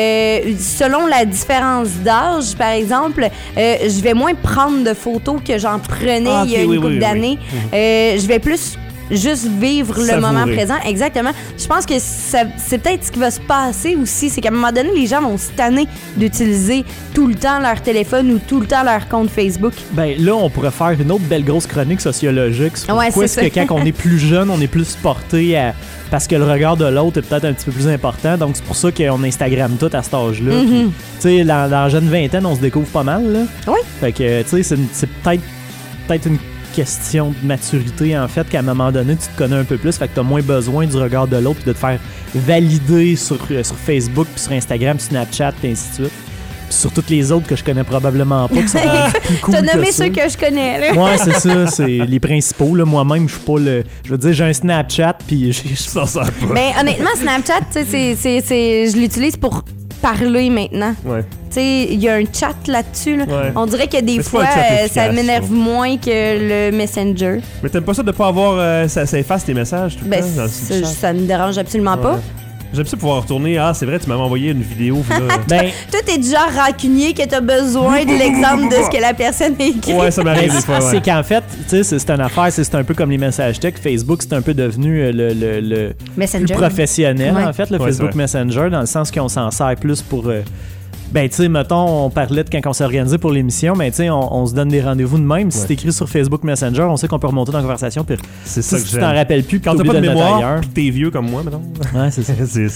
selon la différence d'âge, par exemple, je vais moins prendre de photos que j'en prenais il y a une couple d'années. Je vais plus... juste vivre le moment présent. Exactement. Je pense que c'est peut-être ce qui va se passer aussi. C'est qu'à un moment donné, les gens vont se tanner d'utiliser tout le temps leur téléphone ou tout le temps leur compte Facebook. Ben là, on pourrait faire une autre belle grosse chronique sociologique. Pourquoi est-ce que quand on est plus jeune, on est plus porté à... Parce que le regard de l'autre est peut-être un petit peu plus important. Donc, c'est pour ça qu'on Instagramme tout à cet âge-là. Tu sais, dans la jeune vingtaine, on se découvre pas mal, là. Oui. Fait que, tu sais, c'est peut-être une question de maturité, en fait, qu'à un moment donné, tu te connais un peu plus, fait que tu as moins besoin du regard de l'autre, puis de te faire valider sur Facebook, puis sur Instagram, Snapchat, et ainsi de suite. Puis sur toutes les autres que je connais probablement pas, qui sont plus cool. T'as nommé que ça. ceux que je connais, là. Ouais, c'est ça, c'est les principaux. Là. Moi-même, je suis pas le... Je veux dire, j'ai un Snapchat, puis je s'en sers pas. Mais honnêtement, Snapchat, tu sais, je l'utilise pour parler maintenant. Ouais. Tu sais, il y a un chat là-dessus. Là. Ouais. On dirait que des fois, ça m'énerve moins que le Messenger. Mais t'aimes pas ça de pas avoir... ça efface tes messages tout le temps? Ça me dérange absolument pas. J'aime ça pouvoir retourner. Ah, c'est vrai, tu m'avais envoyé une vidéo. Toi, t'es du genre rancunier que t'as besoin de l'exemple de ce que la personne a écrit. Ouais, ça m'arrive des fois. C'est qu'en fait, tu sais, c'est une affaire, c'est un peu comme les messages textes. Facebook, c'est un peu devenu le Messenger. Plus professionnel, en fait, le Facebook Messenger, dans le sens qu'on s'en sert plus pour... Ben, tu sais, mettons, on parlait de quand on s'est organisé pour l'émission, mais tu sais, on se donne des rendez-vous de même. Si c'est écrit sur Facebook Messenger, on sait qu'on peut remonter dans la conversation. Puis c'est ça que tu t'en rappelles plus, quand t'as pas de mémoire, puis t'es vieux comme moi, maintenant. Ouais, c'est ça.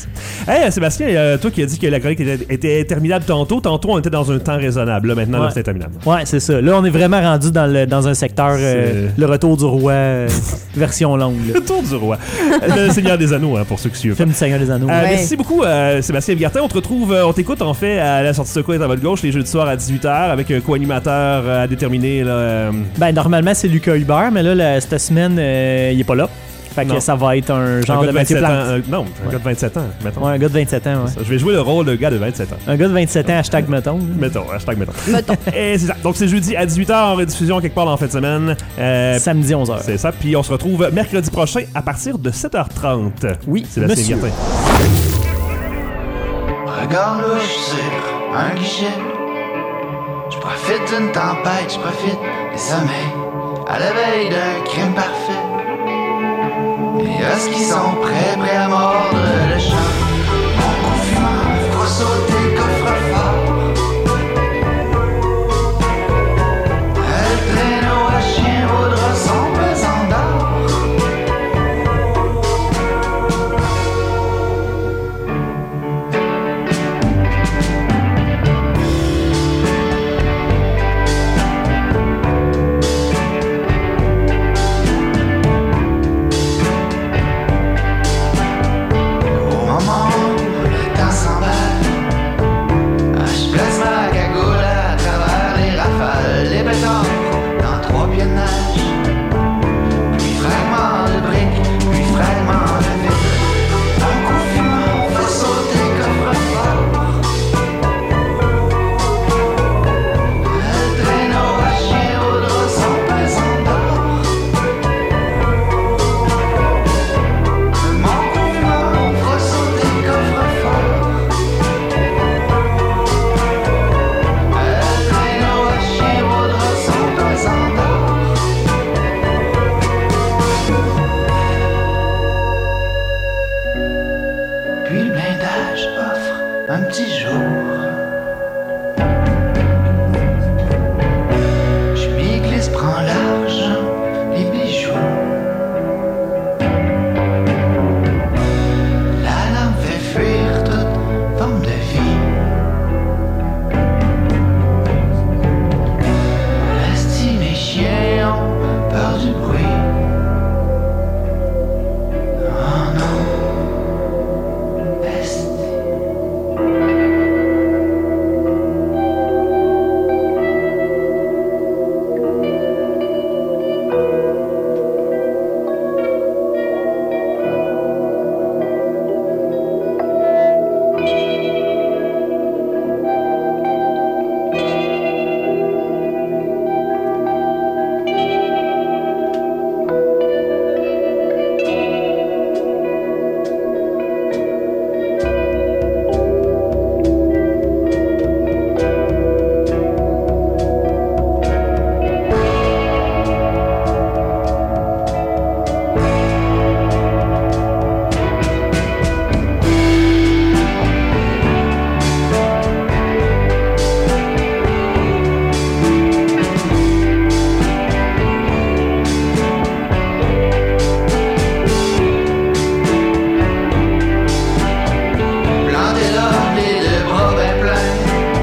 Hey, Sébastien, toi qui as dit que la chronique était interminable tantôt, on était dans un temps raisonnable. Là, maintenant, c'est interminable. Ouais, c'est ça. Là, on est vraiment rendu dans un secteur, le retour du roi, version longue. Le retour du roi. Le Seigneur des Anneaux, pour ceux qui suivent. Film du Seigneur des Anneaux. Merci beaucoup, Sébastien Gartin. On t'écoute, en fait, à la sortie de quoi est à votre gauche, les jeudis soirs à 18h, avec un co-animateur à déterminer. Là, Ben, normalement, c'est Lucas Hubert, mais là, cette semaine, il est pas là. Fait que Non. ça va être un genre Un de gars de 27 Mathieu ans. Plante. Non, un gars de 27 ans, mettons. Ouais, un gars de 27 ans, ouais. Je vais jouer le rôle de gars de 27 ans. Un gars de 27 ans, hashtag mettons. Mettons, hashtag mettons. Et c'est ça. Donc, c'est jeudi à 18h en rediffusion quelque part dans la fin de semaine. Samedi 11h. C'est ça. Puis on se retrouve mercredi prochain à partir de 7h30. Oui, Sébastien monsieur. Gertin. Regard louche sur un guichet. Je profite d'une tempête, je profite des sommeils. À la veille d'un crime parfait. Et à ce qui sont prêts à mordre le champ. Mon coup fumant, faut sauter le coffre-fort. Elle traîne à chien, vaudra son pesant d'or. Au moment où le temps s'emballe, je place ma cagoule à travers les rafales, les pétards dans 3 pieds de neige. Puis fragment de briques, puis fragment de vitre. Un coup fumant, faut sauter coffre-fort. Le traîneau à chien vaudra son pesant d'or. Mon coup fumant, faut sauter coffre-fort. Le traîneau à chien vaudra son pesant d'or. Puis le blindage offre un petit jour. Je m'y glisse, prends l'argent, les bijoux. La lampe fait fuir toute forme de vie. Asti, mes chiens ont peur du bruit. Oh non. Asti. Plantez là, les 2 bras ben pleins.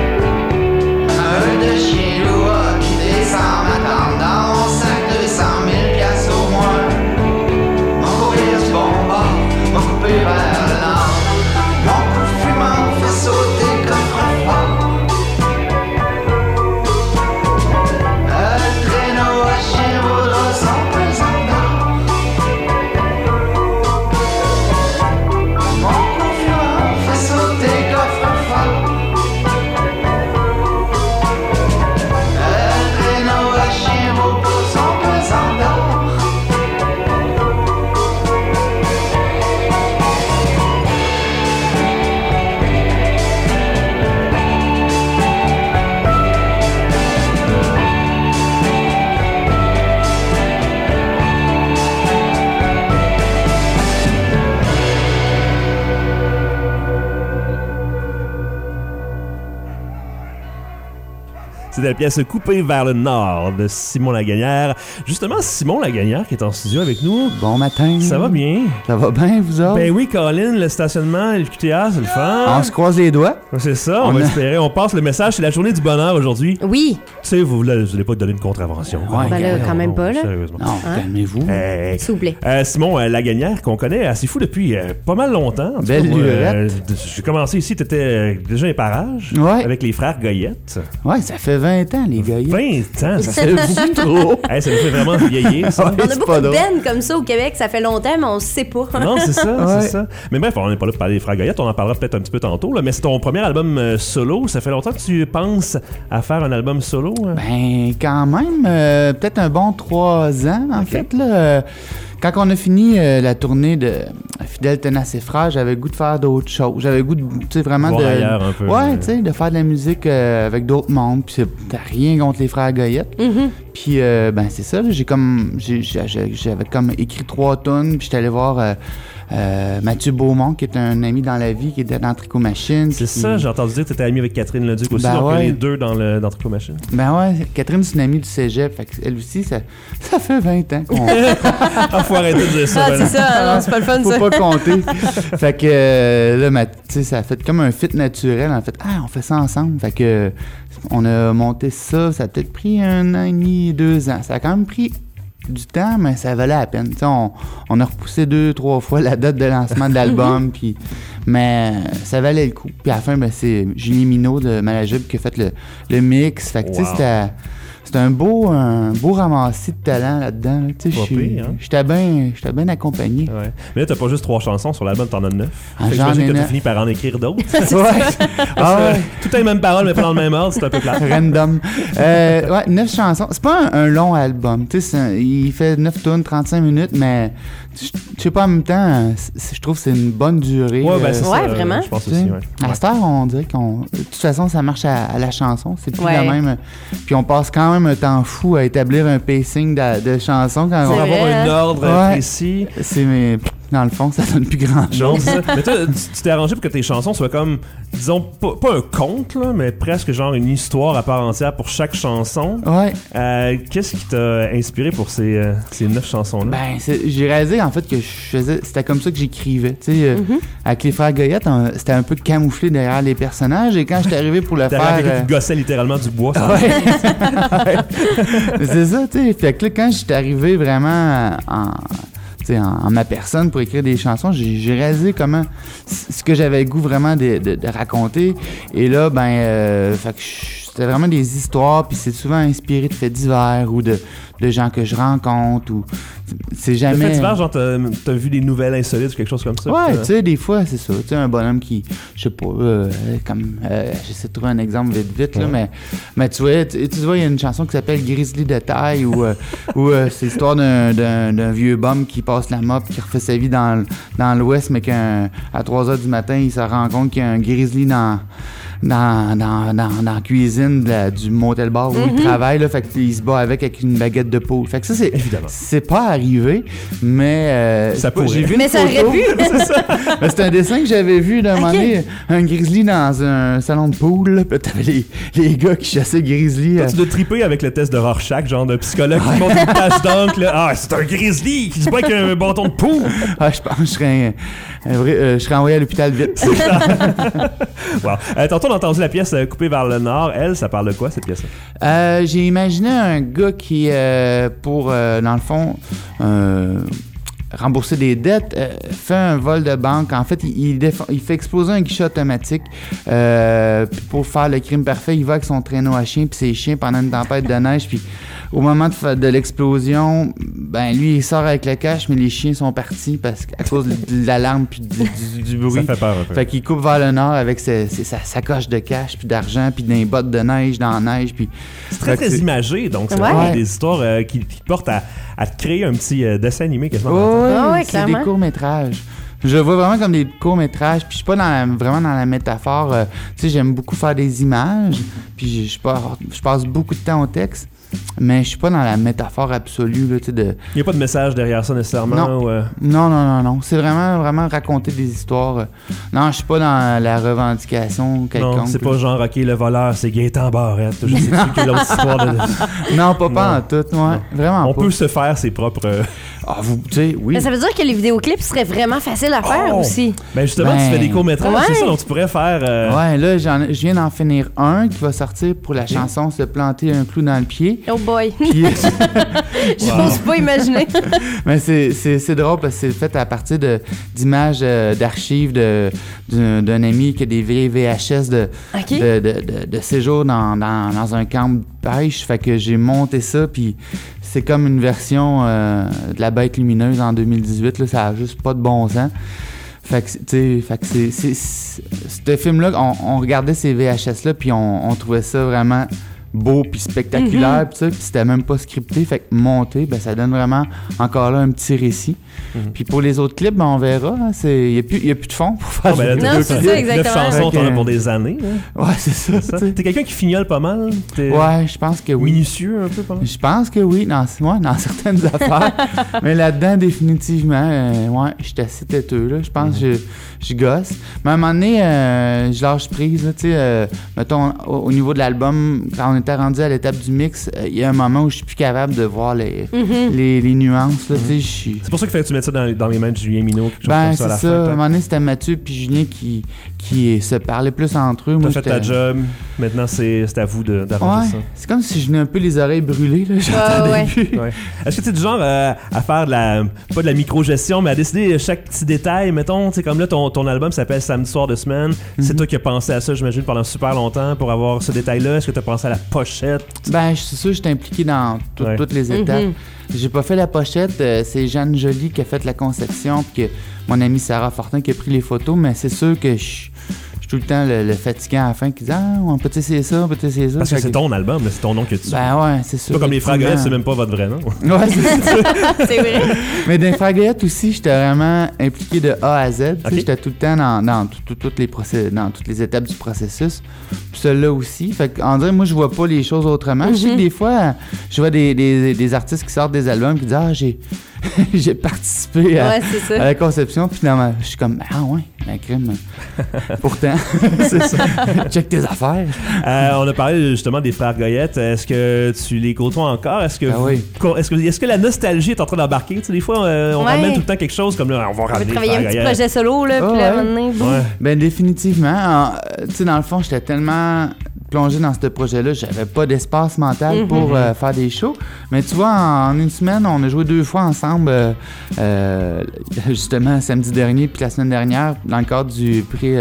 Un de chien loup a quitté sans m'attendre. Dans mon sac 200 000 piastres au moins. Mon courir du bon bord, mon coupé vers le nord. Mon coup fumant fait sauter coffre-fort. Le traîneau à chien vaudra son pesant d'or. Mon coup fumant fait sauter coffre-fort. Le traîneau à chien vaut pour son pesant d'or. C'est la pièce Coupée vers le nord de Simon Lagagnère. Justement, Simon Lagagnère qui est en studio avec nous. Bon matin. Ça va bien? Ça va bien, vous autres? Ben oui, Colin, le stationnement, le QTA, c'est le fun. On se croise les doigts. C'est ça, on va espérer. On passe le message, c'est la journée du bonheur aujourd'hui. Oui. Tu sais, vous voulez pas donner une contravention. Ouais. Ben là, quand même pas, là. Sérieusement. Non, calmez-vous. S'il vous plaît. Simon Lagagnère, qu'on connaît assez fou depuis pas mal longtemps. En tout Belle cas, moi, lurette. j'ai commencé ici, t'étais déjà un parage Ouais. avec les frères Goyette. Ouais, ça fait 20 ans, les gars. 20 ans, ça fait beaucoup trop. Hey, ça nous fait vraiment vieillir, ça. On a beaucoup de bands comme ça au Québec, ça fait longtemps, mais on ne sait pas. Non, c'est ça, c'est ça. Mais bref, on n'est pas là pour parler des Frères Goyette, on en parlera peut-être un petit peu tantôt, là, mais c'est ton premier album solo. Ça fait longtemps que tu penses à faire un album solo? Ben, quand même, peut-être un bon 3 ans, en fait, là. Quand on a fini la tournée de Fidèle, Tenace et Frère, j'avais le goût de faire d'autres choses. J'avais le goût de, tu sais, vraiment voir ailleurs un peu. Ouais, tu sais, de faire de la musique avec d'autres mondes. Puis t'as rien contre les Frères Goyette. Puis, ben, c'est ça, là, j'avais comme écrit 3 tunes, puis j'étais allé voir Mathieu Beaumont, qui est un ami dans la vie, qui était dans Tricot Machine. C'est ça, j'ai entendu dire que tu étais ami avec Catherine Leduc aussi, donc les deux dans Tricot Machine. Ben ouais, Catherine, c'est une amie du cégep, fait elle aussi, ça fait 20 ans qu'on... Faut arrêter de dire ça. Ah, c'est ça, non, c'est pas le fun, faut ça. Faut pas compter. Fait que là, tu sais, ça a fait comme un fit naturel, en fait. Ah, on fait ça ensemble. Fait que on a monté ça a peut-être pris 1 an et demi, 2 ans. Ça a quand même pris du temps, mais ça valait la peine. T'sais, on a repoussé 2-3 fois la date de lancement de l'album, mais ça valait le coup. Puis à la fin, ben, c'est Julie Minot de Malajube qui a fait le mix. Fait que tu sais, c'était un beau ramassis de talent là-dedans. Là. J'étais bien accompagné. Ouais. Mais là, t'as pas juste 3 chansons sur l'album, t'en as 9. J'imagine que t'as fini par en écrire d'autres. Ouais. Tout est les mêmes paroles, mais pas dans le même ordre, c'est un peu plate. Random. 9 chansons. C'est pas un long album. Il fait 9 tunes, 35 minutes, mais je sais pas, en même temps, je trouve que c'est une bonne durée. Ouais, ben c'est ça. Vraiment. Je pense aussi, ouais. À cette heure, on dirait qu'on... De toute façon, ça marche à la chanson. C'est plus la même. Puis on passe quand même un temps fou à établir un pacing de chansons. Quand on va avoir un ordre précis. Mais dans le fond, ça donne plus grand-chose. Mais toi, tu t'es arrangé pour que tes chansons soient comme, disons, pas un conte, là, mais presque genre une histoire à part entière pour chaque chanson. Ouais. Qu'est-ce qui t'a inspiré pour ces 9 chansons-là? Ben, j'ai réalisé, en fait, que c'était comme ça que j'écrivais. Tu sais, avec les Frères Goyette, c'était un peu camouflé derrière les personnages. Et quand j'étais arrivé pour le derrière faire... quelqu'un qui gossait littéralement du bois. Ça c'est ça, tu sais. Fait que là, quand j'étais arrivé vraiment en ma personne pour écrire des chansons, j'ai réalisé comment ce que j'avais le goût vraiment de raconter. Et là, fait que c'était vraiment des histoires, puis c'est souvent inspiré de faits divers ou de gens que je rencontre, ou c'est jamais... De faits divers, genre t'as vu des nouvelles insolites ou quelque chose comme ça? Ouais, tu sais, des fois, c'est ça. Tu sais, un bonhomme qui, je sais pas, j'essaie de trouver un exemple vite, là, mais tu vois, il y a une chanson qui s'appelle Grizzly de taille, où c'est l'histoire d'un vieux bum qui passe la mop, qui refait sa vie dans l'Ouest, mais qu'à 3h du matin, il se rend compte qu'il y a un grizzly dans la cuisine du motel bar où il travaille, là, fait qu'il se bat avec une baguette de poule. Fait que ça, c'est pas arrivé, mais ça pourrait. J'ai vu mais ça aurait pu. C'est un dessin que j'avais vu d'un moment donné, un grizzly dans un salon de poule, là, puis t'avais les gars qui chassaient le grizzly. Tu dois triper avec le test de Rorschach, genre de psychologue qui montre une page d'encre, là. Ah, c'est un grizzly qui se bat avec un bâton de poule. Ah, je pense que je serais envoyé à l'hôpital vite. Wow. Tantôt, on a entendu la pièce Coupée vers le Nord. Elle, ça parle de quoi, cette pièce-là? J'ai imaginé un gars qui, pour, dans le fond, rembourser des dettes, fait un vol de banque. En fait, il fait exploser un guichet automatique. Puis pour faire le crime parfait, il va avec son traîneau à chien puis ses chiens pendant une tempête de neige. Puis au moment de l'explosion, ben lui, il sort avec le cash, mais les chiens sont partis à cause de l'alarme puis du bruit. Ça fait peur un peu. Fait qu'il coupe vers le nord avec sa sacoche de cash puis d'argent puis des bottes de neige dans la neige. Puis c'est très imagé, donc c'est vraiment des histoires qui portent à te créer un petit dessin animé quasiment. Oui, c'est des courts-métrages. Je le vois vraiment comme des courts-métrages, puis je suis pas vraiment dans la métaphore. Tu sais, j'aime beaucoup faire des images, puis je passe beaucoup de temps au texte, mais je suis pas dans la métaphore absolue, là, tu sais, de... Il y a pas de message derrière ça, nécessairement? Non. C'est vraiment raconter des histoires. Non, je suis pas dans la revendication quelconque. Non, c'est pas genre, OK, le voleur, c'est Gaëtan Barrette. Je sais plus quelle autre histoire de... Non, pas en tout, vraiment On pas. peut se faire ses propres... tu sais, oui. Mais ça veut dire que les vidéoclips seraient vraiment faciles à faire aussi. Ben justement, tu fais des courts-métrages, c'est ça, donc tu pourrais faire... Ouais, là, je viens d'en finir un qui va sortir pour la chanson Se planter un clou dans le pied. compliqué. Oh boy. Puis, Je n'ose pas imaginer. mais c'est drôle parce que c'est fait à partir d'images d'archives d'un ami qui a des vieilles VHS de séjour dans un camp de pêche. Fait que j'ai monté ça, puis c'est comme une version de La Bête lumineuse en 2018. Là, ça a juste pas de bon sens. Fait que, tu sais, ce film-là, on regardait ces VHS-là, puis on trouvait ça vraiment beau puis spectaculaire, puis ça, puis c'était même pas scripté. Fait que monté, ben ça donne vraiment encore là un petit récit. Puis pour les autres clips, ben on verra. Il n'y a plus de fond pour faire non, c'est ça, exactement. 9 chansons, t'en as pour des années. Hein? Ouais, c'est ça. T'es quelqu'un qui fignole pas mal? Ouais, je pense que oui. Minutieux un peu, pas mal? Je pense que oui, dans certaines affaires. Mais là-dedans, définitivement, ouais, je suis assez têteux, là. Je pense que je gosse. Mais à un moment donné, je lâche prise, là, tu sais. Mettons, au niveau de l'album, quand on était rendu à l'étape du mix, il y a un moment où je suis plus capable de voir les nuances, là, tu sais. C'est pour ça qu'il fallait que tu mettes ça dans les mains de Julien Minot, quelque chose ben, comme ça à la c'est fin. ça. À un moment donné, c'était Mathieu puis Julien qui se parlaient plus entre eux. T'as Moi, fait ta job, maintenant c'est à vous d'arranger ça. C'est comme si je venais un peu les oreilles brûlées, là, j'entendais plus. Ouais. Est-ce que tu es du genre à faire pas de la micro-gestion, mais à décider chaque petit détail, mettons, tu sais, comme là, ton album s'appelle Samedi soir de semaine, c'est toi qui as pensé à ça, j'imagine, pendant super longtemps pour avoir ce détail-là. Est-ce que tu as pensé à la pochette? Ben, je suis sûr que j'étais impliqué dans toutes les étapes. J'ai pas fait la pochette, c'est Jeanne Joly qui a fait la conception, puis que mon amie Sarah Fortin qui a pris les photos, mais c'est sûr que je suis tout le temps le fatigant à la fin qui dit « Ah, on peut essayer ça, on peut essayer ça. » Parce que c'est ton album, là, c'est ton nom que tu... Ben ouais, c'est sûr. Pas comme les Frères Goyette, c'est même pas votre vrai nom. Ouais, c'est ça. C'est vrai. Mais dans les Frères Goyette aussi, j'étais vraiment impliqué de A à Z. Okay. J'étais tout le temps dans toutes les étapes du processus. Puis celui-là aussi. Fait qu'en dire, moi, je vois pas les choses autrement. Je sais que des fois, je vois des artistes qui sortent des albums qui disent « Ah, j'ai participé à la conception. » Puis finalement, je suis comme « Ah ouais, la crème. Pourtant, c'est ça. Check tes affaires. » On a parlé justement des Frères Goyette. Est-ce que tu les côtoies encore? Est-ce que la nostalgie est en train d'embarquer? Tu sais, des fois, on ramène tout le temps quelque chose comme là, on va ramener travailler un petit projet solo, là, puis là, maintenant... Ben définitivement. Tu sais, dans le fond, j'étais tellement plongé dans ce projet-là, j'avais pas d'espace mental pour faire des shows. Mais tu vois, en une semaine, on a joué 2 fois ensemble, justement samedi dernier puis la semaine dernière, dans le cadre du prix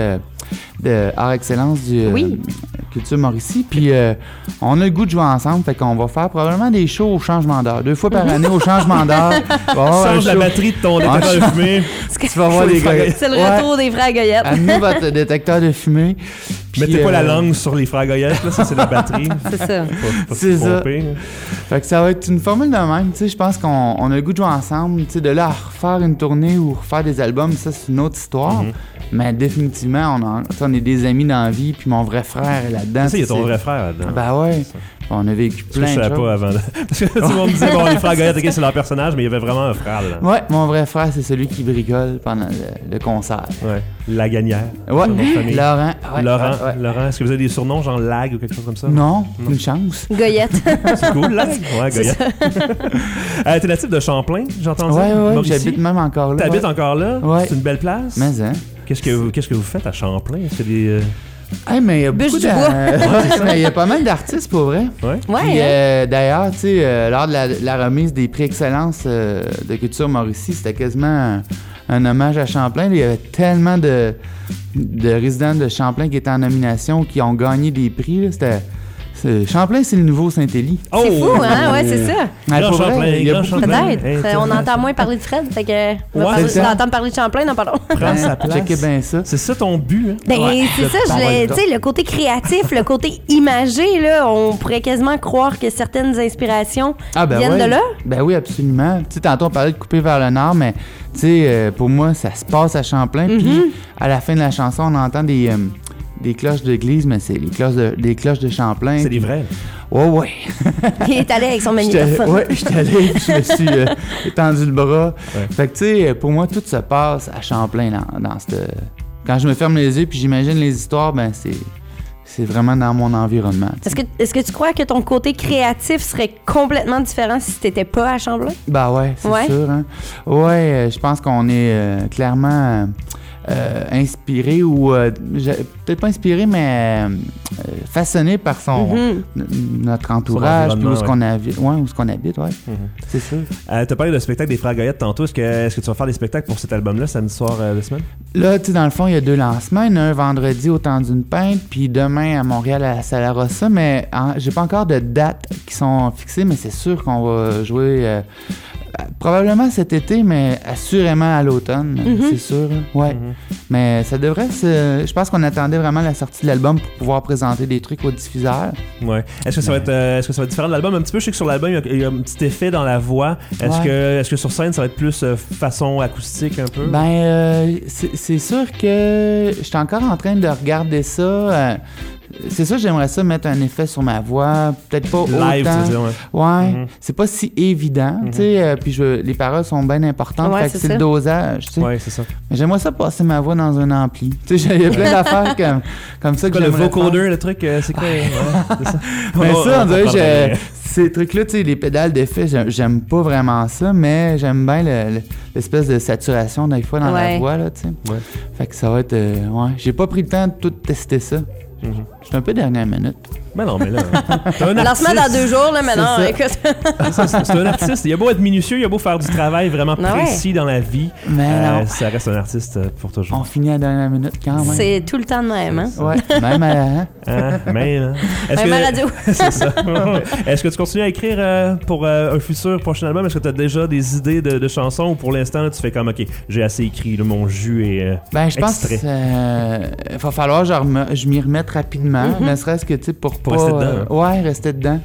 de Art Excellence du Culture Mauricie. Puis on a le goût de jouer ensemble, fait qu'on va faire probablement des shows au changement d'heure. 2 fois par année au changement d'heure. Change la batterie de ton détecteur de fumée. Tu vas voir les gars. C'est le retour des Frères Goyette. Amenez votre détecteur de fumée. Mettez pas la langue sur les Frères Goyette, là, ça c'est la batterie. C'est ça. C'est ça. Fait que ça va être une formule de même, tu sais, je pense qu'on a le goût de jouer ensemble, tu sais, de là à refaire une tournée ou refaire des albums, ça c'est une autre histoire. Mais définitivement, on est des amis dans la vie, puis mon vrai frère est là-dedans. Tu sais, il y a ton vrai frère là-dedans. Ben ouais. On a vécu plein de choses. Je savais pas avant. Parce que tout le monde disait, bon, les Frères Goyette, okay, c'est leur personnage, mais il y avait vraiment un frère là. Ouais, mon vrai frère, c'est celui qui bricole pendant le concert. Ouais. La Gagnère. Ouais. Laurent. Ouais. Laurent, est-ce que vous avez des surnoms, genre Lag ou quelque chose comme ça? Non. Une chance. Goyette. C'est cool, Lag? Ouais, Goyette. T'es natif de Champlain, j'entends ça? Ouais, j'habite même encore là. T'habites encore là? Ouais. C'est une belle place? Mais hein. Qu'est-ce que vous faites à Champlain? Est-ce que des... Hey, mais il y a beaucoup il y a pas mal d'artistes, pour vrai. Ouais. Puis, d'ailleurs, tu sais, lors de la remise des prix Excellence de Culture Mauricie, c'était quasiment un hommage à Champlain. Il y avait tellement de résidents de Champlain qui étaient en nomination, qui ont gagné des prix. Là. Champlain, c'est le nouveau Saint-Élie. Oh! C'est fou, hein? Ouais, c'est ça. Champlain. Peut-être. On entend moins parler de Fred, fait que on va entendre parler de Champlain, non, pardon. Prends sa place. Checkez bien ça. C'est ça ton but, hein? Ben, c'est ça, tu sais, le côté créatif, le côté imagé, là, on pourrait quasiment croire que certaines inspirations viennent de là. Ben oui, absolument. Tu sais, tantôt, on parlait de couper vers le nord, mais tu sais, pour moi, ça se passe à Champlain, puis à la fin de la chanson, on entend des cloches d'église, mais c'est des cloches de Champlain. C'est des vrais. Ouais. Il est allé avec son magnétophone. Ouais, j'étais allé, je me suis étendu le bras. Ouais. Fait que, tu sais, pour moi, tout se passe à Champlain dans cette... Quand je me ferme les yeux puis j'imagine les histoires, ben c'est vraiment dans mon environnement. Est-ce que tu crois que ton côté créatif serait complètement différent si t'étais pas à Champlain? Ben ouais, c'est sûr. Hein? Ouais, je pense qu'on est clairement... inspiré ou peut-être pas inspiré, mais façonné par notre entourage, puis où est-ce qu'on habite, ouais. C'est sûr. T'as parlé de spectacle des Frères Goyette tantôt. Est-ce que tu vas faire des spectacles pour cet album-là samedi soir de semaine? Là, tu sais, dans le fond, il y a 2 lancements. Il y en a un vendredi au Temps d'une Pinte, puis demain à Montréal à la Sala Rossa, mais j'ai pas encore de dates qui sont fixées, mais c'est sûr qu'on va jouer probablement cet été, mais assurément à l'automne, c'est sûr. Ouais. Mais ça devrait je pense qu'on attendait vraiment la sortie de l'album pour pouvoir présenter des trucs aux diffuseurs. Ouais. Est-ce que ça va être différent de l'album? Un petit peu, je sais que sur l'album, il y a un petit effet dans la voix. Est-ce que sur scène, ça va être plus façon acoustique un peu? C'est sûr que je suis encore en train de regarder ça. C'est ça, j'aimerais ça mettre un effet sur ma voix, peut-être pas live, autant. tu veux dire, ouais. C'est pas si évident, tu sais, puis les paroles sont bien importantes, fait que c'est le dosage, tu sais. Ouais, c'est ça. Mais j'aimerais ça passer ma voix dans un ampli. Tu sais, il y a plein d'affaires comme ça que j'aimerais le vocoder, le truc, c'est quoi? C'est ça. Mais ça, on dirait, ces trucs-là, tu sais, les pédales d'effet, j'aime pas vraiment ça, mais j'aime bien l'espèce de saturation des fois dans la voix, là, tu sais. Ouais. Fait que ça va être... j'ai pas pris le temps de tout tester ça. Je suis un peu dernière minute. Ben non, mais là... Lancement dans 2 jours, là, maintenant. Écoute. C'est un artiste. Il a beau être minutieux, il a beau faire du travail vraiment précis dans la vie. Mais non. Ça reste un artiste pour toujours. On finit à la dernière minute quand même. C'est tout le temps de même, hein? Ouais, même à la... Même à radio. C'est ça. Est-ce que tu continues à écrire pour un futur prochain album? Est-ce que tu as déjà des idées de chansons ou pour l'instant, là, tu fais comme, OK, j'ai assez écrit, là, mon jus est je pense qu'il va falloir que je m'y remette rapidement, ne serait-ce que, tu sais, pour rester dedans. Rester dedans.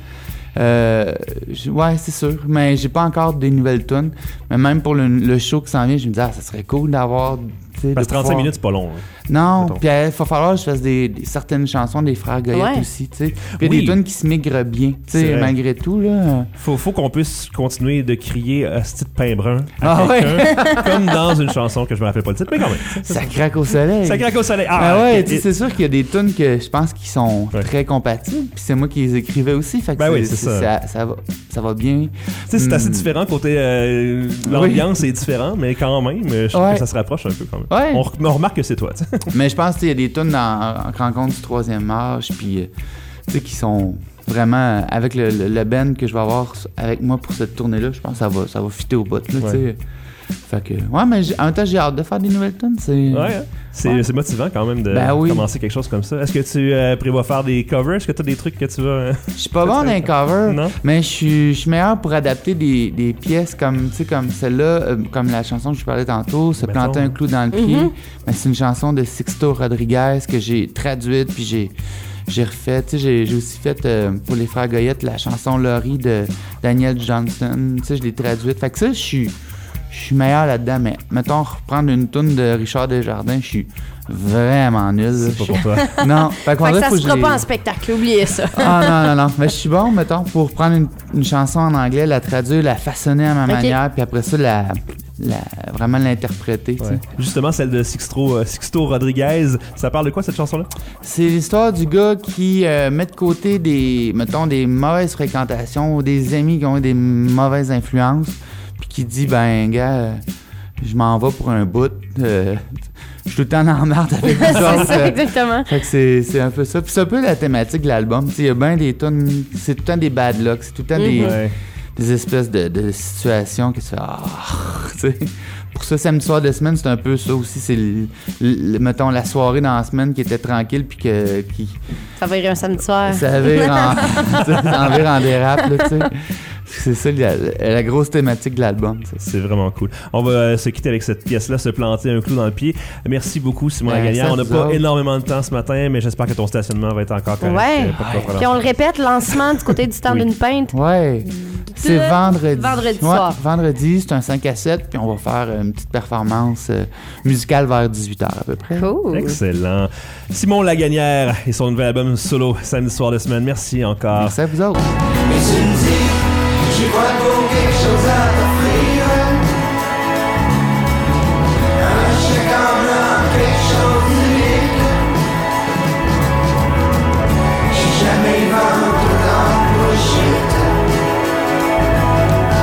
Ouais, c'est sûr. Mais j'ai pas encore des nouvelles tunes. Mais même pour le show qui s'en vient, je me dis, ça serait cool d'avoir... Parce que 35 minutes, c'est pas long. Hein. Non, puis il va falloir que je fasse certaines chansons des Frères Goyette aussi, tu sais. Puis il y a des tunes qui se migrent bien, tu sais, malgré tout, là. Faut qu'on puisse continuer de crier « Hostie de pain brun » comme dans une chanson que je me rappelle pas le titre, mais quand même. Ça craque au soleil. Ça craque au soleil. C'est sûr qu'il y a des tunes que je pense qui sont très compatibles, puis c'est moi qui les écrivais aussi, fait que ça va bien. Tu sais, c'est assez différent côté... l'ambiance est différente, mais quand même, je trouve que ça se rapproche un peu quand même. Ouais. On remarque que c'est toi. Mais je pense qu'il y a des tunes en rencontre du 3e âge, puis qui sont vraiment avec le band que je vais avoir avec moi pour cette tournée-là. Je pense que ça va fitter au bout. Là, fait que, mais en même temps, j'ai hâte de faire des nouvelles tunes. C'est motivant quand même de commencer quelque chose comme ça. Est-ce que tu prévois faire des covers? Est-ce que tu as des trucs que tu vas... Je suis pas bon dans les covers, mais je suis meilleur pour adapter des pièces comme celle-là, comme la chanson que je parlais tantôt, Se planter un clou dans le pied. Mais c'est une chanson de Sixto Rodriguez que j'ai traduite, puis j'ai refait. J'ai aussi fait pour les Frères Goyette la chanson Laurie de Daniel Johnston. Je l'ai traduite. Fait que ça, je suis meilleur là-dedans, mais mettons, reprendre une toune de Richard Desjardins, je suis vraiment nul. C'est pas pour toi. Non. Fait que ça se fera pas en spectacle, oubliez ça. Non. Mais je suis bon, mettons, pour prendre une chanson en anglais, la traduire, la façonner à ma manière, puis après ça, vraiment l'interpréter. Ouais. Justement, celle de Sixto Rodriguez, ça parle de quoi cette chanson-là? C'est l'histoire du gars qui met de côté des mauvaises fréquentations ou des amis qui ont eu des mauvaises influences, puis qui dit, gars, je m'en vais pour un bout. Je suis tout le temps en marde avec les autres. C'est ça, exactement. Fait que c'est un peu ça. Puis c'est un peu la thématique de l'album. Il y a bien des tunes, c'est tout le temps des bad luck, c'est tout le temps des espèces de situations qui se font Pour ça, samedi soir de semaine, c'est un peu ça aussi. C'est, mettons, la soirée dans la semaine qui était tranquille puis qui... Ça va virer un samedi soir. Ça vire en dérape, là, tu sais. C'est ça la grosse thématique de l'album. C'est vraiment cool. On va se quitter avec cette pièce-là, Se planter un clou dans le pied. Merci beaucoup, Simon Lagagnère. On n'a pas énormément de temps ce matin, mais j'espère que ton stationnement va être encore correct. Ouais. Puis on le répète, lancement du côté du Temps d'une Pinte. Ouais. C'est vendredi. Vendredi soir. Vendredi, c'est un 5 à 7, puis on va faire une petite performance musicale vers 18h à peu près. Cool. Excellent. Simon Lagagnère et son nouvel album solo samedi soir de semaine. Merci encore. Merci à vous autres. Mais tu me dis, j'ai pas beau quelque chose à t'offrir. Un chèque en blanc, quelque chose d'unique. J'ai jamais vendu dans le bullshit.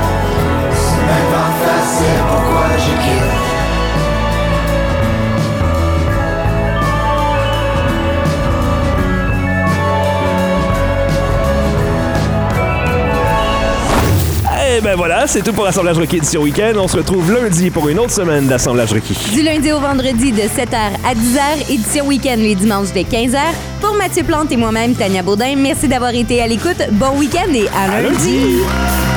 C'est même pas facile, pourquoi je quitte. Et ben voilà, c'est tout pour Assemblage Rocky édition week-end. On se retrouve lundi pour une autre semaine d'Assemblage Rocky. Du lundi au vendredi de 7h à 10h, édition week-end les dimanches dès 15h. Pour Mathieu Plante et moi-même, Tania Baudin, merci d'avoir été à l'écoute. Bon week-end et à lundi.